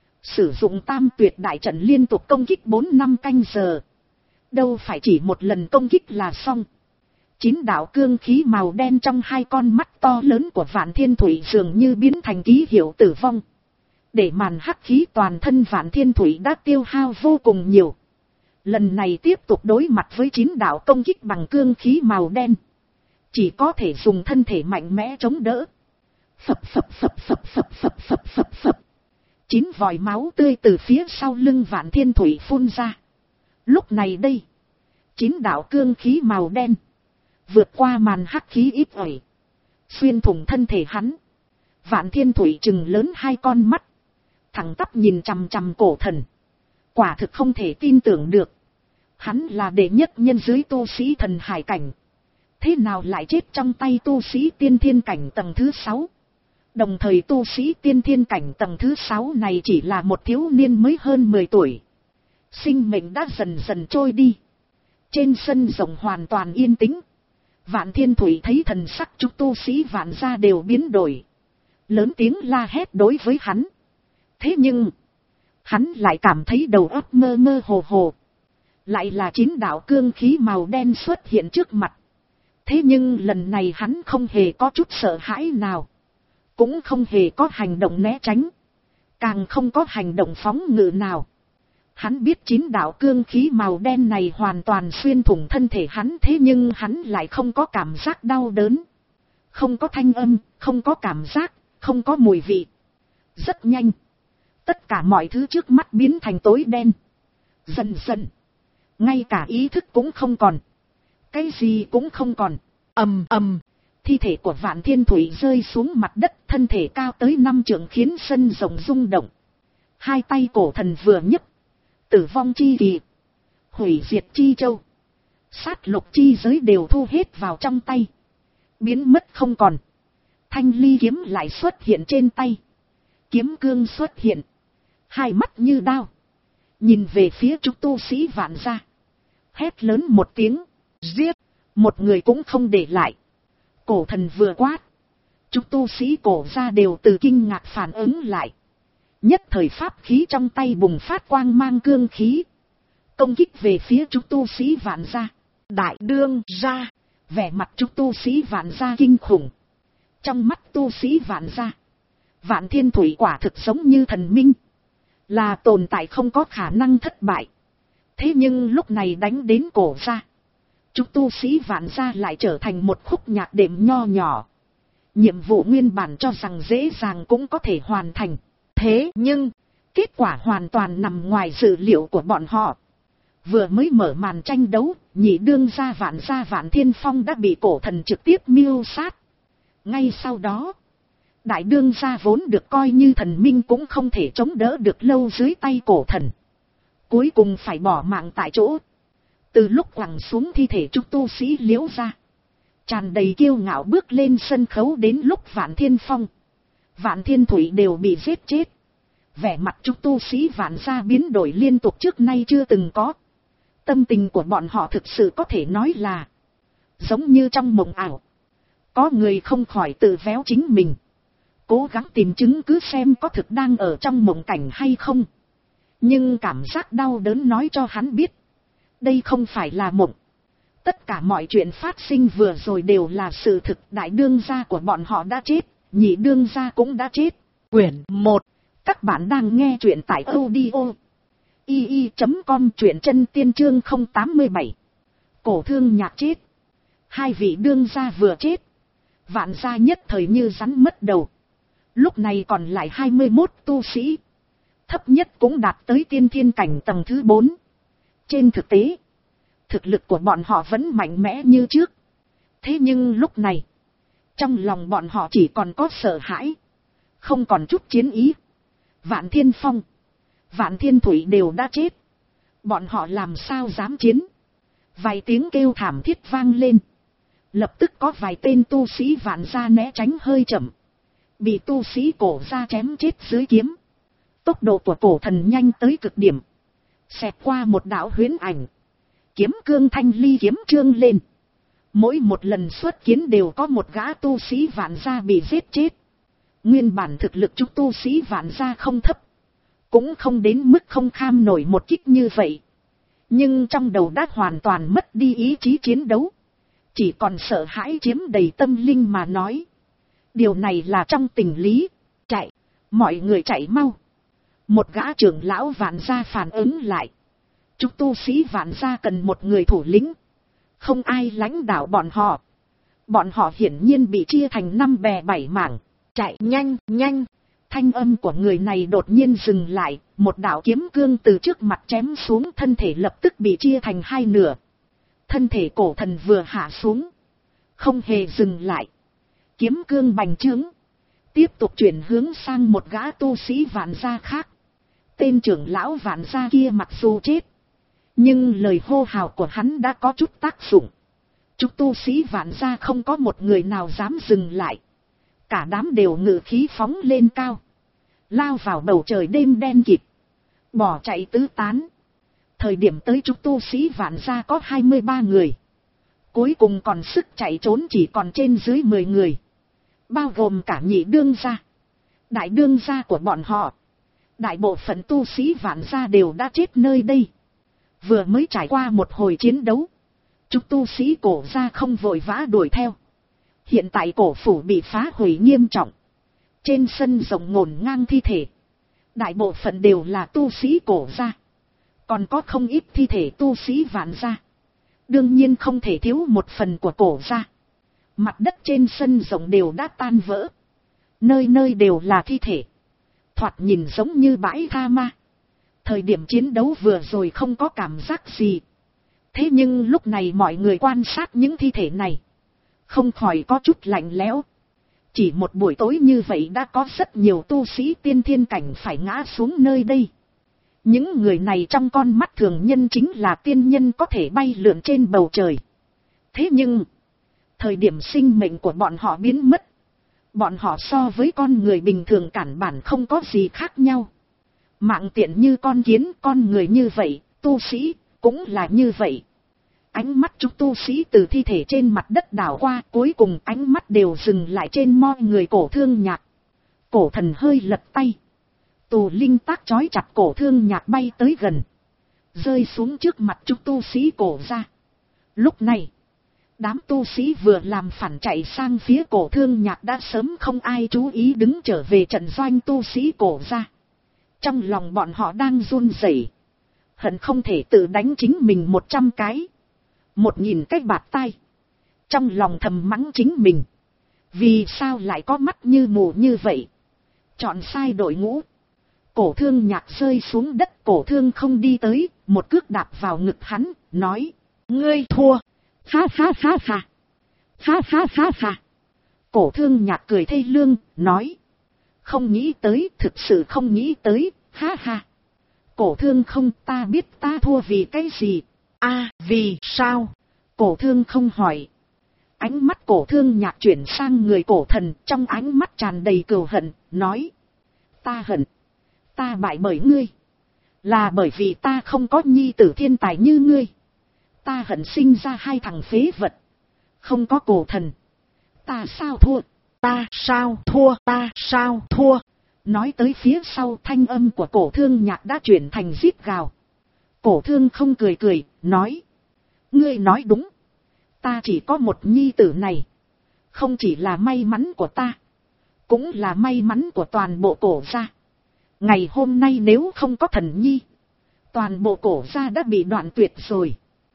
Sử dụng tam tuyệt đại trận liên tục công kích bốn năm canh giờ. Đâu phải chỉ một lần công kích là xong. Chín đạo cương khí màu đen trong hai con mắt to lớn của Vạn Thiên Thủy dường như biến thành ký hiệu tử vong. Để màn hắc khí toàn thân Vạn Thiên Thủy đã tiêu hao vô cùng nhiều. Lần này tiếp tục đối mặt với chín đạo công kích bằng cương khí màu đen. Chỉ có thể dùng thân thể mạnh mẽ chống đỡ. Phập phập phập phập phập phập phập phập phập. Chín vòi máu tươi từ phía sau lưng Vạn Thiên Thủy phun ra. Lúc này đây, chín đạo cương khí màu đen vượt qua màn hắc khí ít ỏi, xuyên thủng thân thể hắn. Vạn Thiên Thủy trừng lớn hai con mắt, thẳng tắp nhìn chằm chằm cổ thần. Quả thực không thể tin tưởng được. Hắn là đệ nhất nhân dưới tu sĩ thần hải cảnh, thế nào lại chết trong tay tu sĩ tiên thiên cảnh tầng thứ sáu. Đồng thời tu sĩ tiên thiên cảnh tầng thứ sáu này chỉ là một thiếu niên mới hơn mười tuổi. Sinh mệnh đã dần dần trôi đi. Trên sân rộng hoàn toàn yên tĩnh. Vạn Thiên Thủy thấy thần sắc chúc tu sĩ Vạn gia đều biến đổi, lớn tiếng la hét đối với hắn. Thế nhưng, hắn lại cảm thấy đầu óc mơ mơ hồ hồ. Lại là chín đạo cương khí màu đen xuất hiện trước mặt. Thế nhưng lần này hắn không hề có chút sợ hãi nào, cũng không hề có hành động né tránh, càng không có hành động phóng ngự nào. Hắn biết chín đạo cương khí màu đen này hoàn toàn xuyên thủng thân thể hắn, thế nhưng hắn lại không có cảm giác đau đớn, không có thanh âm, không có cảm giác, không có mùi vị. Rất nhanh, tất cả mọi thứ trước mắt biến thành tối đen. Dần dần, ngay cả ý thức cũng không còn, cái gì cũng không còn. Ầm ầm, thi thể của Vạn Thiên Thủy rơi xuống mặt đất, thân thể cao tới năm trượng khiến sân rộng rung động. Hai tay cổ thần vừa nhấc, tử vong chi kỳ, hủy diệt chi châu, sát lục chi giới đều thu hết vào trong tay, biến mất không còn. Thanh ly kiếm lại xuất hiện trên tay, kiếm cương xuất hiện, hai mắt như đao, nhìn về phía chúng tu sĩ Vạn gia, hét lớn một tiếng, giết, một người cũng không để lại. Cổ thần vừa quát, chúng tu sĩ cổ gia đều từ kinh ngạc phản ứng lại. Nhất thời pháp khí trong tay bùng phát quang mang cương khí, công kích về phía chúng tu sĩ Vạn gia. Đại đương gia, vẻ mặt chúng tu sĩ Vạn gia kinh khủng. Trong mắt tu sĩ Vạn gia, Vạn Thiên Thủy quả thực giống như thần minh, là tồn tại không có khả năng thất bại. Thế nhưng lúc này đánh đến cổ gia, chúng tu sĩ Vạn gia lại trở thành một khúc nhạc đệm nho nhỏ. Nhiệm vụ nguyên bản cho rằng dễ dàng cũng có thể hoàn thành. Thế nhưng, kết quả hoàn toàn nằm ngoài dự liệu của bọn họ. Vừa mới mở màn tranh đấu, nhị đương gia Vạn gia Vạn Thiên Phong đã bị cổ thần trực tiếp mưu sát. Ngay sau đó, đại đương gia vốn được coi như thần minh cũng không thể chống đỡ được lâu dưới tay cổ thần, cuối cùng phải bỏ mạng tại chỗ. Từ lúc quẳng xuống thi thể trúc tu sĩ Liễu gia, tràn đầy kiêu ngạo bước lên sân khấu, đến lúc Vạn Thiên Phong, Vạn Thiên Thủy đều bị giết chết. Vẻ mặt trúc tu sĩ Vạn gia biến đổi liên tục trước nay chưa từng có. Tâm tình của bọn họ thực sự có thể nói là giống như trong mộng ảo. Có người không khỏi tự véo chính mình, cố gắng tìm chứng cứ xem có thực đang ở trong mộng cảnh hay không. Nhưng cảm giác đau đớn nói cho hắn biết, đây không phải là mộng. Tất cả mọi chuyện phát sinh vừa rồi đều là sự thực. Đại đương gia của bọn họ đã chết, nhị đương gia cũng đã chết. Quyển một. Các bạn đang nghe truyện tại audio i i chấm com, truyện chân tiên chương không tám mươi bảy. Cổ thương nhạc chết. Hai vị đương gia vừa chết, Vạn gia nhất thời như rắn mất đầu. Lúc này còn lại hai mươi mốt tu sĩ, thấp nhất cũng đạt tới tiên thiên cảnh tầng thứ bốn. Trên thực tế, thực lực của bọn họ vẫn mạnh mẽ như trước. Thế nhưng lúc này, trong lòng bọn họ chỉ còn có sợ hãi, không còn chút chiến ý. Vạn Thiên Phong, Vạn Thiên Thủy đều đã chết, bọn họ làm sao dám chiến. Vài tiếng kêu thảm thiết vang lên. Lập tức có vài tên tu sĩ Vạn gia né tránh hơi chậm, bị tu sĩ cổ gia chém chết dưới kiếm. Tốc độ của cổ thần nhanh tới cực điểm, xẹt qua một đạo huyễn ảnh, kiếm cương thanh ly kiếm trương lên. Mỗi một lần xuất kiến đều có một gã tu sĩ Vạn gia bị giết chết. Nguyên bản thực lực chúng tu sĩ Vạn gia không thấp, cũng không đến mức không kham nổi một kích như vậy. Nhưng trong đầu đã hoàn toàn mất đi ý chí chiến đấu, chỉ còn sợ hãi chiếm đầy tâm linh mà nói. Điều này là trong tình lý. Chạy, mọi người chạy mau. Một gã trưởng lão Vạn gia phản ứng lại. Chúng tu sĩ Vạn gia cần một người thủ lĩnh, không ai lãnh đạo bọn họ. Bọn họ hiển nhiên bị chia thành năm bè bảy mảng. chạy nhanh, nhanh. Thanh âm của người này đột nhiên dừng lại, một đạo kiếm cương từ trước mặt chém xuống, thân thể lập tức bị chia thành hai nửa. Thân thể cổ thần vừa hạ xuống, không hề dừng lại. Kiếm cương bành trướng, tiếp tục chuyển hướng sang một gã tu sĩ vạn gia khác. Tên trưởng lão vạn gia kia mặc dù chết, nhưng lời hô hào của hắn đã có chút tác dụng. Chúng tu sĩ vạn gia không có một người nào dám dừng lại. Cả đám đều ngự khí phóng lên cao, lao vào bầu trời đêm đen kịt, bỏ chạy tứ tán. Thời điểm tới chúng tu sĩ vạn gia có hai mươi ba người. Cuối cùng còn sức chạy trốn chỉ còn trên dưới mười người. Bao gồm cả nhị đương gia, đại đương gia của bọn họ. Đại bộ phận tu sĩ vạn gia đều đã chết nơi đây. Vừa mới trải qua một hồi chiến đấu, chúng tu sĩ cổ gia không vội vã đuổi theo. Hiện tại cổ phủ bị phá hủy nghiêm trọng. Trên sân rộng ngổn ngang thi thể. Đại bộ phận đều là tu sĩ cổ gia. Còn có không ít thi thể tu sĩ vạn gia. Đương nhiên không thể thiếu một phần của cổ gia. Mặt đất trên sân rộng đều đã tan vỡ. Nơi nơi đều là thi thể. Thoạt nhìn giống như bãi tha ma. Thời điểm chiến đấu vừa rồi không có cảm giác gì. Thế nhưng lúc này mọi người quan sát những thi thể này, không khỏi có chút lạnh lẽo. Chỉ một buổi tối như vậy đã có rất nhiều tu sĩ tiên thiên cảnh phải ngã xuống nơi đây. Những người này trong con mắt thường nhân chính là tiên nhân có thể bay lượn trên bầu trời. Thế nhưng, thời điểm sinh mệnh của bọn họ biến mất. Bọn họ so với con người bình thường cản bản không có gì khác nhau. Mạng tiện như con kiến, con người như vậy, tu sĩ cũng là như vậy. Ánh mắt chúng tu sĩ từ thi thể trên mặt đất đảo qua, cuối cùng ánh mắt đều dừng lại trên mọi người Cổ Thương Nhạc. Cổ thần hơi lật tay, tù linh tác trói chặt Cổ Thương Nhạc bay tới gần, rơi xuống trước mặt chúng tu sĩ cổ ra. Lúc này, đám tu sĩ vừa làm phản chạy sang phía Cổ Thương Nhạc đã sớm không ai chú ý đứng trở về trận doanh tu sĩ cổ ra. Trong lòng bọn họ đang run rẩy, hận không thể tự đánh chính mình một trăm cái. Một nghìn cái bạt tai. Trong lòng thầm mắng chính mình. Vì sao lại có mắt như mù như vậy? Chọn sai đội ngũ. Cổ Thương Nhạc rơi xuống đất, Cổ Thương không đi tới, một cước đạp vào ngực hắn, nói: Ngươi thua. Ha ha ha ha. Ha ha ha ha. Cổ Thương Nhạc cười thê lương, nói: Không nghĩ tới, thực sự không nghĩ tới, ha ha. Cổ Thương không, ta biết ta thua vì cái gì. A, à, vì sao? Cổ Thương không hỏi. Ánh mắt Cổ Thương Nhạc chuyển sang người cổ thần, trong ánh mắt tràn đầy cừu hận, nói: Ta hận, ta bại bởi ngươi, là bởi vì ta không có nhi tử thiên tài như ngươi. Ta hận sinh ra hai thằng phế vật, không có cổ thần. Ta sao thua? Ta sao thua? Ta sao thua? Nói tới phía sau, thanh âm của Cổ Thương Nhạc đã chuyển thành rít gào. Cổ Thương không cười cười, nói: Ngươi nói đúng. Ta chỉ có một nhi tử này. Không chỉ là may mắn của ta, cũng là may mắn của toàn bộ cổ gia. Ngày hôm nay nếu không có thần nhi, toàn bộ cổ gia đã bị đoạn tuyệt rồi.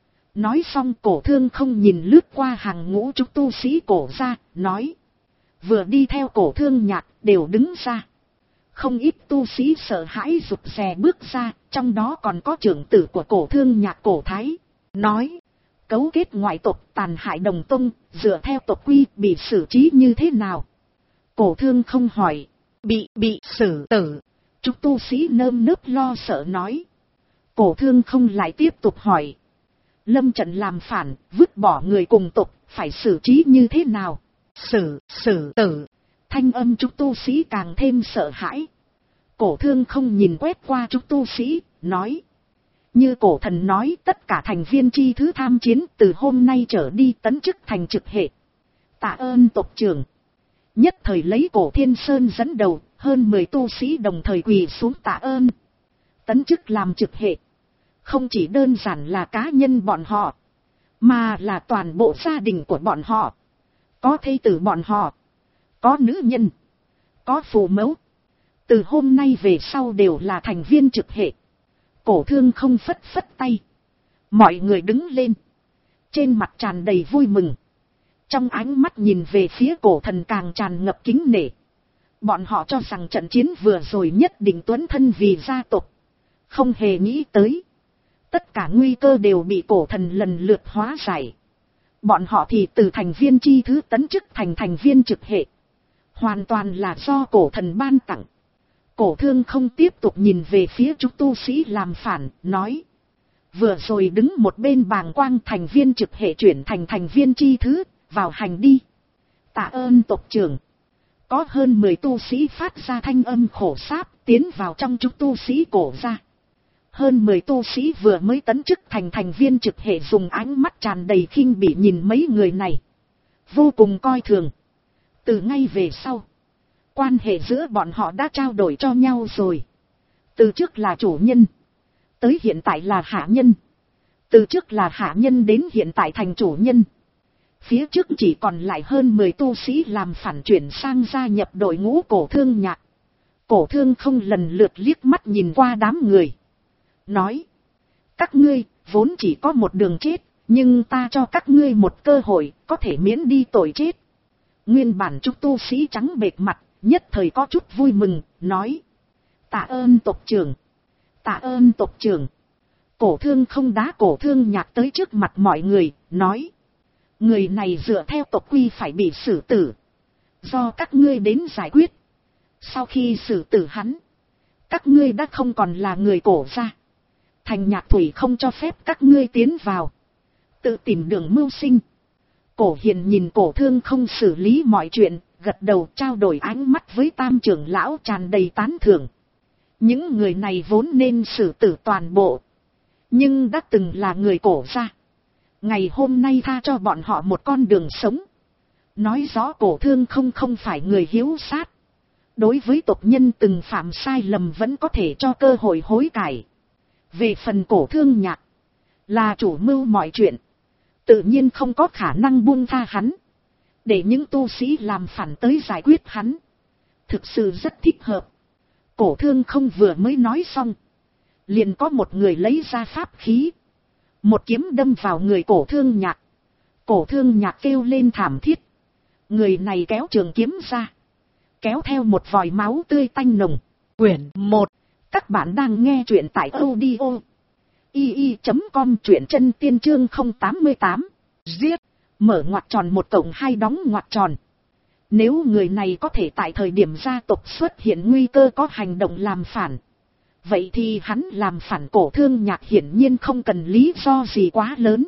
Nói xong Cổ Thương không nhìn lướt qua hàng ngũ chúng tu sĩ cổ gia, nói: Vừa đi theo Cổ Thương Nhạc đều đứng ra. Không ít tu sĩ sợ hãi rụt rè bước ra, trong đó còn có trưởng tử của Cổ Thương Nhạc Cổ Thái. Nói: Cấu kết ngoại tộc, tàn hại đồng tông, dựa theo tộc quy bị xử trí như thế nào? Cổ Thương không hỏi. Bị, bị xử tử. Chúng tu sĩ nơm nớp lo sợ nói. Cổ Thương không lại tiếp tục hỏi. Lâm trận làm phản, vứt bỏ người cùng tộc, phải xử trí như thế nào? Xử, xử tử. Thanh âm chúng tu sĩ càng thêm sợ hãi. Cổ Thương không nhìn quét qua chúng tu sĩ, nói: Như cổ thần nói, tất cả thành viên chi thứ tham chiến từ hôm nay trở đi tấn chức thành trực hệ. Tạ ơn tộc trưởng. Nhất thời lấy Cổ Thiên Sơn dẫn đầu, hơn mười tu sĩ đồng thời quỳ xuống tạ ơn. Tấn chức làm trực hệ, không chỉ đơn giản là cá nhân bọn họ, mà là toàn bộ gia đình của bọn họ. Có thê tử bọn họ, có nữ nhân, có phụ mẫu. Từ hôm nay về sau đều là thành viên trực hệ. Cổ Thương không phất phất tay. Mọi người đứng lên. Trên mặt tràn đầy vui mừng. Trong ánh mắt nhìn về phía cổ thần càng tràn ngập kính nể. Bọn họ cho rằng trận chiến vừa rồi nhất định tuấn thân vì gia tộc. Không hề nghĩ tới. Tất cả nguy cơ đều bị cổ thần lần lượt hóa giải. Bọn họ thì từ thành viên chi thứ tấn chức thành thành viên trực hệ. Hoàn toàn là do cổ thần ban tặng. Cổ thương không tiếp tục nhìn về phía chúng tu sĩ làm phản, nói. Vừa rồi đứng một bên bàng quang thành viên trực hệ chuyển thành thành viên chi thứ, vào hành đi. Tạ ơn tộc trưởng. Có hơn mười tu sĩ phát ra thanh âm khổ sáp, tiến vào trong chúng tu sĩ cổ ra. Hơn mười tu sĩ vừa mới tấn chức thành thành viên trực hệ dùng ánh mắt tràn đầy khinh bỉ nhìn mấy người này. Vô cùng coi thường. Từ ngay về sau, quan hệ giữa bọn họ đã trao đổi cho nhau rồi. Từ trước là chủ nhân, tới hiện tại là hạ nhân. Từ trước là hạ nhân đến hiện tại thành chủ nhân. Phía trước chỉ còn lại hơn mười tu sĩ làm phản chuyển sang gia nhập đội ngũ cổ thương nhạc. Cổ thương không lần lượt liếc mắt nhìn qua đám người. Nói, các ngươi vốn chỉ có một đường chết, nhưng ta cho các ngươi một cơ hội có thể miễn đi tội chết. Nguyên bản chúng tu sĩ trắng bệch mặt, nhất thời có chút vui mừng, nói. Tạ ơn tộc trưởng, tạ ơn tộc trưởng. Cổ thương không đá cổ thương nhạc tới trước mặt mọi người, nói. Người này dựa theo tộc quy phải bị xử tử. Do các ngươi đến giải quyết. Sau khi xử tử hắn, các ngươi đã không còn là người cổ gia. Thành Nhạc Thủy không cho phép các ngươi tiến vào. Tự tìm đường mưu sinh. Cổ Hiền nhìn cổ thương không xử lý mọi chuyện, gật đầu trao đổi ánh mắt với tam trưởng lão tràn đầy tán thưởng. Những người này vốn nên xử tử toàn bộ. Nhưng đã từng là người cổ gia. Ngày hôm nay tha cho bọn họ một con đường sống. Nói rõ cổ thương không không phải người hiếu sát. Đối với tộc nhân từng phạm sai lầm vẫn có thể cho cơ hội hối cải. Về phần cổ thương nhạc, là chủ mưu mọi chuyện. Tự nhiên không có khả năng buông tha hắn. Để những tu sĩ làm phản tới giải quyết hắn. Thực sự rất thích hợp. Cổ thương không vừa mới nói xong. Liền có một người lấy ra pháp khí. Một kiếm đâm vào người cổ thương nhạc. Cổ thương nhạc kêu lên thảm thiết. Người này kéo trường kiếm ra. Kéo theo một vòi máu tươi tanh nồng. Quyển một. Các bạn đang nghe truyện tại audio i i chấm com truyện chân tiên chương không tám mươi tám. Giết. Mở ngoặc tròn một cộng hai đóng ngoặc tròn. Nếu người này có thể tại thời điểm gia tộc xuất hiện nguy cơ có hành động làm phản. Vậy thì hắn làm phản cổ thương nhạc hiển nhiên không cần lý do gì quá lớn.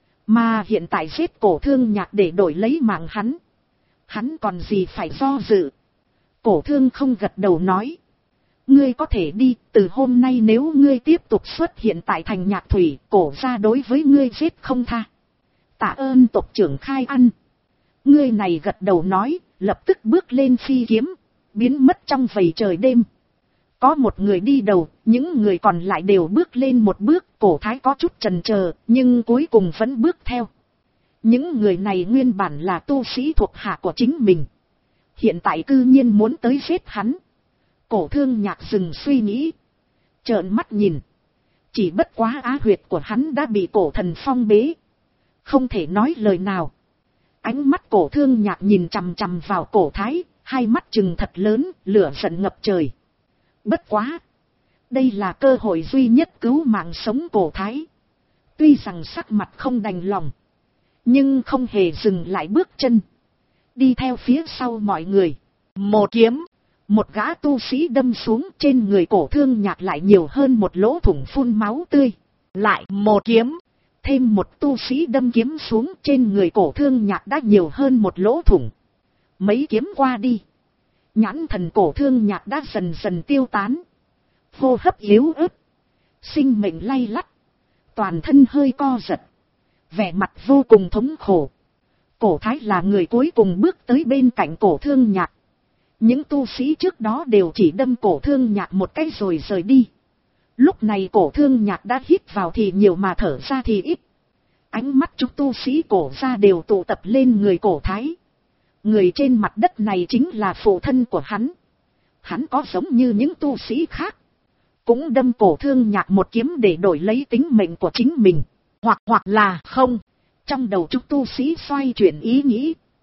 Mà hiện tại giết cổ thương nhạc để đổi lấy mạng hắn. Hắn còn gì phải do dự. Cổ thương không gật đầu nói. Ngươi có thể đi, từ hôm nay nếu ngươi tiếp tục xuất hiện tại thành Nhạc Thủy, cổ ra đối với ngươi giết không tha. Tạ ơn tộc trưởng khai ăn. Ngươi này gật đầu nói, lập tức bước lên phi kiếm, biến mất trong vầy trời đêm. Có một người đi đầu, những người còn lại đều bước lên một bước, cổ thái có chút chần chờ, nhưng cuối cùng vẫn bước theo. Những người này nguyên bản là tu sĩ thuộc hạ của chính mình. Hiện tại cư nhiên muốn tới giết hắn. Cổ thương nhạc dừng suy nghĩ. Trợn mắt nhìn. Chỉ bất quá á huyệt của hắn đã bị cổ thần phong bế. Không thể nói lời nào. Ánh mắt cổ thương nhạc nhìn chằm chằm vào cổ thái. Hai mắt trừng thật lớn, lửa giận ngập trời. Bất quá. Đây là cơ hội duy nhất cứu mạng sống cổ thái. Tuy rằng sắc mặt không đành lòng. Nhưng không hề dừng lại bước chân. Đi theo phía sau mọi người. Một kiếm. Một gã tu sĩ đâm xuống trên người cổ thương nhạc lại nhiều hơn một lỗ thủng phun máu tươi. Lại một kiếm. Thêm một tu sĩ đâm kiếm xuống trên người cổ thương nhạc đã nhiều hơn một lỗ thủng. Mấy kiếm qua đi. Nhãn thần cổ thương nhạc đã dần dần tiêu tán. Hô hấp yếu ớt. Sinh mệnh lay lắt. Toàn thân hơi co giật. Vẻ mặt vô cùng thống khổ. Cổ thái là người cuối cùng bước tới bên cạnh cổ thương nhạc. Những tu sĩ trước đó đều chỉ đâm cổ thương nhạc một cái rồi rời đi. Lúc này cổ thương nhạc đã hít vào thì nhiều mà thở ra thì ít. Ánh mắt chúng tu sĩ cổ ra đều tụ tập lên người cổ thái. Người trên mặt đất này chính là phụ thân của hắn. Hắn có giống như những tu sĩ khác. Cũng đâm cổ thương nhạc một kiếm để đổi lấy tính mệnh của chính mình. Hoặc hoặc là không. Trong đầu chúng tu sĩ xoay chuyển ý nghĩ.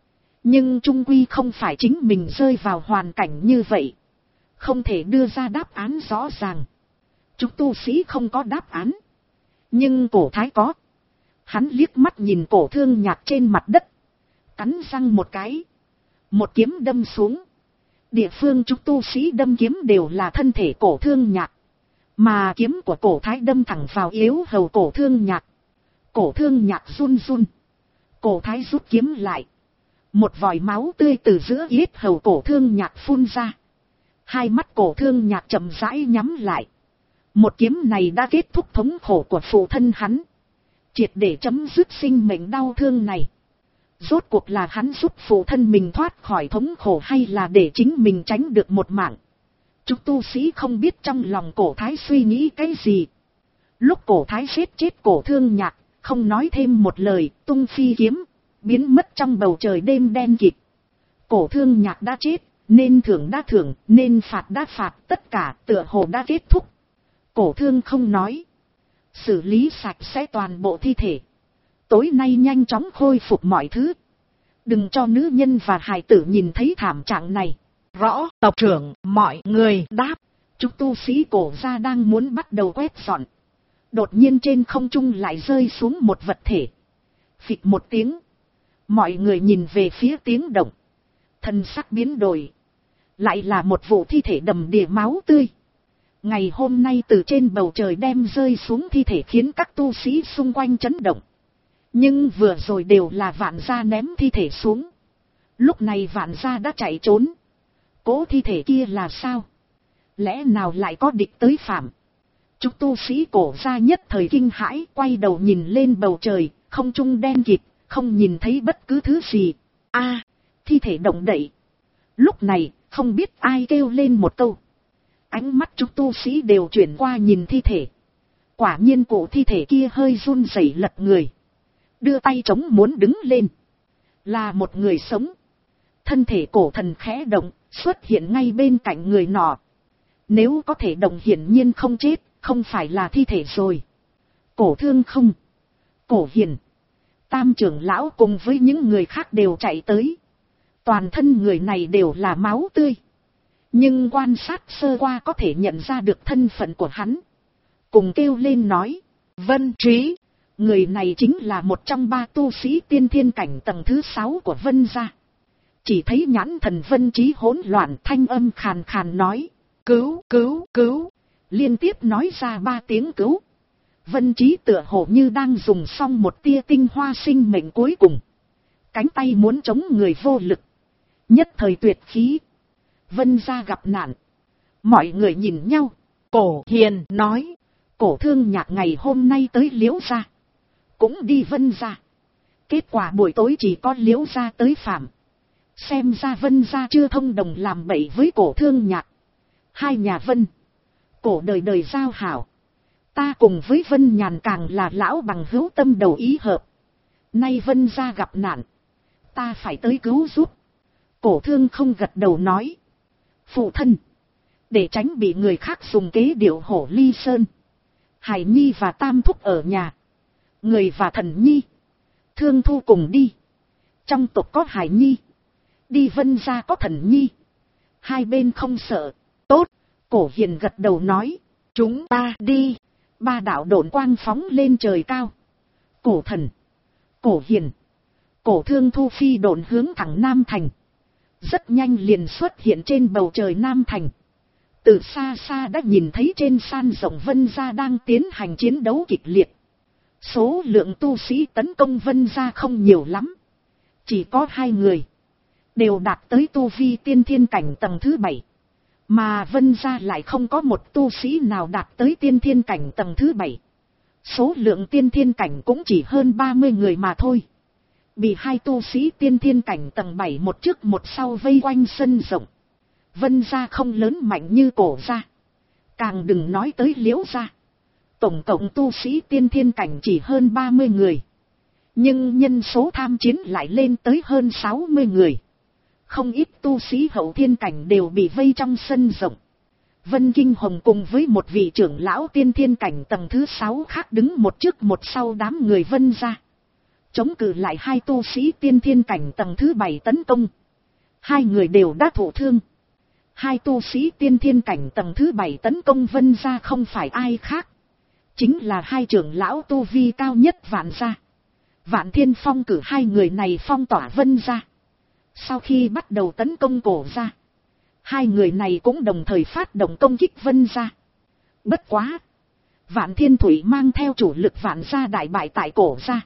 Nhưng chung quy không phải chính mình rơi vào hoàn cảnh như vậy. Không thể đưa ra đáp án rõ ràng. Chúng tu sĩ không có đáp án. Nhưng cổ thái có. Hắn liếc mắt nhìn cổ thương nhạc trên mặt đất. Cắn răng một cái. Một kiếm đâm xuống. Địa phương chúng tu sĩ đâm kiếm đều là thân thể cổ thương nhạc. Mà kiếm của cổ thái đâm thẳng vào yếu hầu cổ thương nhạc. Cổ thương nhạc run run. Cổ thái rút kiếm lại. Một vòi máu tươi từ giữa yết hầu cổ thương nhạc phun ra. Hai mắt cổ thương nhạc chậm rãi nhắm lại. Một kiếm này đã kết thúc thống khổ của phụ thân hắn. Triệt để chấm dứt sinh mệnh đau thương này. Rốt cuộc là hắn giúp phụ thân mình thoát khỏi thống khổ hay là để chính mình tránh được một mạng. Chúng tu sĩ không biết trong lòng cổ thái suy nghĩ cái gì. Lúc cổ thái giết chết cổ thương nhạc, không nói thêm một lời, tung phi kiếm, biến mất trong bầu trời đêm đen kịt. Cổ thương nhạc đã chết, nên thưởng đã thưởng, nên phạt đã phạt, tất cả tựa hồ đã kết thúc. Cổ thương không nói. Xử lý sạch sẽ toàn bộ thi thể. Tối nay nhanh chóng khôi phục mọi thứ. Đừng cho nữ nhân và hài tử nhìn thấy thảm trạng này. Rõ, tộc trưởng, mọi người đáp. Chúng tu sĩ cổ gia đang muốn bắt đầu quét dọn. Đột nhiên trên không trung lại rơi xuống một vật thể. Phịch một tiếng. Mọi người nhìn về phía tiếng động. Thân sắc biến đổi. Lại là một vụ thi thể đầm đìa máu tươi. Ngày hôm nay từ trên bầu trời đem rơi xuống thi thể khiến các tu sĩ xung quanh chấn động. Nhưng vừa rồi đều là Vạn Gia ném thi thể xuống. Lúc này Vạn Gia đã chạy trốn. Cố thi thể kia là sao? Lẽ nào lại có địch tới phạm? Chúng tu sĩ cổ gia nhất thời kinh hãi, quay đầu nhìn lên bầu trời, không trung đen kịt, không nhìn thấy bất cứ thứ gì. A, thi thể động đậy. Lúc này, không biết ai kêu lên một câu. Ánh mắt chúng tu sĩ đều chuyển qua nhìn thi thể. Quả nhiên cụ thi thể kia hơi run rẩy lật người. Đưa tay trống muốn đứng lên. Là một người sống. Thân thể cổ thần khẽ động, xuất hiện ngay bên cạnh người nọ. Nếu có thể động hiển nhiên không chết, không phải là thi thể rồi. Cổ thương không. Cổ hiền. Tam trưởng lão cùng với những người khác đều chạy tới. Toàn thân người này đều là máu tươi. Nhưng quan sát sơ qua có thể nhận ra được thân phận của hắn. Cùng kêu lên nói. Vân Trí. Người này chính là một trong ba tu sĩ tiên thiên cảnh tầng thứ sáu của Vân gia. Chỉ thấy nhãn thần Vân Trí hỗn loạn, thanh âm khàn khàn nói. Cứu, cứu, cứu. Liên tiếp nói ra ba tiếng cứu. Vân Trí tựa hồ như đang dùng xong một tia tinh hoa sinh mệnh cuối cùng. Cánh tay muốn chống người vô lực. Nhất thời tuyệt khí. Vân gia gặp nạn. Mọi người nhìn nhau. Cổ hiền nói. Cổ thương nhạc ngày hôm nay tới Liễu gia. Cũng đi Vân gia. Kết quả buổi tối chỉ có Liễu gia tới phạm. Xem ra Vân gia chưa thông đồng làm bậy với cổ thương nhạc. Hai nhà Vân. Cổ đời đời giao hảo. Ta cùng với Vân Nhàn càng là lão bằng hữu tâm đầu ý hợp. Nay Vân gia gặp nạn. Ta phải tới cứu giúp. Cổ thương không gật đầu nói. Phụ thân. Để tránh bị người khác dùng kế điệu hổ ly sơn. Hải Nhi và Tam Thúc ở nhà. Người và Thần Nhi. Thương Thu cùng đi. Trong tộc có Hải Nhi. Đi Vân gia có Thần Nhi. Hai bên không sợ. Tốt. Cổ hiền gật đầu nói. Chúng ta đi. Ba đạo độn quang phóng lên trời cao. Cổ thần. Cổ hiền. Cổ thương Thu phi độn hướng thẳng Nam Thành. Rất nhanh liền xuất hiện trên bầu trời Nam Thành. Từ xa xa đã nhìn thấy trên san rộng Vân gia đang tiến hành chiến đấu kịch liệt. Số lượng tu sĩ tấn công Vân gia không nhiều lắm. Chỉ có hai người. Đều đạt tới tu vi tiên thiên cảnh tầng thứ bảy. Mà Vân gia lại không có một tu sĩ nào đạt tới tiên thiên cảnh tầng thứ bảy. Số lượng tiên thiên cảnh cũng chỉ hơn ba mươi người mà thôi. Bị hai tu sĩ tiên thiên cảnh tầng bảy một trước một sau vây quanh sân rộng. Vân gia không lớn mạnh như cổ gia. Càng đừng nói tới Liễu gia. Tổng cộng tu sĩ tiên thiên cảnh chỉ hơn ba mươi người. Nhưng nhân số tham chiến lại lên tới hơn sáu mươi người. Không ít tu sĩ hậu thiên cảnh đều bị vây trong sân rộng. Vân Kinh Hồng cùng với một vị trưởng lão tiên thiên cảnh tầng thứ sáu khác đứng một trước một sau đám người Vân gia. chống cự lại hai tu sĩ tiên thiên cảnh tầng thứ bảy tấn công. Hai người đều đã thụ thương. Hai tu sĩ tiên thiên cảnh tầng thứ bảy tấn công Vân gia không phải ai khác, chính là hai trưởng lão tu vi cao nhất Vạn gia. Vạn Thiên Phong cử hai người này phong tỏa Vân gia. Sau khi bắt đầu tấn công Cổ gia, hai người này cũng đồng thời phát động công kích Vân gia. Bất quá, Vạn Thiên Thủy mang theo chủ lực Vạn gia đại bại tại Cổ gia.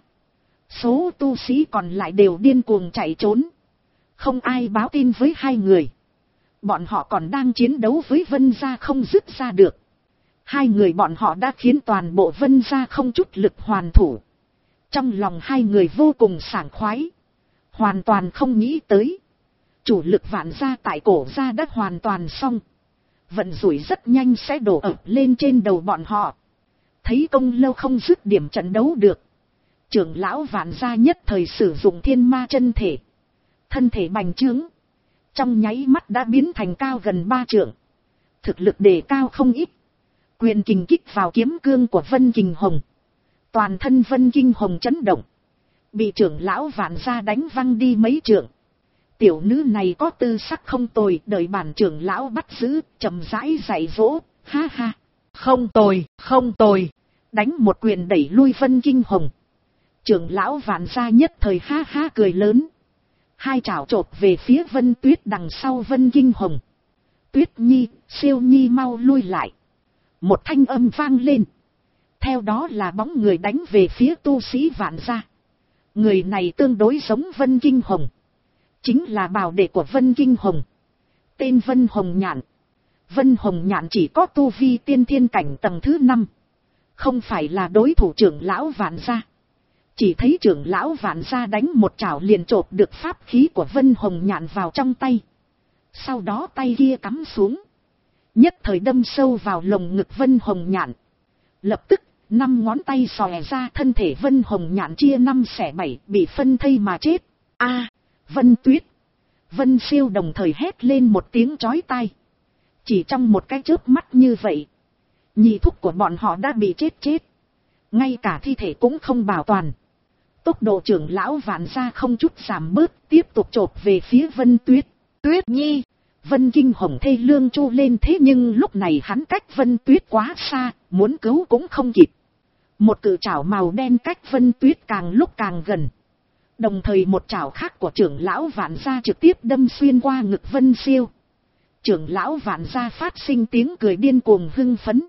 Số tu sĩ còn lại đều điên cuồng chạy trốn. Không ai báo tin với hai người. Bọn họ còn đang chiến đấu với Vân gia không dứt ra được. Hai người bọn họ đã khiến toàn bộ Vân gia không chút lực hoàn thủ. Trong lòng hai người vô cùng sảng khoái. Hoàn toàn không nghĩ tới. Chủ lực Vạn gia tại Cổ gia đã hoàn toàn xong. Vận rủi rất nhanh sẽ đổ ập lên trên đầu bọn họ. Thấy công lâu không dứt điểm trận đấu được. Trưởng lão Vạn gia nhất thời sử dụng thiên ma chân thể. Thân thể bành trướng. Trong nháy mắt đã biến thành cao gần ba trượng. Thực lực đề cao không ít. Quyền kình kích vào kiếm cương của Vân Kình Hồng. Toàn thân Vân Kinh Hồng chấn động. Bị trưởng lão Vạn gia đánh văng đi mấy trượng. Tiểu nữ này có tư sắc không tồi, đợi bản trưởng lão bắt giữ, chậm rãi dạy dỗ, ha ha. Không tồi, không tồi. Đánh một quyền đẩy lui Vân Kinh Hồng. Trưởng lão Vạn gia nhất thời ha ha cười lớn. Hai chảo chộp về phía Vân Tuyết đằng sau Vân Kinh Hồng. Tuyết Nhi, Siêu Nhi mau lui lại. Một thanh âm vang lên. Theo đó là bóng người đánh về phía tu sĩ Vạn gia. Người này tương đối giống Vân Kinh Hồng. Chính là bảo đệ của Vân Kinh Hồng. Tên Vân Hồng Nhạn. Vân Hồng Nhạn chỉ có tu vi tiên thiên cảnh tầng thứ năm. Không phải là đối thủ trưởng lão Vạn gia. Chỉ thấy trưởng lão Vạn gia đánh một chảo liền chộp được pháp khí của Vân Hồng Nhạn vào trong tay. Sau đó tay kia cắm xuống. Nhất thời đâm sâu vào lồng ngực Vân Hồng Nhạn. Lập tức, năm ngón tay xòe ra, thân thể Vân Hồng Nhạn chia năm xẻ bảy, bị phân thây mà chết. A, Vân Tuyết, Vân Siêu đồng thời hét lên một tiếng chói tai. Chỉ trong một cái chớp mắt như vậy, nhị thúc của bọn họ đã bị chết chết. Ngay cả thi thể cũng không bảo toàn. Tốc độ trưởng lão Vạn gia không chút giảm bớt, tiếp tục chộp về phía Vân Tuyết. Tuyết Nhi, Vân Kinh Hồng thê lương chu lên, thế nhưng lúc này hắn cách Vân Tuyết quá xa, muốn cứu cũng không kịp. Một cự chảo màu đen cách Vân Tuyết càng lúc càng gần. Đồng thời một chảo khác của trưởng lão Vạn gia trực tiếp đâm xuyên qua ngực Vân Siêu. Trưởng lão Vạn gia phát sinh tiếng cười điên cuồng hưng phấn.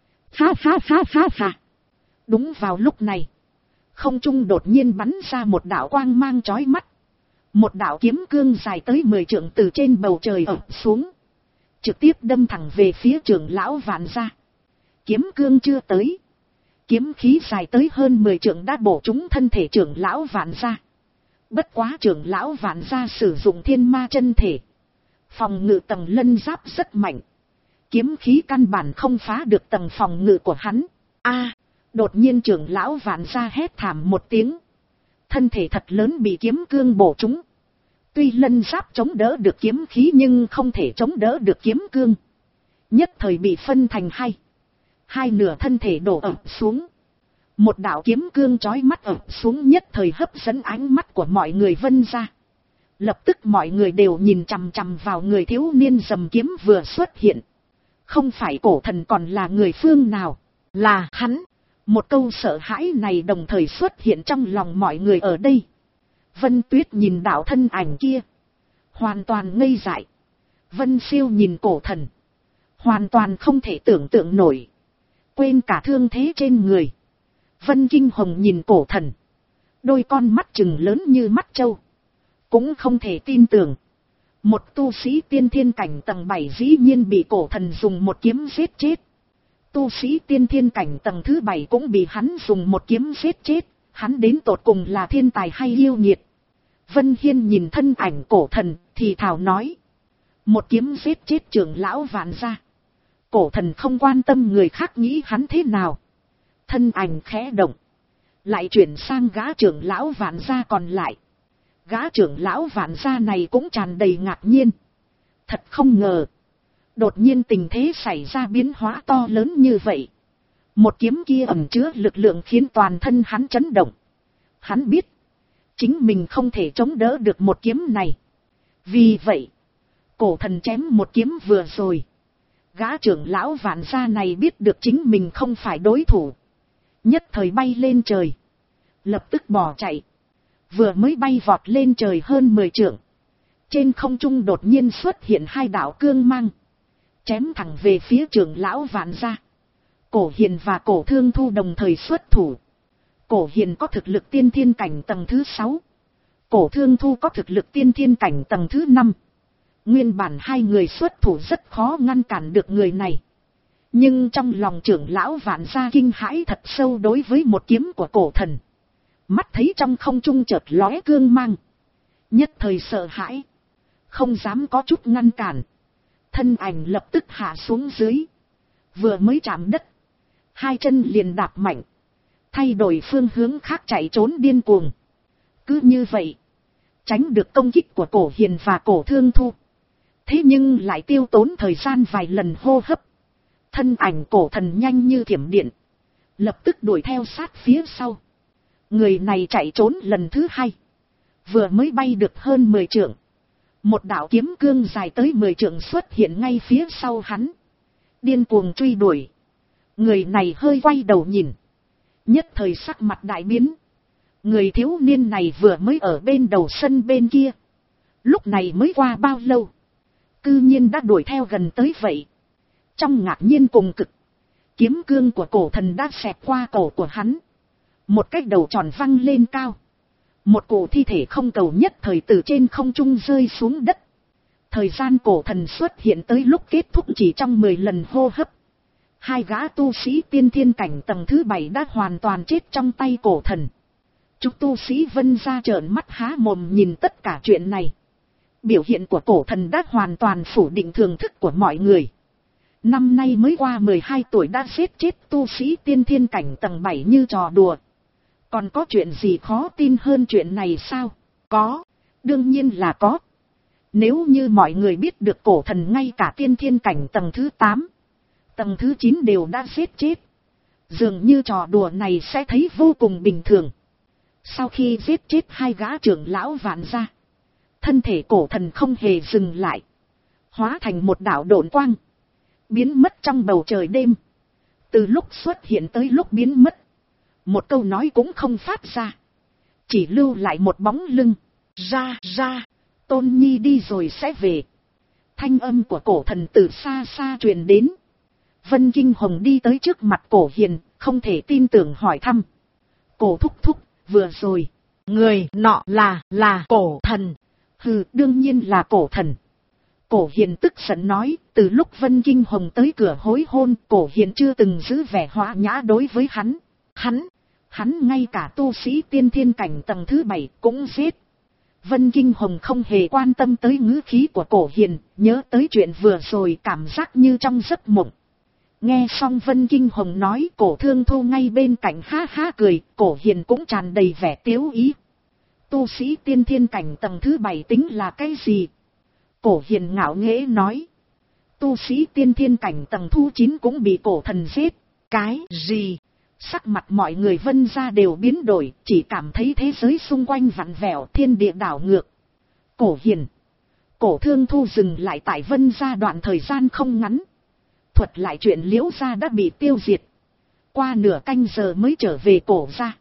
Ha ha ha ha ha. Đúng vào lúc này, không trung đột nhiên bắn ra một đạo quang mang chói mắt. Một đạo kiếm cương dài tới mười trượng từ trên bầu trời ập xuống. Trực tiếp đâm thẳng về phía trưởng lão Vạn gia. Kiếm cương chưa tới. Kiếm khí dài tới hơn mười trượng đã bổ trúng thân thể trưởng lão Vạn gia. Bất quá trưởng lão Vạn gia sử dụng thiên ma chân thể. Phòng ngự tầng lân giáp rất mạnh. Kiếm khí căn bản không phá được tầng phòng ngự của hắn. A, đột nhiên trưởng lão Vạn gia hét thảm một tiếng. Thân thể thật lớn bị kiếm cương bổ trúng. Tuy lân giáp chống đỡ được kiếm khí nhưng không thể chống đỡ được kiếm cương. Nhất thời bị phân thành hai. Hai nửa thân thể đổ ập xuống. Một đạo kiếm cương chói mắt ập xuống, nhất thời hấp dẫn ánh mắt của mọi người Vân gia. Lập tức mọi người đều nhìn chằm chằm vào người thiếu niên giầm kiếm vừa xuất hiện. Không phải Cổ Thần còn là người phương nào? Là hắn. Một câu sợ hãi này đồng thời xuất hiện trong lòng mọi người ở đây. Vân Tuyết nhìn đạo thân ảnh kia, hoàn toàn ngây dại. Vân Siêu nhìn Cổ Thần, hoàn toàn không thể tưởng tượng nổi, quên cả thương thế trên người. Vân Kinh Hồng nhìn Cổ Thần, đôi con mắt trừng lớn như mắt trâu, cũng không thể tin tưởng. Một tu sĩ tiên thiên cảnh tầng bảy dĩ nhiên bị Cổ Thần dùng một kiếm giết chết. Tu sĩ tiên thiên cảnh tầng thứ bảy cũng bị hắn dùng một kiếm giết chết. Hắn đến tột cùng là thiên tài hay yêu nghiệt? Vân Hiên nhìn thân ảnh Cổ Thần, thì thào nói. Một kiếm giết chết trưởng lão Vạn gia. Cổ Thần không quan tâm người khác nghĩ hắn thế nào. Thân ảnh khẽ động, lại chuyển sang gã trưởng lão Vạn gia còn lại. Gã trưởng lão Vạn gia này cũng tràn đầy ngạc nhiên. Thật không ngờ, đột nhiên tình thế xảy ra biến hóa to lớn như vậy. Một kiếm kia ẩn chứa lực lượng khiến toàn thân hắn chấn động. Hắn biết, chính mình không thể chống đỡ được một kiếm này. Vì vậy, cổ thần chém một kiếm vừa rồi. Gã trưởng lão Vạn gia này biết được chính mình không phải đối thủ. Nhất thời bay lên trời. Lập tức bỏ chạy. Vừa mới bay vọt lên trời hơn mười trượng. Trên không trung đột nhiên xuất hiện hai đạo cương mang. Chém thẳng về phía trưởng lão Vạn gia. Cổ Hiền và Cổ Thương Thu đồng thời xuất thủ. Cổ Hiền có thực lực tiên thiên cảnh tầng thứ sáu. Cổ Thương Thu có thực lực tiên thiên cảnh tầng thứ năm. Nguyên bản hai người xuất thủ rất khó ngăn cản được người này. Nhưng trong lòng trưởng lão Vạn gia kinh hãi thật sâu đối với một kiếm của cổ thần. Mắt thấy trong không trung chợt lóe cương mang. Nhất thời sợ hãi. Không dám có chút ngăn cản. Thân ảnh lập tức hạ xuống dưới. Vừa mới chạm đất. Hai chân liền đạp mạnh. Thay đổi phương hướng khác chạy trốn điên cuồng. Cứ như vậy. Tránh được công kích của Cổ Hiền và Cổ Thương Thu. Thế nhưng lại tiêu tốn thời gian vài lần hô hấp. Thân ảnh cổ thần nhanh như thiểm điện. Lập tức đuổi theo sát phía sau. Người này chạy trốn lần thứ hai. Vừa mới bay được hơn mười trượng. Một đạo kiếm cương dài tới mười trượng xuất hiện ngay phía sau hắn. Điên cuồng truy đuổi. Người này hơi quay đầu nhìn. Nhất thời sắc mặt đại biến. Người thiếu niên này vừa mới ở bên đầu sân bên kia. Lúc này mới qua bao lâu. Cư nhiên đã đuổi theo gần tới vậy. Trong ngạc nhiên cùng cực. Kiếm cương của cổ thần đã xẹt qua cổ của hắn. Một cái đầu tròn văng lên cao. Một cổ thi thể không cầu nhất thời từ trên không trung rơi xuống đất. Thời gian cổ thần xuất hiện tới lúc kết thúc chỉ trong mười lần hô hấp. Hai gã tu sĩ tiên thiên cảnh tầng thứ bảy đã hoàn toàn chết trong tay cổ thần. Chúng tu sĩ Vân gia trợn mắt há mồm nhìn tất cả chuyện này. Biểu hiện của cổ thần đã hoàn toàn phủ định thường thức của mọi người. Năm nay mới qua mười hai tuổi đã giết chết tu sĩ tiên thiên cảnh tầng bảy như trò đùa. Còn có chuyện gì khó tin hơn chuyện này sao? Có, đương nhiên là có. Nếu như mọi người biết được cổ thần ngay cả tiên thiên cảnh tầng thứ tám, tầng thứ chín đều đã giết chết. Dường như trò đùa này sẽ thấy vô cùng bình thường. Sau khi giết chết hai gã trưởng lão Vạn gia, thân thể cổ thần không hề dừng lại. Hóa thành một đạo độn quang. Biến mất trong bầu trời đêm. Từ lúc xuất hiện tới lúc biến mất. Một câu nói cũng không phát ra. Chỉ lưu lại một bóng lưng. Ra ra. Tôn Nhi đi rồi sẽ về. Thanh âm của cổ thần từ xa xa truyền đến. Vân Kinh Hồng đi tới trước mặt Cổ Hiền. Không thể tin tưởng hỏi thăm. Cổ thúc thúc. Vừa rồi. Người nọ là là cổ thần. Hừ, đương nhiên là cổ thần. Cổ Hiền tức giận nói, từ lúc Vân Kinh Hồng tới cửa hối hôn, Cổ Hiền chưa từng giữ vẻ hòa nhã đối với hắn. Hắn, hắn ngay cả tu sĩ tiên thiên cảnh tầng thứ bảy cũng giết. Vân Kinh Hồng không hề quan tâm tới ngữ khí của Cổ Hiền, nhớ tới chuyện vừa rồi cảm giác như trong giấc mộng. Nghe xong Vân Kinh Hồng nói, Cổ Thương Thu ngay bên cạnh ha ha cười, Cổ Hiền cũng tràn đầy vẻ tiếu ý. Tu sĩ tiên thiên cảnh tầng thứ bảy tính là cái gì? Cổ Hiền ngạo nghễ nói. Tu sĩ tiên thiên cảnh tầng thứ chín cũng bị cổ thần giết. Cái gì? Sắc mặt mọi người Vân gia đều biến đổi, chỉ cảm thấy thế giới xung quanh vặn vẹo, thiên địa đảo ngược. Cổ Hiền, Cổ Thương Thu dừng lại tại Vân gia đoạn thời gian không ngắn. Thuật lại chuyện Liễu gia đã bị tiêu diệt. Qua nửa canh giờ mới trở về cổ gia.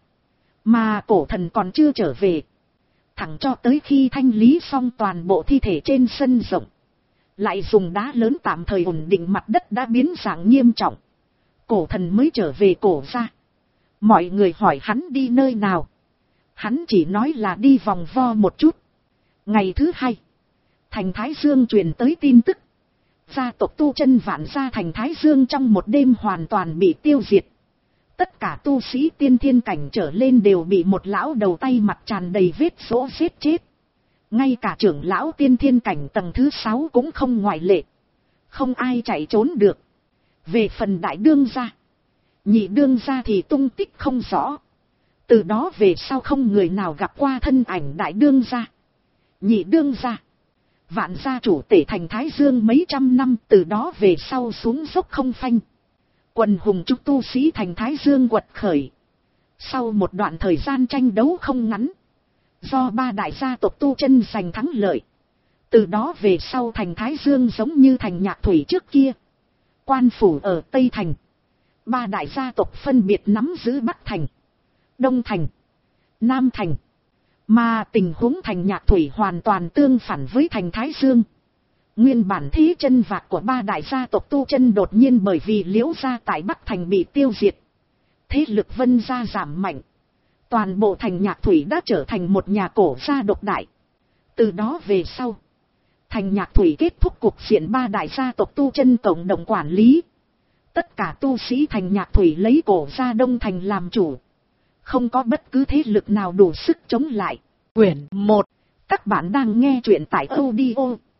Mà cổ thần còn chưa trở về. Thẳng cho tới khi thanh lý xong toàn bộ thi thể trên sân rộng. Lại dùng đá lớn tạm thời ổn định mặt đất đã biến dạng nghiêm trọng. Cổ thần mới trở về cổ gia. Mọi người hỏi hắn đi nơi nào. Hắn chỉ nói là đi vòng vo một chút. Ngày thứ hai, thành Thái Dương truyền tới tin tức. Gia tộc Tu Chân Vạn gia thành Thái Dương trong một đêm hoàn toàn bị tiêu diệt. Tất cả tu sĩ tiên thiên cảnh trở lên đều bị một lão đầu tay mặt tràn đầy vết rỗ giết chết. Ngay cả trưởng lão tiên thiên cảnh tầng thứ sáu cũng không ngoại lệ. Không ai chạy trốn được. Về phần đại đương gia, nhị đương gia thì tung tích không rõ. Từ đó về sau không người nào gặp qua thân ảnh đại đương gia, nhị đương gia. Vạn gia chủ tể thành Thái Dương mấy trăm năm, từ đó về sau xuống dốc không phanh. Quần hùng trúc tu sĩ thành Thái Dương quật khởi. Sau một đoạn thời gian tranh đấu không ngắn, do ba đại gia tộc tu chân giành thắng lợi. Từ đó về sau thành Thái Dương giống như thành Nhạc Thủy trước kia. Quan phủ ở Tây Thành. Ba đại gia tộc phân biệt nắm giữ Bắc Thành, Đông Thành, Nam Thành. Mà tình huống thành Nhạc Thủy hoàn toàn tương phản với thành Thái Dương. Nguyên bản thế chân vạc của ba đại gia tộc tu chân đột nhiên bởi vì Liễu gia tại Bắc Thành bị tiêu diệt. Thế lực Vân gia giảm mạnh. Toàn bộ thành Nhạc Thủy đã trở thành một nhà cổ gia độc đại. Từ đó về sau, thành Nhạc Thủy kết thúc cục diện ba đại gia tộc tu chân cộng đồng quản lý. Tất cả tu sĩ thành Nhạc Thủy lấy cổ gia Đông Thành làm chủ. Không có bất cứ thế lực nào đủ sức chống lại. Quyển một. Các bạn đang nghe truyện tại audio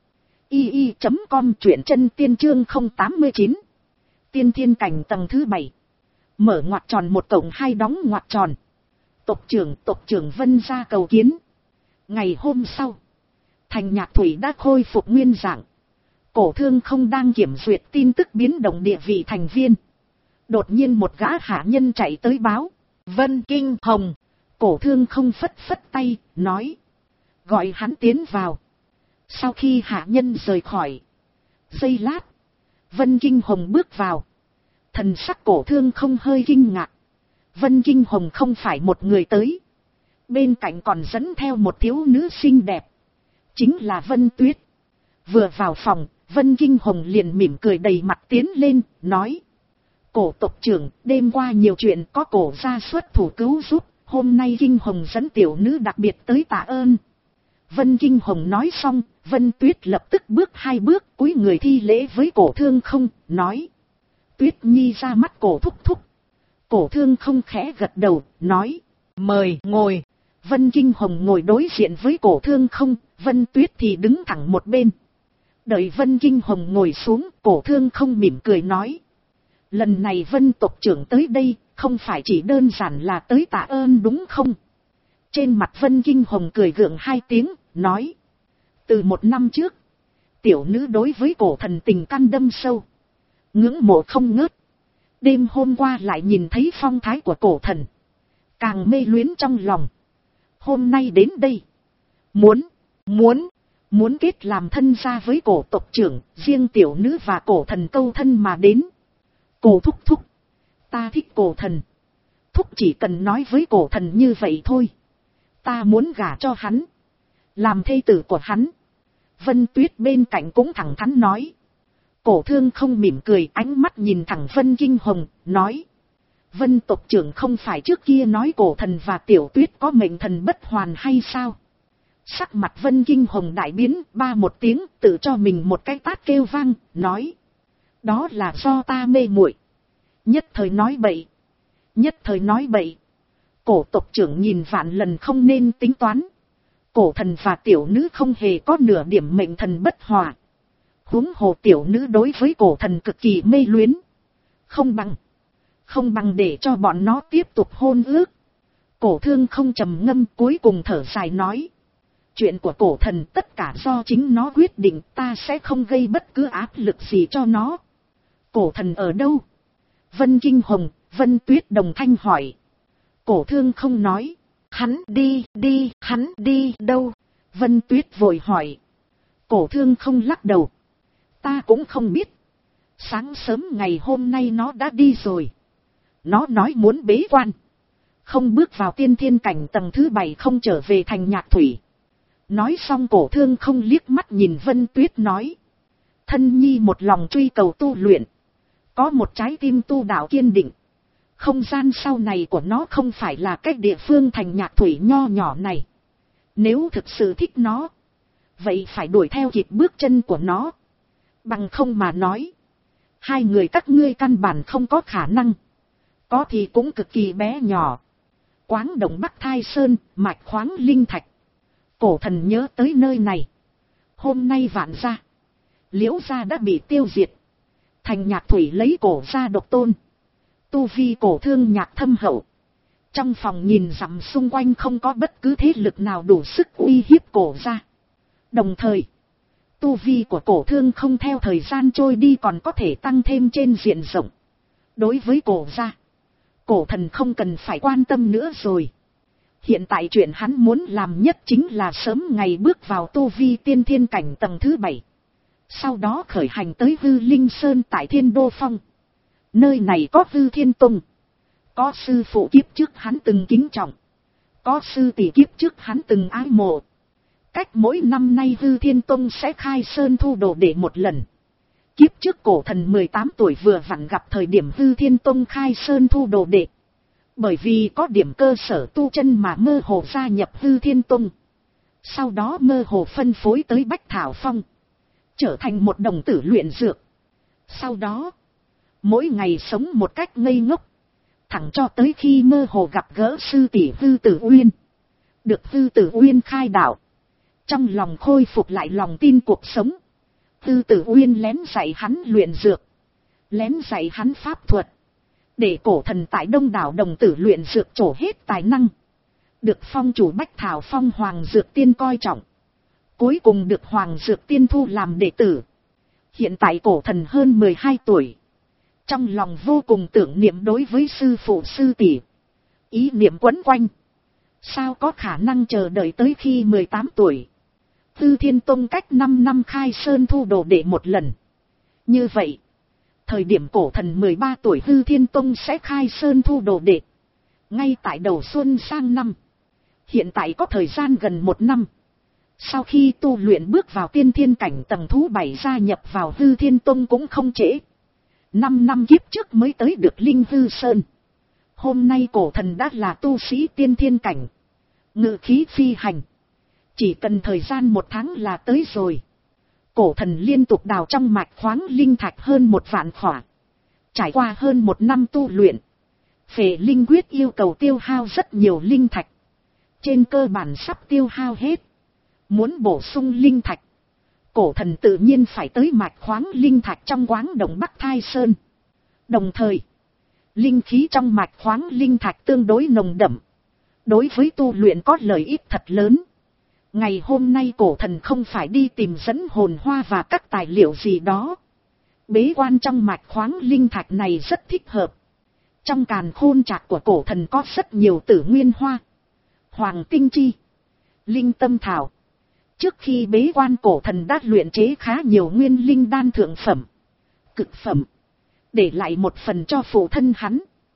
i i chấm com, truyện chân tiên chương không tám chín. Tiên thiên cảnh tầng thứ bảy. Mở ngoặc tròn một cộng hai đóng ngoặc tròn. Tộc trưởng tộc trưởng Vân gia cầu kiến. Ngày hôm sau, thành Nhạc Thủy đã khôi phục nguyên dạng. Cổ Thương không đang kiểm duyệt tin tức biến động địa vị thành viên. Đột nhiên một gã hạ nhân chạy tới báo. Vân Kinh Hồng. Cổ Thương không phất phất tay, nói. Gọi hắn tiến vào. Sau khi hạ nhân rời khỏi. Giây lát, Vân Kinh Hồng bước vào. Thần sắc Cổ Thương không hơi kinh ngạc. Vân Kinh Hồng không phải một người tới. Bên cạnh còn dẫn theo một thiếu nữ xinh đẹp. Chính là Vân Tuyết. Vừa vào phòng, Vân Kinh Hồng liền mỉm cười đầy mặt tiến lên, nói. Cổ tộc trưởng, đêm qua nhiều chuyện có cổ gia xuất thủ cứu giúp. Hôm nay Kinh Hồng dẫn tiểu nữ đặc biệt tới tạ ơn. Vân Kinh Hồng nói xong, Vân Tuyết lập tức bước hai bước cúi người thi lễ với Cổ Thương không, nói. Tuyết Nhi ra mắt Cổ thúc thúc. Cổ Thương không khẽ gật đầu, nói. Mời ngồi. Vân Kinh Hồng ngồi đối diện với Cổ Thương không, Vân Tuyết thì đứng thẳng một bên. Đợi Vân Kinh Hồng ngồi xuống, Cổ Thương không mỉm cười nói. Lần này Vân tộc trưởng tới đây, không phải chỉ đơn giản là tới tạ ơn đúng không? Trên mặt Vân Kinh Hồng cười gượng hai tiếng, nói. Từ một năm trước, tiểu nữ đối với cổ thần tình căn đâm sâu. Ngưỡng mộ không ngớt. Đêm hôm qua lại nhìn thấy phong thái của cổ thần. Càng mê luyến trong lòng. Hôm nay đến đây. Muốn, muốn, muốn kết làm thân gia với cổ tộc trưởng, riêng tiểu nữ và cổ thần câu thân mà đến. Cổ thúc thúc. Ta thích cổ thần. Thúc chỉ cần nói với cổ thần như vậy thôi. Ta muốn gả cho hắn. Làm thê tử của hắn. Vân Tuyết bên cạnh cũng thẳng thắn nói. Cổ Thương không mỉm cười, ánh mắt nhìn thẳng Vân Kinh Hồng, nói. Vân tộc trưởng không phải trước kia nói cổ thần và tiểu tuyết có mệnh thần bất hoàn hay sao? Sắc mặt Vân Kinh Hồng đại biến, ba một tiếng, tự cho mình một cái tát kêu vang, nói. Đó là do ta mê muội. Nhất thời nói bậy. Nhất thời nói bậy. Cổ tộc trưởng nhìn vạn lần không nên tính toán. Cổ thần và tiểu nữ không hề có nửa điểm mệnh thần bất hòa. Huống hồ tiểu nữ đối với cổ thần cực kỳ mê luyến. Không bằng. Không bằng để cho bọn nó tiếp tục hôn ước. Cổ Thương không trầm ngâm cuối cùng thở dài nói. Chuyện của cổ thần tất cả do chính nó quyết định, ta sẽ không gây bất cứ áp lực gì cho nó. Cổ thần ở đâu? Vân Kinh Hồng, Vân Tuyết đồng thanh hỏi. Cổ Thương không nói. Hắn đi, đi, hắn đi đâu? Vân Tuyết vội hỏi. Cổ Thương không lắc đầu. Ta cũng không biết. Sáng sớm ngày hôm nay nó đã đi rồi. Nó nói muốn bế quan. Không bước vào tiên thiên cảnh tầng thứ bảy, không trở về thành Nhạc Thủy. Nói xong Cổ Thương không liếc mắt nhìn Vân Tuyết nói. Thân nhi một lòng truy cầu tu luyện. Có một trái tim tu đạo kiên định. Không gian sau này của nó không phải là cách địa phương thành Nhạc Thủy nho nhỏ này. Nếu thực sự thích nó, vậy phải đuổi theo kịp bước chân của nó. Bằng không mà nói, hai người các ngươi căn bản không có khả năng. Có thì cũng cực kỳ bé nhỏ. Quáng Đồng Bắc Thai Sơn, mạch khoáng linh thạch. Cổ thần nhớ tới nơi này. Hôm nay Vạn gia, Liễu gia đã bị tiêu diệt. Thành Nhạc Thủy lấy cổ gia độc tôn. Tu vi cổ thương nhạc thâm hậu. Trong phòng nhìn dặm xung quanh không có bất cứ thế lực nào đủ sức uy hiếp cổ gia. Đồng thời, tu vi của cổ thương không theo thời gian trôi đi còn có thể tăng thêm trên diện rộng. Đối với cổ gia, cổ thần không cần phải quan tâm nữa rồi. Hiện tại chuyện hắn muốn làm nhất chính là sớm ngày bước vào tu vi tiên thiên cảnh tầng thứ bảy. Sau đó khởi hành tới Hư Linh Sơn tại Thiên Đô Phong. Nơi này có Hư Thiên Tông. Có sư phụ kiếp trước hắn từng kính trọng. Có sư tỷ kiếp trước hắn từng ái mộ. Cách mỗi năm nay Hư Thiên Tông sẽ khai sơn thu đồ để một lần. Kiếp trước cổ thần mười tám tuổi vừa vặn gặp thời điểm Hư Thiên Tông khai sơn thu đồ đệ. Bởi vì có điểm cơ sở tu chân mà mơ hồ gia nhập Hư Thiên Tông. Sau đó mơ hồ phân phối tới Bách Thảo Phong. Trở thành một đồng tử luyện dược. Sau đó, mỗi ngày sống một cách ngây ngốc. Thẳng cho tới khi mơ hồ gặp gỡ sư tỷ Hư Tử Uyên. Được Hư Tử Uyên khai đạo. Trong lòng khôi phục lại lòng tin cuộc sống. Hư Tử Uyên lén dạy hắn luyện dược. Lén dạy hắn pháp thuật. Để cổ thần tại đông đảo đồng tử luyện dược trổ hết tài năng. Được phong chủ Bách Thảo Phong Hoàng Dược Tiên coi trọng. Cuối cùng được Hoàng Dược Tiên thu làm đệ tử. Hiện tại cổ thần hơn mười hai tuổi. Trong lòng vô cùng tưởng niệm đối với sư phụ sư tỷ. Ý niệm quấn quanh. Sao có khả năng chờ đợi tới khi mười tám tuổi. Hư Thiên Tông cách năm năm khai sơn thu đồ đệ một lần. Như vậy, thời điểm cổ thần mười ba tuổi Hư Thiên Tông sẽ khai sơn thu đồ đệ. Ngay tại đầu xuân sang năm. Hiện tại có thời gian gần một năm. Sau khi tu luyện bước vào tiên thiên cảnh tầng thứ bảy gia nhập vào Hư Thiên Tông cũng không trễ. Năm năm kiếp trước mới tới được Linh Hư Sơn. Hôm nay cổ thần đã là tu sĩ tiên thiên cảnh. Ngự khí phi hành. Chỉ cần thời gian một tháng là tới rồi. Cổ thần liên tục đào trong mạch khoáng linh thạch hơn một vạn khỏa. Trải qua hơn một năm tu luyện. Phệ linh quyết yêu cầu tiêu hao rất nhiều linh thạch. Trên cơ bản sắp tiêu hao hết. Muốn bổ sung linh thạch. Cổ thần tự nhiên phải tới mạch khoáng linh thạch trong quáng đồng Bắc Thai Sơn. Đồng thời, linh khí trong mạch khoáng linh thạch tương đối nồng đậm. Đối với tu luyện có lợi ích thật lớn. Ngày hôm nay cổ thần không phải đi tìm dẫn hồn hoa và các tài liệu gì đó. Bế quan trong mạch khoáng linh thạch này rất thích hợp. Trong càn khôn trạc của cổ thần có rất nhiều tử nguyên hoa, hoàng tinh chi, linh tâm thảo. Trước khi bế quan cổ thần đã luyện chế khá nhiều nguyên linh đan thượng phẩm, cực phẩm. Để lại một phần cho phụ thân hắn.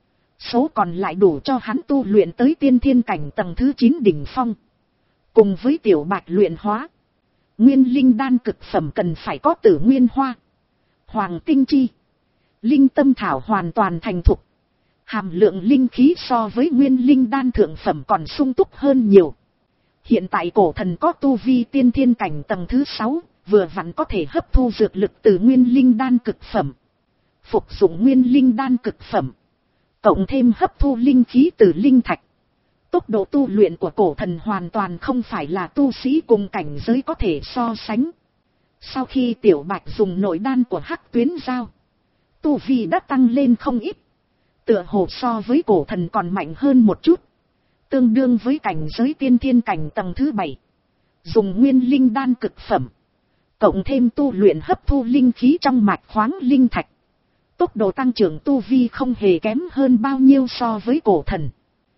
Số còn lại đủ cho hắn tu luyện tới tiên thiên cảnh tầng thứ chín đỉnh phong. Cùng với tiểu bạch luyện hóa. Nguyên linh đan cực phẩm cần phải có tử nguyên hoa, hoàng tinh chi, linh tâm thảo hoàn toàn thành thục. Hàm lượng linh khí so với nguyên linh đan thượng phẩm còn sung túc hơn nhiều. Hiện tại cổ thần có tu vi tiên thiên cảnh tầng thứ sáu, vừa vặn có thể hấp thu dược lực từ nguyên linh đan cực phẩm. Phục dụng nguyên linh đan cực phẩm. Cộng thêm hấp thu linh khí từ linh thạch. Tốc độ tu luyện của cổ thần hoàn toàn không phải là tu sĩ cùng cảnh giới có thể so sánh. Sau khi tiểu bạch dùng nội đan của hắc tuyến giao, tu vi đã tăng lên không ít. Tựa hồ so với cổ thần còn mạnh hơn một chút. Tương đương với cảnh giới tiên thiên cảnh tầng thứ bảy. Dùng nguyên linh đan cực phẩm. Cộng thêm tu luyện hấp thu linh khí trong mạch khoáng linh thạch. Tốc độ tăng trưởng tu vi không hề kém hơn bao nhiêu so với cổ thần.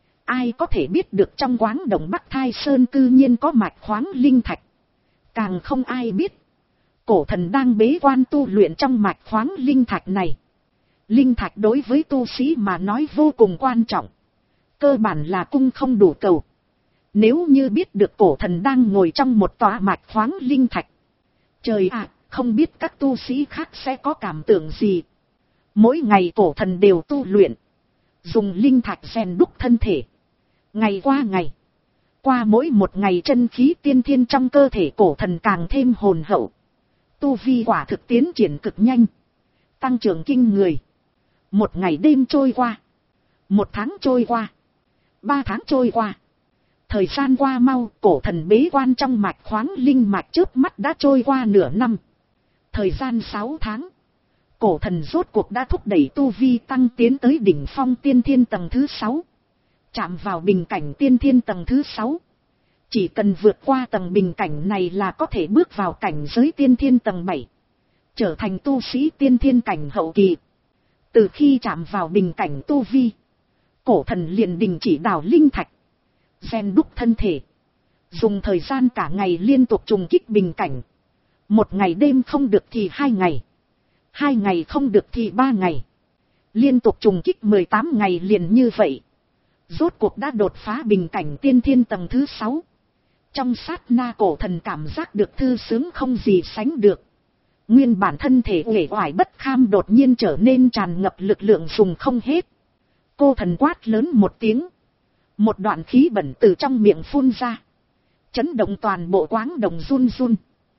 Ai có thể biết được trong quáng đồng Bắc Thai Sơn cư nhiên có mạch khoáng linh thạch. Càng không ai biết. Cổ thần đang bế quan tu luyện trong mạch khoáng linh thạch này. Linh thạch đối với tu sĩ mà nói vô cùng quan trọng. Cơ bản là cung không đủ cầu. Nếu như biết được cổ thần đang ngồi trong một tòa mạch khoáng linh thạch. Trời ạ, không biết các tu sĩ khác sẽ có cảm tưởng gì. Mỗi ngày cổ thần đều tu luyện. Dùng linh thạch rèn đúc thân thể. Ngày qua ngày. Qua mỗi một ngày chân khí tiên thiên trong cơ thể cổ thần càng thêm hồn hậu. Tu vi quả thực tiến triển cực nhanh. Tăng trưởng kinh người. Một ngày đêm trôi qua. Một tháng trôi qua. Ba tháng trôi qua. Thời gian qua mau, cổ thần bế quan trong mạch khoáng linh mạch chớp mắt đã trôi qua nửa năm. Thời gian sáu tháng. Cổ thần rốt cuộc đã thúc đẩy tu vi tăng tiến tới đỉnh phong tiên thiên tầng thứ sáu. Chạm vào bình cảnh tiên thiên tầng thứ sáu. Chỉ cần vượt qua tầng bình cảnh này là có thể bước vào cảnh giới tiên thiên tầng bảy. Trở thành tu sĩ tiên thiên cảnh hậu kỳ. Từ khi chạm vào bình cảnh tu vi, cổ thần liền đình chỉ đào linh thạch. rèn đúc thân thể, dùng thời gian cả ngày liên tục trùng kích bình cảnh. Một ngày đêm không được thì hai ngày, hai ngày không được thì ba ngày, liên tục trùng kích mười tám ngày liền như vậy. Rốt cuộc đã đột phá bình cảnh tiên thiên tầng thứ sáu. Trong sát na cổ thần cảm giác được thư sướng không gì sánh được. Nguyên bản thân thể uể oải bất kham đột nhiên trở nên tràn ngập lực lượng dùng không hết. Cô thần quát lớn một tiếng. Một đoạn khí bẩn từ trong miệng phun ra. Chấn động toàn bộ quáng đồng run run.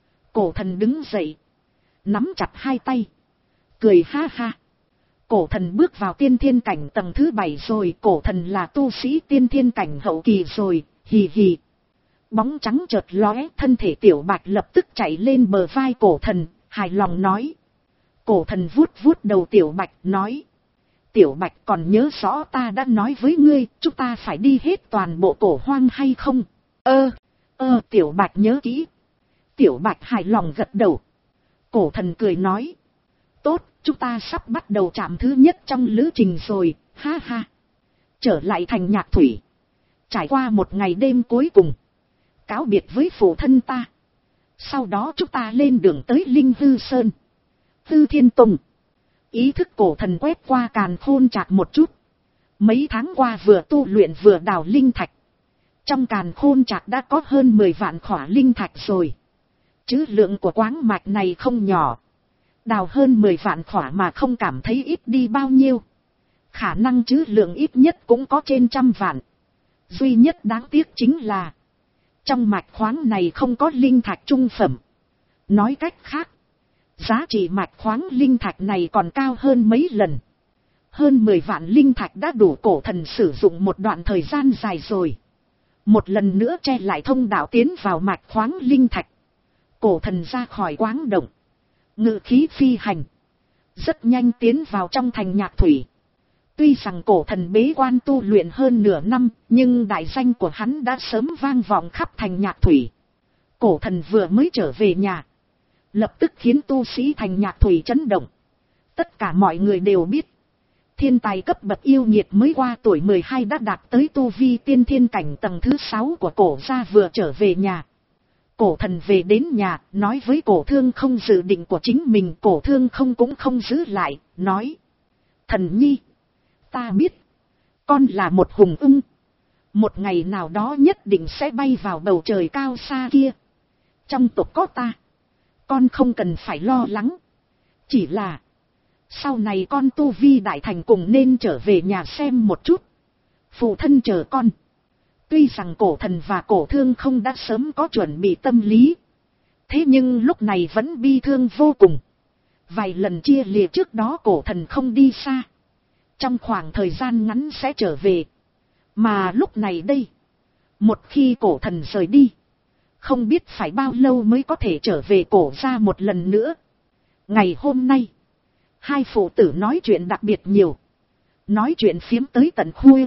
Cổ thần đứng dậy. Nắm chặt hai tay. Cười ha ha. Cổ thần bước vào tiên thiên cảnh tầng thứ bảy rồi. Cổ thần là tu sĩ tiên thiên cảnh hậu kỳ rồi. Hì hì. Bóng trắng chợt lóe, thân thể tiểu bạch lập tức chạy lên bờ vai cổ thần, hài lòng nói. Cổ thần vuốt vuốt đầu tiểu bạch, nói. Tiểu bạch còn nhớ rõ ta đã nói với ngươi, chúng ta phải đi hết toàn bộ cổ hoang hay không? Ơ, ơ, tiểu bạch nhớ kỹ. Tiểu bạch hài lòng gật đầu. Cổ thần cười nói. Tốt, chúng ta sắp bắt đầu trạm thứ nhất trong lữ trình rồi, ha ha. Trở lại thành Nhạc Thủy. Trải qua một ngày đêm cuối cùng. Cáo biệt với phụ thân ta. Sau đó chúng ta lên đường tới Linh Hư Sơn, Hư Thiên Tùng. Ý thức cổ thần quét qua càn khôn chạc một chút. Mấy tháng qua vừa tu luyện vừa đào linh thạch. Trong càn khôn chạc đã có hơn mười vạn khỏa linh thạch rồi. Chứ lượng của quáng mạch này không nhỏ. Đào hơn mười vạn khỏa mà không cảm thấy ít đi bao nhiêu. Khả năng chứ lượng ít nhất cũng có trên trăm vạn. Duy nhất đáng tiếc chính là trong mạch khoáng này không có linh thạch trung phẩm. Nói cách khác, giá trị mạch khoáng linh thạch này còn cao hơn mấy lần. Hơn mười vạn linh thạch đã đủ cổ thần sử dụng một đoạn thời gian dài rồi. Một lần nữa che lại thông đạo tiến vào mạch khoáng linh thạch. Cổ thần ra khỏi quáng động. Ngự khí phi hành. Rất nhanh tiến vào trong thành Nhạc Thủy. Tuy rằng cổ thần bế quan tu luyện hơn nửa năm, nhưng đại danh của hắn đã sớm vang vọng khắp thành Nhạc Thủy. Cổ thần vừa mới trở về nhà, lập tức khiến tu sĩ thành Nhạc Thủy chấn động. Tất cả mọi người đều biết, thiên tài cấp bậc yêu nghiệt mới qua tuổi mười hai đã đạt tới tu vi tiên thiên cảnh tầng thứ sáu của cổ gia vừa trở về nhà. Cổ thần về đến nhà, nói với cổ thương không dự định của chính mình, cổ thương không cũng không giữ lại, nói. Thần nhi, ta biết, con là một hùng ưng. Một ngày nào đó nhất định sẽ bay vào bầu trời cao xa kia. Trong tộc có ta, con không cần phải lo lắng. Chỉ là, sau này con tu vi đại thành cùng nên trở về nhà xem một chút. Phụ thân chờ con. Tuy rằng cổ thần và cổ thương không đã sớm có chuẩn bị tâm lý. Thế nhưng lúc này vẫn bi thương vô cùng. Vài lần chia lìa trước đó cổ thần không đi xa. Trong khoảng thời gian ngắn sẽ trở về. Mà lúc này đây, một khi cổ thần rời đi, không biết phải bao lâu mới có thể trở về cổ ra một lần nữa. Ngày hôm nay, hai phụ tử nói chuyện đặc biệt nhiều. Nói chuyện phiếm tới tận khuya.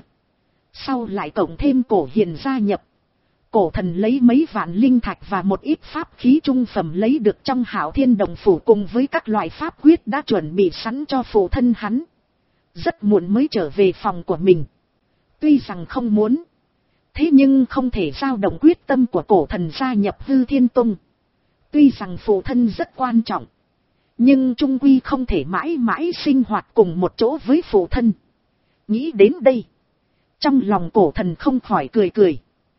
Sau lại cộng thêm cổ hiền gia nhập. Cổ thần lấy mấy vạn linh thạch và một ít pháp khí trung phẩm lấy được trong Hạo Thiên Đồng Phủ cùng với các loại pháp quyết đã chuẩn bị sẵn cho phụ thân hắn. Rất muộn mới trở về phòng của mình. Tuy rằng không muốn, thế nhưng không thể dao động quyết tâm của cổ thần gia nhập Hư Thiên Tông. Tuy rằng phụ thân rất quan trọng, nhưng trung quy không thể mãi mãi sinh hoạt cùng một chỗ với phụ thân. Nghĩ đến đây, trong lòng cổ thần không khỏi cười cười.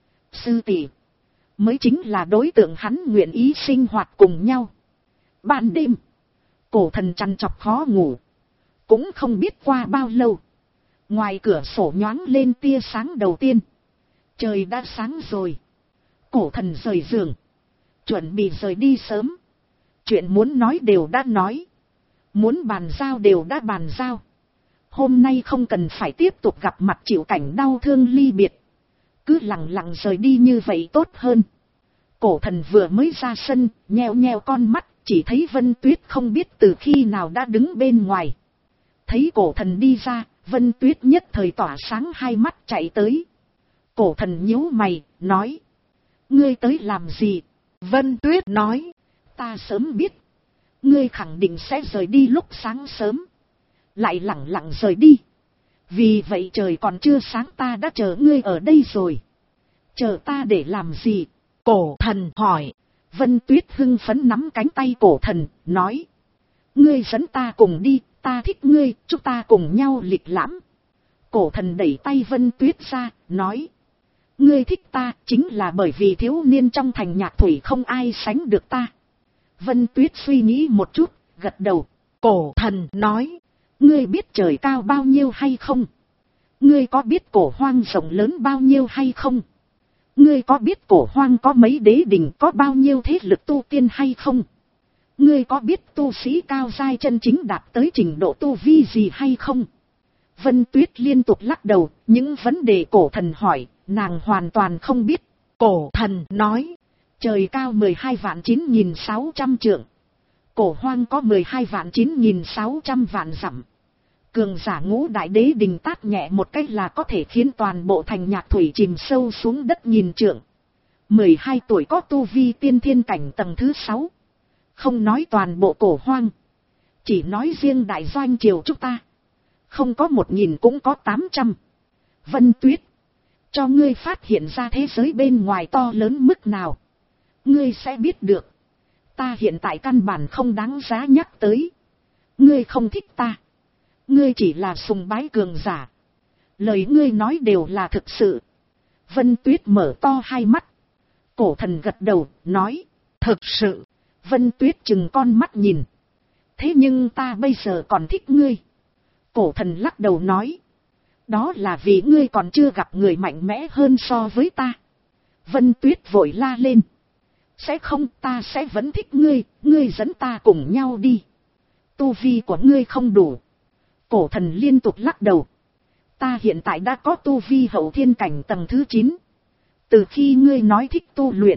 Sư tỷ mới chính là đối tượng hắn nguyện ý sinh hoạt cùng nhau. Ban đêm, cổ thần trằn trọc khó ngủ. Cũng không biết qua bao lâu, ngoài cửa sổ nhoáng lên tia sáng đầu tiên. Trời đã sáng rồi. Cổ thần rời giường, chuẩn bị rời đi sớm. Chuyện muốn nói đều đã nói, muốn bàn giao đều đã bàn giao. Hôm nay không cần phải tiếp tục gặp mặt chịu cảnh đau thương ly biệt. Cứ lặng lặng rời đi như vậy tốt hơn. Cổ thần vừa mới ra sân, nheo nheo con mắt, chỉ thấy Vân Tuyết không biết từ khi nào đã đứng bên ngoài. Thấy cổ thần đi ra, Vân Tuyết nhất thời tỏa sáng hai mắt chạy tới. Cổ thần nhíu mày, nói. Ngươi tới làm gì? Vân Tuyết nói. Ta sớm biết. Ngươi khẳng định sẽ rời đi lúc sáng sớm. Lại lẳng lặng rời đi. Vì vậy trời còn chưa sáng ta đã chờ ngươi ở đây rồi. Chờ ta để làm gì? Cổ thần hỏi. Vân Tuyết hưng phấn nắm cánh tay cổ thần, nói. Ngươi dẫn ta cùng đi, ta thích ngươi, chúng ta cùng nhau lịch lãm. Cổ thần đẩy tay Vân Tuyết ra, nói. Ngươi thích ta, chính là bởi vì thiếu niên trong thành nhạc thủy không ai sánh được ta. Vân Tuyết suy nghĩ một chút, gật đầu. Cổ thần nói. Ngươi biết trời cao bao nhiêu hay không? Ngươi có biết cổ hoang rộng lớn bao nhiêu hay không? Ngươi có biết cổ hoang có mấy đế đình, có bao nhiêu thế lực tu tiên hay không? Ngươi có biết tu sĩ cao giai chân chính đạt tới trình độ tu vi gì hay không? Vân Tuyết liên tục lắc đầu, những vấn đề cổ thần hỏi, nàng hoàn toàn không biết. Cổ thần nói. Trời cao mười hai vạn chín nghìn sáu trăm trượng. Cổ hoang có mười hai vạn chín nghìn sáu trăm vạn dặm. Cường giả ngũ đại đế đình tát nhẹ một cách là có thể khiến toàn bộ thành nhạc thủy chìm sâu xuống đất nghìn trượng. mười hai tuổi có tu vi tiên thiên cảnh tầng thứ sáu. Không nói toàn bộ cổ hoang. Chỉ nói riêng đại doanh triều chúng ta. Không có một nghìn cũng có tám trăm. Vân Tuyết. Cho ngươi phát hiện ra thế giới bên ngoài to lớn mức nào. Ngươi sẽ biết được. Ta hiện tại căn bản không đáng giá nhắc tới. Ngươi không thích ta. Ngươi chỉ là sùng bái cường giả. Lời ngươi nói đều là thực sự. Vân Tuyết mở to hai mắt. Cổ thần gật đầu, nói. Thực sự. Vân Tuyết chừng con mắt nhìn. Thế nhưng ta bây giờ còn thích ngươi. Cổ thần lắc đầu nói. Đó là vì ngươi còn chưa gặp người mạnh mẽ hơn so với ta. Vân Tuyết vội la lên. Sẽ không, ta sẽ vẫn thích ngươi, ngươi dẫn ta cùng nhau đi. Tu vi của ngươi không đủ. Cổ thần liên tục lắc đầu. Ta hiện tại đã có tu vi hậu thiên cảnh tầng thứ chín. Từ khi ngươi nói thích tu luyện,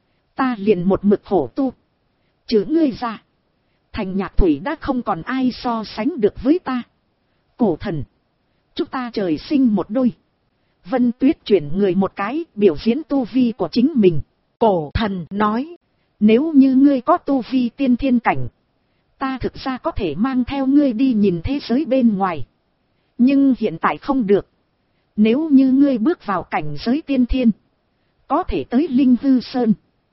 ta liền một mực khổ tu. Trừ ngươi ra, thành nhạc thủy đã không còn ai so sánh được với ta. Cổ thần, chúng ta trời sinh một đôi. Vân Tuyết chuyển người một cái, biểu diễn tu vi của chính mình. Cổ thần nói. Nếu như ngươi có tu vi tiên thiên cảnh, ta thực ra có thể mang theo ngươi đi nhìn thế giới bên ngoài. Nhưng hiện tại không được. Nếu như ngươi bước vào cảnh giới tiên thiên, có thể tới Linh Hư Sơn,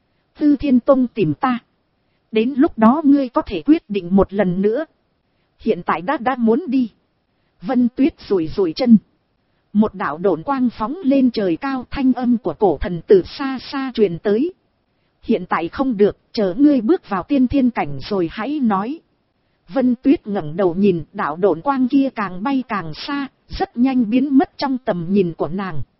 Hư Thiên Tông tìm ta. Đến lúc đó ngươi có thể quyết định một lần nữa. Hiện tại đã đã muốn đi. Vân Tuyết rủi rủi chân. Một đạo độn quang phóng lên trời cao, thanh âm của cổ thần từ xa xa truyền tới. Hiện tại không được, chờ ngươi bước vào tiên thiên cảnh rồi hãy nói. Vân Tuyết ngẩng đầu nhìn, đạo độn quang kia càng bay càng xa, rất nhanh biến mất trong tầm nhìn của nàng.